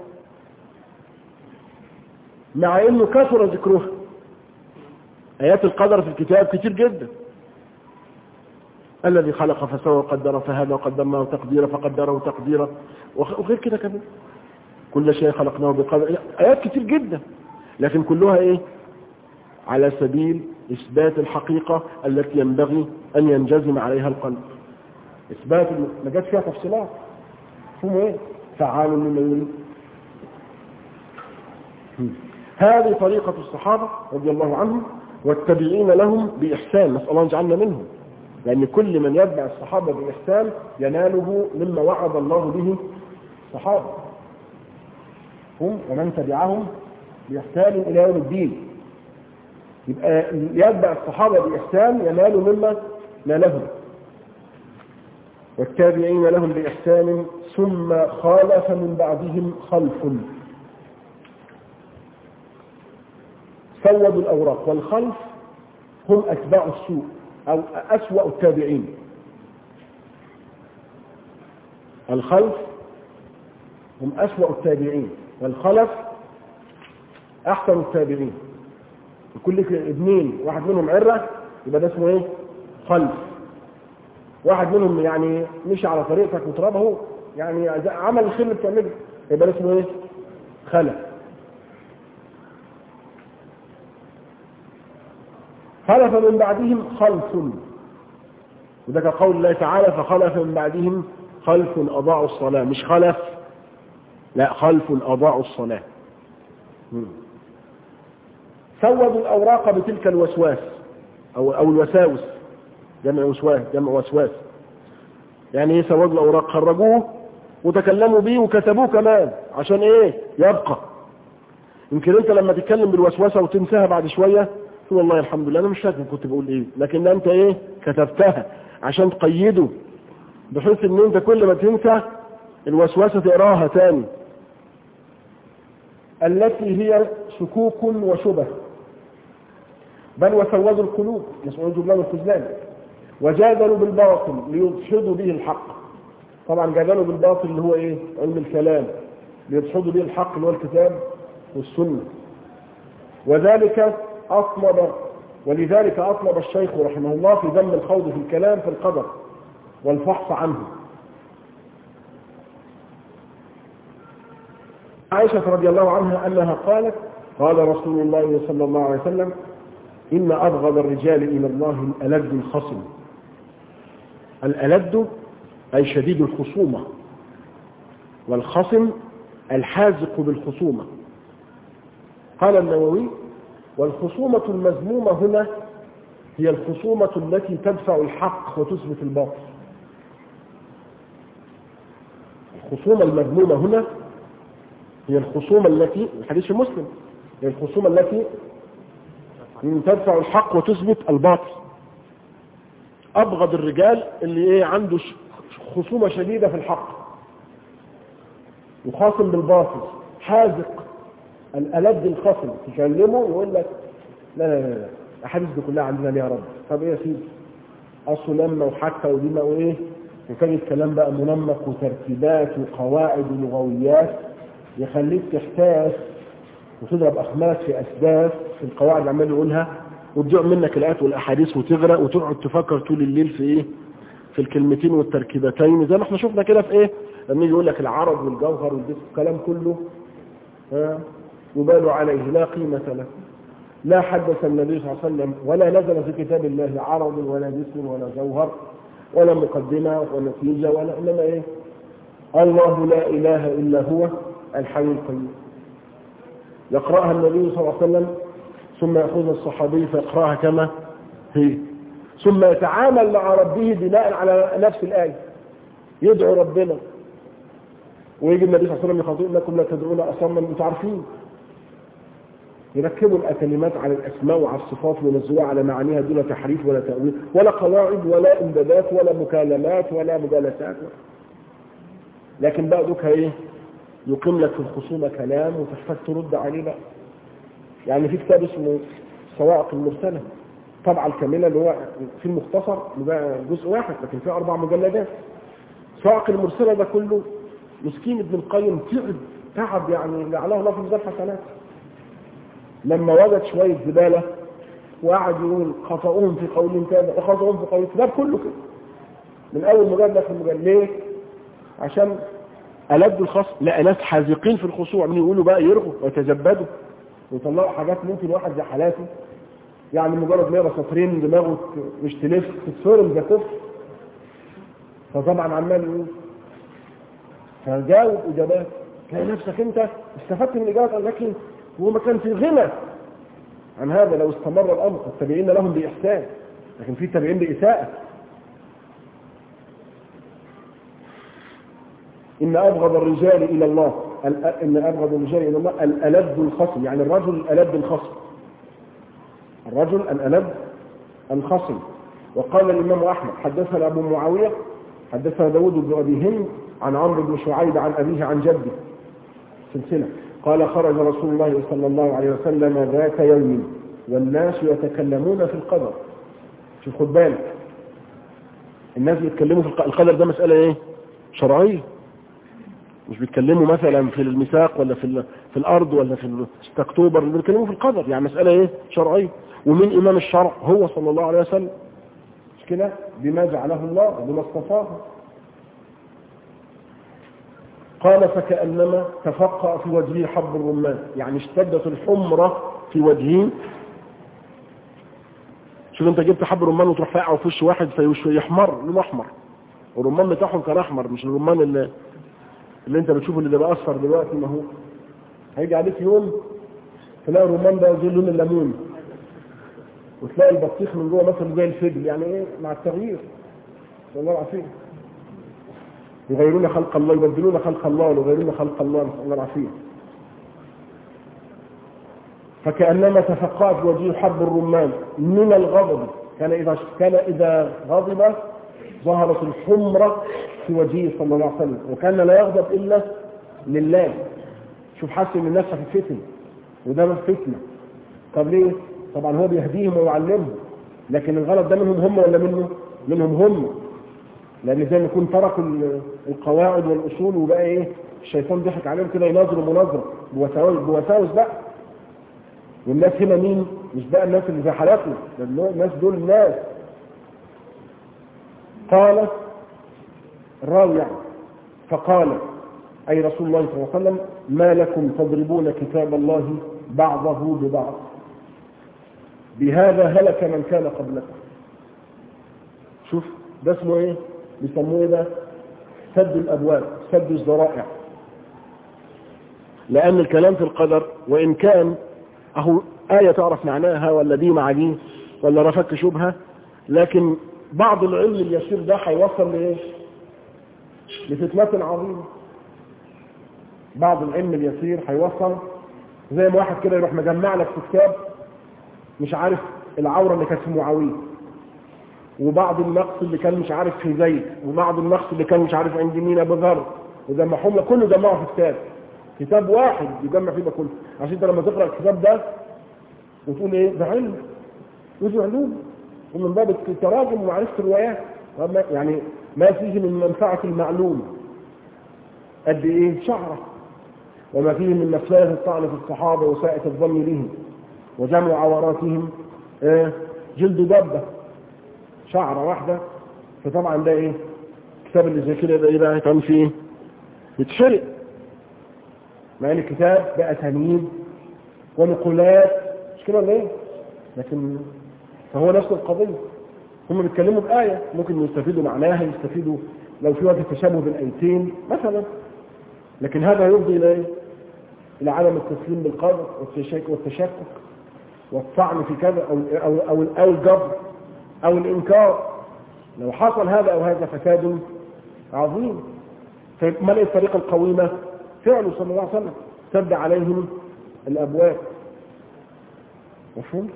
مع إنه كثر ذكرها. آيات القدر في الكتاب كتير جدا: الذي خلق فسوى وقدر فهدى وقدرناه تقديرا فقدره تقديرا، وغير كده كمان. كل شيء خلقناه بقدر، آيات كتير جدا، لكن كلها إيه؟ على سبيل إثبات الحقيقة التي ينبغي أن ينجزم عليها القلب. إثبات ما جات فيها تفصيلات، هم إيه؟ فعال لما يريد. هذه طريقة الصحابة رضي الله عنهم والتابعين لهم بإحسان، نسأل الله يجعلنا منهم، لأن كل من يتبع الصحابة بإحسان يناله مما وعد الله به الصحابة، هم ومن تبعهم بإحسان إلى يوم الدين. يبقى يتبع الصحابة بإحسان ينال مما نالهم، والتابعين لهم بإحسان ثم خالف من بعدهم خلف سودوا الأوراق. والخلف هم أتباع السوء أو أسوأ التابعين. الخلف هم أسوأ التابعين والخلف أحسن التابعين. كل ابنين واحد منهم عرة يبقى ده اسمه ايه؟ خلف. واحد منهم يعني مشي على طريقتك وترابه، يعني عمل الخير اللي بتعمله، يبقى ده اسمه ايه؟ خلف. خلف من بعدهم خلف، وده كقول الله تعالى فخلف من بعدهم خلف أضاعوا الصلاة، مش خلف، لا، خلف أضاعوا الصلاة. سودوا الأوراق بتلك الوسواس أو الوساوس، جمع وسواس. يعني ايه سودوا الأوراق؟ خرجوه وتكلموا به وكتبوه كمان عشان ايه؟ يبقى. يمكن انت لما تتكلم بالوسوسة وتنساها بعد شوية تقول والله الحمد لله انا مش فاكر كنت بقول ايه، لكن انت ايه؟ كتبتها عشان تقيده، بحيث ان انت كل ما تنسى الوسوسة تقراها تاني، التي هي شكوك وشبه. بل وسودوا القلوب، يسعون جبلان الخزلان، وجادلوا بالباطل ليدحضوا به الحق. طبعا جادلوا بالباطل اللي هو ايه؟ علم الكلام، ليدحضوا به الحق اللي هو الكتاب والسنة. ولذلك أطلب الشيخ رحمه الله في ذم الخوض في الكلام في القدر والفحص عنه. عائشة رضي الله عنها أنها قالت قال رسول الله صلى الله عليه وسلم إن أبغض الرجال إلى الله الألد الخصم. الألد أي شديد الخصومة، والخصم الحازق بالخصومة. قال النووي والخصومة المذمومة هنا هي الخصومة التي تدفع الحق وتثبت الباطل. الخصومة المذمومة هنا هي الخصومة التي، الحديث مسلم، هي الخصومة التي تدفع الحق وتثبت الباطل. أبغض الرجال اللي ايه؟ عنده خصومة شديدة في الحق وخاصم بالباطل، حازق الألد الخصم، تكلمه يقول لك لا لا لا الأحاديث دي كلها عندنا ليه يا رب؟ طب ايه يا سيدي؟ أصل لما وحكى وديما وايه؟ وكان الكلام بقى منمق وترتيبات وقواعد ولغويات يخليك تحتاس وتضرب أخماس في أسداس في القواعد اللي عمال يقولها، وتضيع منك الآيات والأحاديث وتغرق وتقعد تفكر طول الليل في ايه؟ في الكلمتين والتركيبتين، زي ما احنا شفنا كده في ايه؟ لما يجي يقول لك العرض والجوهر والكلام كله يبال عليه لا قيمة له. لا حدث النبي صلى الله عليه وسلم ولا نزل في كتاب الله عرض ولا جسم ولا جوهر ولا مقدمة ولا نتيجة ولا، إنما إيه؟ الله لا إله إلا هو الحي القيوم. يقرأها النبي صلى الله عليه وسلم ثم يأخذها الصحابي فيقرأها كما هي، ثم يتعامل مع ربه بناء على نفس الآية، يدعو ربنا. ويجي النبي صلى الله عليه وسلم يخاطب انكم لا تدعون اصما، انتم عارفين. يركبوا الكلمات على الاسماء وعلى الصفات وينزلوها على معانيها دون تحريف ولا تاويل ولا قواعد ولا امدادات ولا مكالمات ولا مجالسات. لكن بقى دوكها ايه؟ يقيم لك في الخصومه كلام وتحتاج ترد عليه بقى. يعني في كتاب اسمه الصواعق المرسله، طبعا الكامله اللي هو في المختصر جزء واحد لكن فيه 4 مجلدات. الصواعق المرسله ده كله مسكين ابن القيم تعب يعني جعله الله في ميزان حسنات. لما وجد شويه زباله وقعد يقول خطأهم في قول كذا وخطأهم في قول كذا، كله كده من اول مجلد في المجلد. ليه؟ عشان ألد الخصم. لا، ناس حازقين في الخصوع من يقولوا بقى يرغوا ويتزبدوا ويطلعوا حاجات ممكن واحد زي حالاتي يعني مجرد ما يقرا سطرين دماغه مش تلف تتفرم ده كفر. فطبعا عمال يقول فجاوب اجابات تلاقي نفسك انت استفدت من الاجابات، لكن هو ما كان في غنى عن هذا لو استمر الامر. التابعين لهم باحسان، لكن في تابعين باساءه. ان ابغض الرجال الى الله الالد الخصم، يعني الرجل الالد الخصم، الرجل الالد الخصم. وقال الامام احمد حدثنا ابو معاويه حدثنا داود بن ابي هند عن عمرو بن شعيب عن ابيه عن جده سلسله قال خرج رسول الله صلى الله عليه وسلم ذات يوم والناس يتكلمون في القدر. شوف خد بالك، الناس بيتكلموا في القدر، ده مساله ايه؟ شرعيه. مش بيتكلموا مثلا في الميثاق ولا في الارض ولا في 6 اكتوبر، اللي بيتكلموا في القدر، يعني مساله ايه؟ شرعيه. ومن امام الشرع هو صلى الله عليه وسلم، مش كده؟ بما جعله الله وبما اصطفاه. قال فكأنما تفقأ في وجهه حب الرمان، يعني اشتدت الحمرة في وجهه. شوف انت جبت حب الرمان وتروح فاقعه في وش واحد فيحمر لونه احمر، والرمان بتاعهم كان احمر، مش الرمان اللي انت بتشوفه اللي بقى اصفر دلوقتي. ما هو هيجي عليك يوم تلاقي الرمان ده زي لون الليمون، وتلاقي البطيخ من جوه مثلا زي الفجل، يعني ايه؟ مع التغيير. الله العافيه. يغيرون خلق الله، يبدلون خلق الله ويغيرون خلق الله، نسأل الله العافيه. فكأنما تفقأت وجهه حب الرمان من الغضب، كان إذا غضب ظهرت الحمرة في وجهه صلى الله عليه وسلم، وكان لا يغضب إلا لله. شوف حاسس من نفسه في الفتن، وده من فتنة. طب ليه؟ طبعا هو بيهديهم ويعلمهم، لكن الغلط ده منهم هم ولا منه؟ منهم هم، لأن زي ما يكون تركوا القواعد والأصول وبقى إيه؟ الشيطان ضحك عليهم كده يناظروا مناظرة بوساوس بقى. والناس هنا مين؟ مش بقى الناس اللي زي حالاتنا، الناس دول الناس. قال الراوي يعني فقال أي رسول الله صلى الله عليه وسلم ما لكم تضربون كتاب الله بعضه ببعض بهذا هلك من كان قبلكم. شوف ده اسمه ايه؟ بيسموه ده سد الابواب، سد الذرائع. لان الكلام في القدر وان كان اهو آية تعرف معناها ولا دي مع دي ولا رفك شبهة، لكن بعض العلم اليسير ده هيوصل لايه؟ لفتنة عظيمة. بعض العلم اليسير هيوصل زي ما واحد كده يروح مجمع لك في كتاب مش عارف العورة اللي كانت في معاوية، وبعض النقص اللي كان مش عارف في زيد، وبعض النقص اللي كان مش عارف عند مين ابو ذر، وجمعهم لك كله، جمعه في كتاب واحد يجمع فيه ده كله. عشان انت لما تقرا الكتاب ده وتقول ايه ده علم، وده علوم، ومن باب التراجم ومعرفه الروايات، يعني ما فيه من منفعه المعلوم قد ايه؟ شعره. وما فيه من مفسده الطعن في الصحابه وساءة الظن بهم وجمع عوراتهم جلد دبه، شعره واحده. فطبعا ده ايه؟ الكتاب اللي زي كده ده ايه بقى؟ كان فيه يتحرق، مع ان الكتاب بقى تنين ونقولات، مش كده ليه؟ لكن فهو نفس القضيه. هم بيتكلموا بآية ممكن يستفيدوا معناها، يستفيدوا لو في وجه تشابه بين آيتين مثلا، لكن هذا يفضي الى ايه؟ الى عدم التسليم بالقدر والتشكك والطعن في كذا او الجبر او الانكار. لو حصل هذا او هذا فساد عظيم. فما لقي الطريقه القويمه؟ فعله صلى الله عليه وسلم، سد عليهم الابواب. مفهوم؟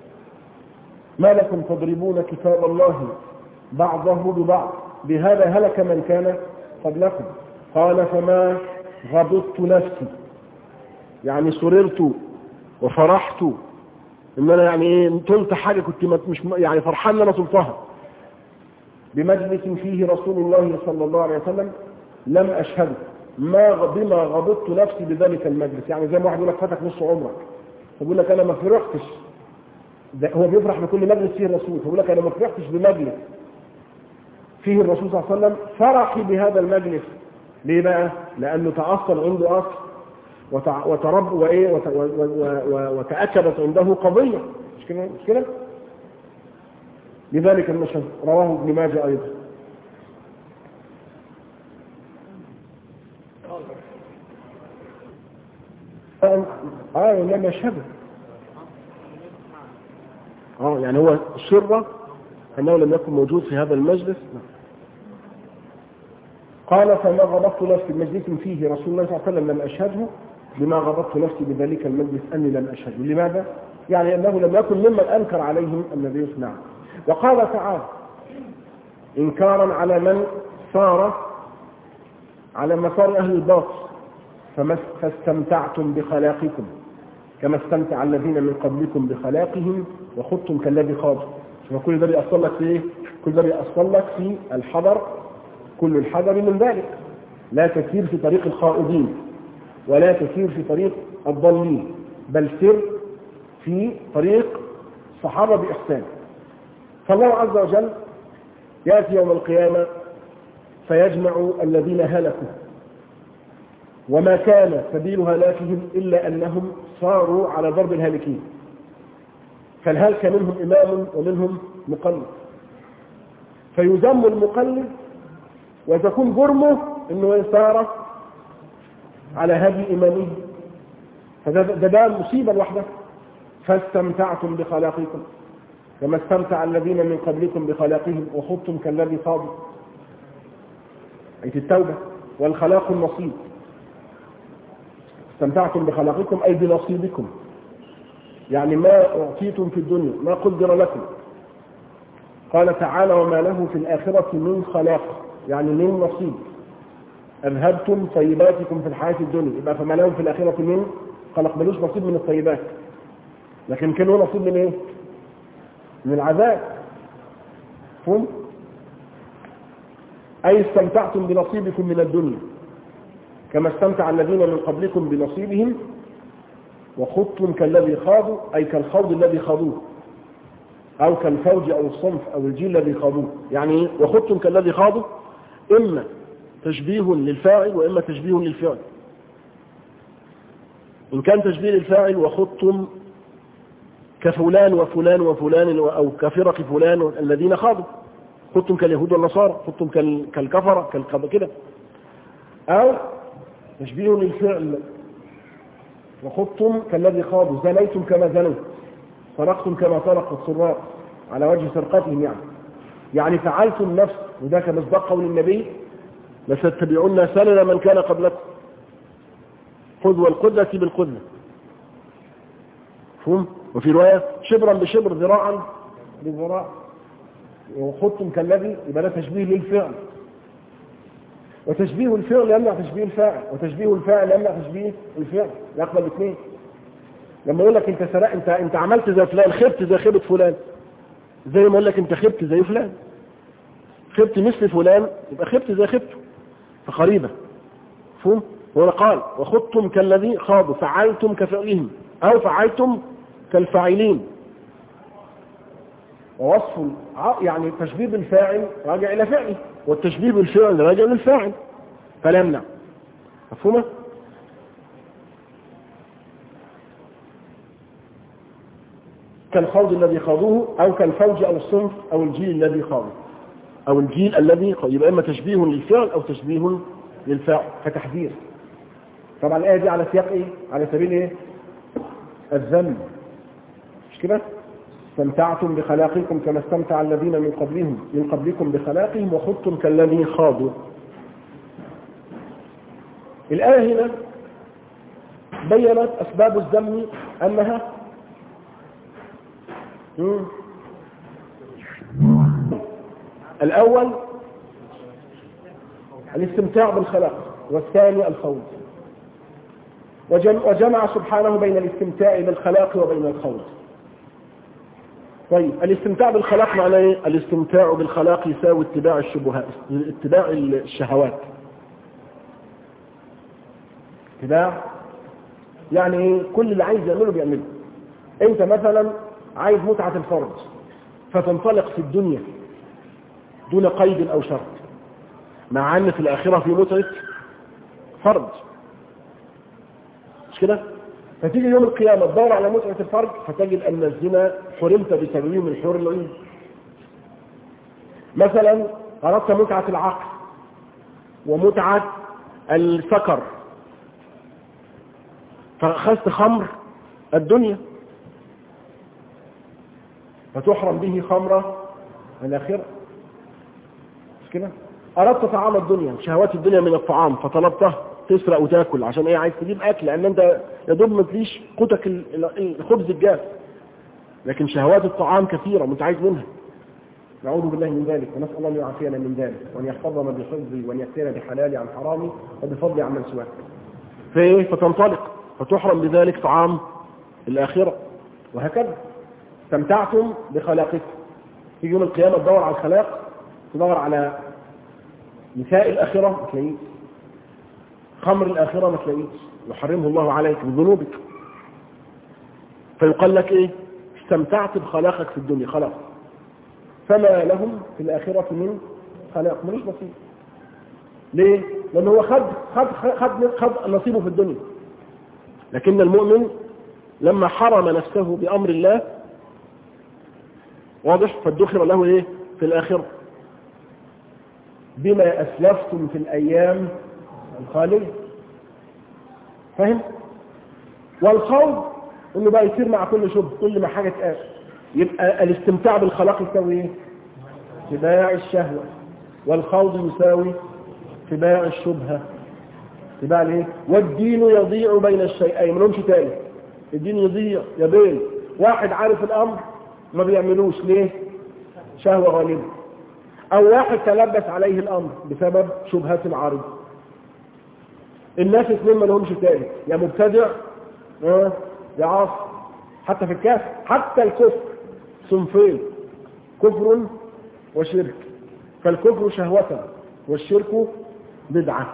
ما لكم تضربون كتاب الله بعضه ببعض بهذا هلك من كان قبلكم. قال فما غضبت نفسي، يعني سررت وفرحت ان انا يعني ايه طلت حاجه كنت مش يعني فرحان ان انا طلتها بمجلس فيه رسول الله صلى الله عليه وسلم لم اشهده بما غضبت نفسي بذلك المجلس. يعني زي ما واحد يقول لك فاتك نص عمرك، فبيقول لك انا ما فرحتش، هو بيفرح بكل مجلس فيه الرسول، فبيقول لك انا ما فرحتش بمجلس فيه الرسول صلى الله عليه وسلم فرحي بهذا المجلس. ليه بقى؟ لانه تأصل عنده اصل وترب وايه وتأكدت عنده قضيه. مش كده؟ لذلك المشهد رواه ابن ماجه أيضا. لم يشهده. يعني هو الشرة أنه لم يكن موجود في هذا المجلس. قال فما غضبت نفسي بمجلس فيه رسول الله صلى الله عليه وسلم لم أشهده بما غضبت نفسي بذلك المجلس أني لم أشهده. لماذا؟ يعني أنه لم يكن ممن أنكر عليهم النبي صلى الله عليه وسلم. وقال تعالى إنكارا على من صار على مسار أهل الباطل فاستمتعتم بخلاقكم كما استمتع الذين من قبلكم بخلاقهم وخضتم كالذي خاضوا. كل ده بيأصل لك في ايه؟ كل ده بيأصل لك في الحذر، كل الحذر من ذلك. لا تسير في طريق الخائضين ولا تسير في طريق الضالين، بل سر في طريق الصحابة بإحسان. فالله عز وجل يأتي يوم القيامة فيجمع الذين هلكوا وما كان سبيل هلاكهم إلا أنهم صاروا على ضرب الهالكين، فالهلك منهم إمام ومنهم مقلد، فيذم المقلد وتكون جرمه أنه يسار على هدي إمامه. فده مصيبة لوحده. فاستمتعتم بخلاقكم كما استمتع الذين من قبلكم بخلاقهم وخضتم كالذي خاضوا. أي في التوبة. والخلاق النصيب. استمتعتم بخلاقكم أي بنصيبكم، يعني ما أعطيتم في الدنيا، ما قدر لكم. قال تعالى وما له في الآخرة من خلاق، يعني من نصيب. أذهبتم طيباتكم في الحياة الدنيا، يبقى فما له في الآخرة من خلاق، ملوش نصيب من الطيبات، لكن كان له نصيب من إيه؟ من العذاب. فهم؟ أي استمتعتم بنصيبكم من الدنيا كما استمتع الذين من قبلكم بنصيبهم وخضتم كالذي خاضوا، أي كالخوض الذي خاضوه، أو كالفوج أو الصنف أو الجيل الذي خاضوه. يعني وخضتم كالذي خاضوا إما تشبيه للفاعل وإما تشبيه للفعل. إن كان تشبيه للفاعل وخضتم كفلان وفلان وفلان أو كفرق فلان الذين خاضوا، خضتم كاليهود والنصارى، خضتم كالكفرة كده. أو تشبيه للفعل وخضتم كالذي خاضوا، زنيتم كما زنوا، سرقتم كما سرق السراق على وجه سرقتهم. يعني فعلتم نفس، وذاك مصداق قول النبي لتتبعون سنن من كان قبلكم خذوا القدة بالقدة. فهم؟ وفي رواية شبرا بشبر ذراعا بذراع. وخضتم كالذي، يبقى ده تشبيه للفعل. وتشبيه الفعل يمنع تشبيه الفاعل، وتشبيه الفاعل يمنع تشبيه الفعل، يقبل الاثنين. لما يقول لك انت سرقت، انت عملت زي فلان، خبت زي خبت فلان، زي ما يقول لك انت خبت زي فلان، خبت مثل فلان، يبقى خبت زي خبته، فقريبة. فهم؟ وهنا قال وخضتم كالذي خاضوا، فعلتم كفعلهم او فعلتم كالفاعلين. ووصف يعني تشبيه بالفاعل راجع الى فعله، والتشبيه بالفعل راجع للفاعل، فلا يمنع. مفهومه؟ كالخوض الذي خاضوه او كالفوج او الصنف او الجيل الذي خاضوا، او الجيل الذي خاضوا، يبقى اما تشبيه للفعل او تشبيه للفاعل، فتحذير. طبعا الايه دي على سياق ايه؟ على سبيل ايه؟ الذم، مش كده؟ استمتعتم بخلاقكم كما استمتع الذين من قبلكم بخلاقهم وخضتم كالذي خاضوا. الآية هنا بيّنت أسباب الذم أنها الأول الاستمتاع بالخلاق، والثاني الخوض. وجمع سبحانه بين الاستمتاع بالخلاق وبين الخوض. طيب الاستمتاع بالخلاق معناه ايه؟ الاستمتاع بالخلاق يساوي اتباع الشبهات، اتباع الشهوات. اتباع يعني ايه؟ كل اللي عايز يعمله بيعمله. انت مثلا عايز متعة الفرج، فتنطلق في الدنيا دون قيد او شرط، مع ان في الاخرة في متعة فرج، مش كده؟ فتيجي يوم القيامة تدور على متعة الفرج فتجد أن الزنا حرمت بسببه من حور العين. مثلا أردت متعة العقل ومتعة السكر فأخذت خمر الدنيا فتحرم به خمرة الآخرة. مش كده؟ أردت طعام الدنيا شهوات الدنيا من الطعام فطلبته تسرق وتاكل عشان ايه؟ عايز تجيب اكل لان انت يا دوب ما تليش قوتك الخبز الجاف، لكن شهوات الطعام كثيرة وانت عايز منها. نعوذ بالله من ذلك ونسأل الله ان يعافينا من ذلك وان يحفظنا بحفظه وان يأتينا بحلالي عن حرامي وبفضلي عن من سواه. فايه؟ فتنطلق فتحرم بذلك طعام الآخرة. وهكذا استمتعتم بخلاقكم في يوم القيامة تدور على الخلاق، تدور على نساء الآخرة ما تلاقيش، خمر الآخرة ما تلاقيش، يحرمه الله عليك بذنوبك. فيقال لك ايه؟ استمتعت بخلاقك في الدنيا خلاص، فما لهم في الآخرة من خلاق، ملوش نصيب. ليه؟ لأنه هو خد نصيبه في الدنيا. لكن المؤمن لما حرم نفسه بأمر الله واضح فادخر له ايه في الآخرة بما أسلفتم في الأيام الخالية. فاهم؟ والخوض انه بقى يصير مع كل شبه، كل ما حاجة تقال يبقى الاستمتاع بالخلاق يساوي ايه؟ اتباع الشهوة، والخوض يساوي اتباع الشبهة، اتباع الايه؟ والدين يضيع بين الشيئين، منهمش تاني. الدين يضيع يا بين واحد عارف الامر ما بيعملوش ليه؟ شهوة غالبة، او واحد تلبس عليه الامر بسبب شبهات العارض. الناس اثنين ما لهمش تاني، يا مبتدع يا عاصي. حتى في الكافر، حتى الكفر صنفين، كفر وشرك، فالكفر شهوة والشرك بدعة.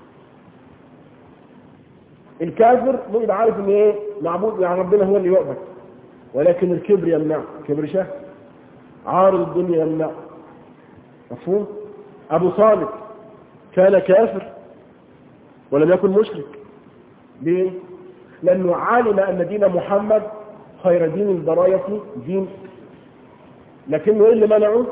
الكافر يبقى عارف ان ايه؟ معبود يعني ربنا هو اللي يعبد، ولكن الكبر يمنع، كبر شهوة، عارض الدنيا يمنع. مفهوم؟ ابو صالح كان كافر ولم يكن مشرك. ليه؟ لأنه علم أن دين محمد خير دين البراية دين، لكنه إيه اللي منعه؟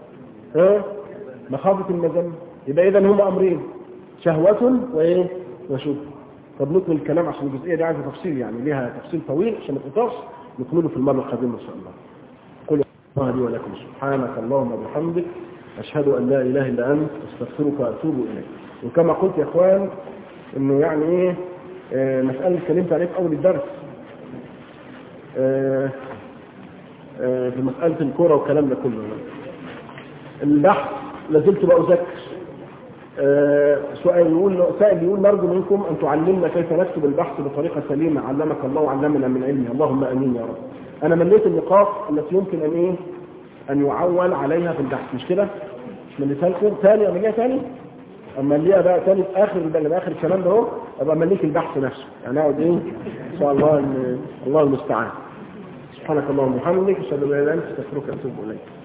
مخافة المذمة. يبقى إذن هم أمرين، شهوة وإيه؟ وشبه. طب نكمل الكلام عشان الجزئية دي عايزة تفصيل، يعني ليها تفصيل طويل عشان ما تقطعش، نكمله في المرة القادمة إن شاء الله. قل الله لي ولكم سبحانك اللهم وبحمدك أشهد أن لا إله إلا أنت أستغفرك وأتوب إليك. وكما قلت يا إخوان إنه يعني إيه مسألة اتكلمت عليه في أول الدرس في مسألة الكرة والكلام ده كله. البحث لازلت بقى أذكر. سائل يقول نرجو منكم أن تعلمنا كيف نكتب البحث بطريقة سليمة علمك الله وعلمنا من علمه، اللهم أمين يا رب. أنا مليت النقاط التي يمكن أن إيه أن يعول عليها في البحث، مش كده؟ مش مليتها لكم ثاني أمليها ثاني؟ أما اللي بقى ثاني في آخر الكلام ده هو أبقى مليك البحث نفسه، يعني أقعد إيه إن شاء الله الله المستعان. سبحانك اللهم وبحمدك أشهد أن لا إله إلا أنت أستغفرك وأتوب إليك.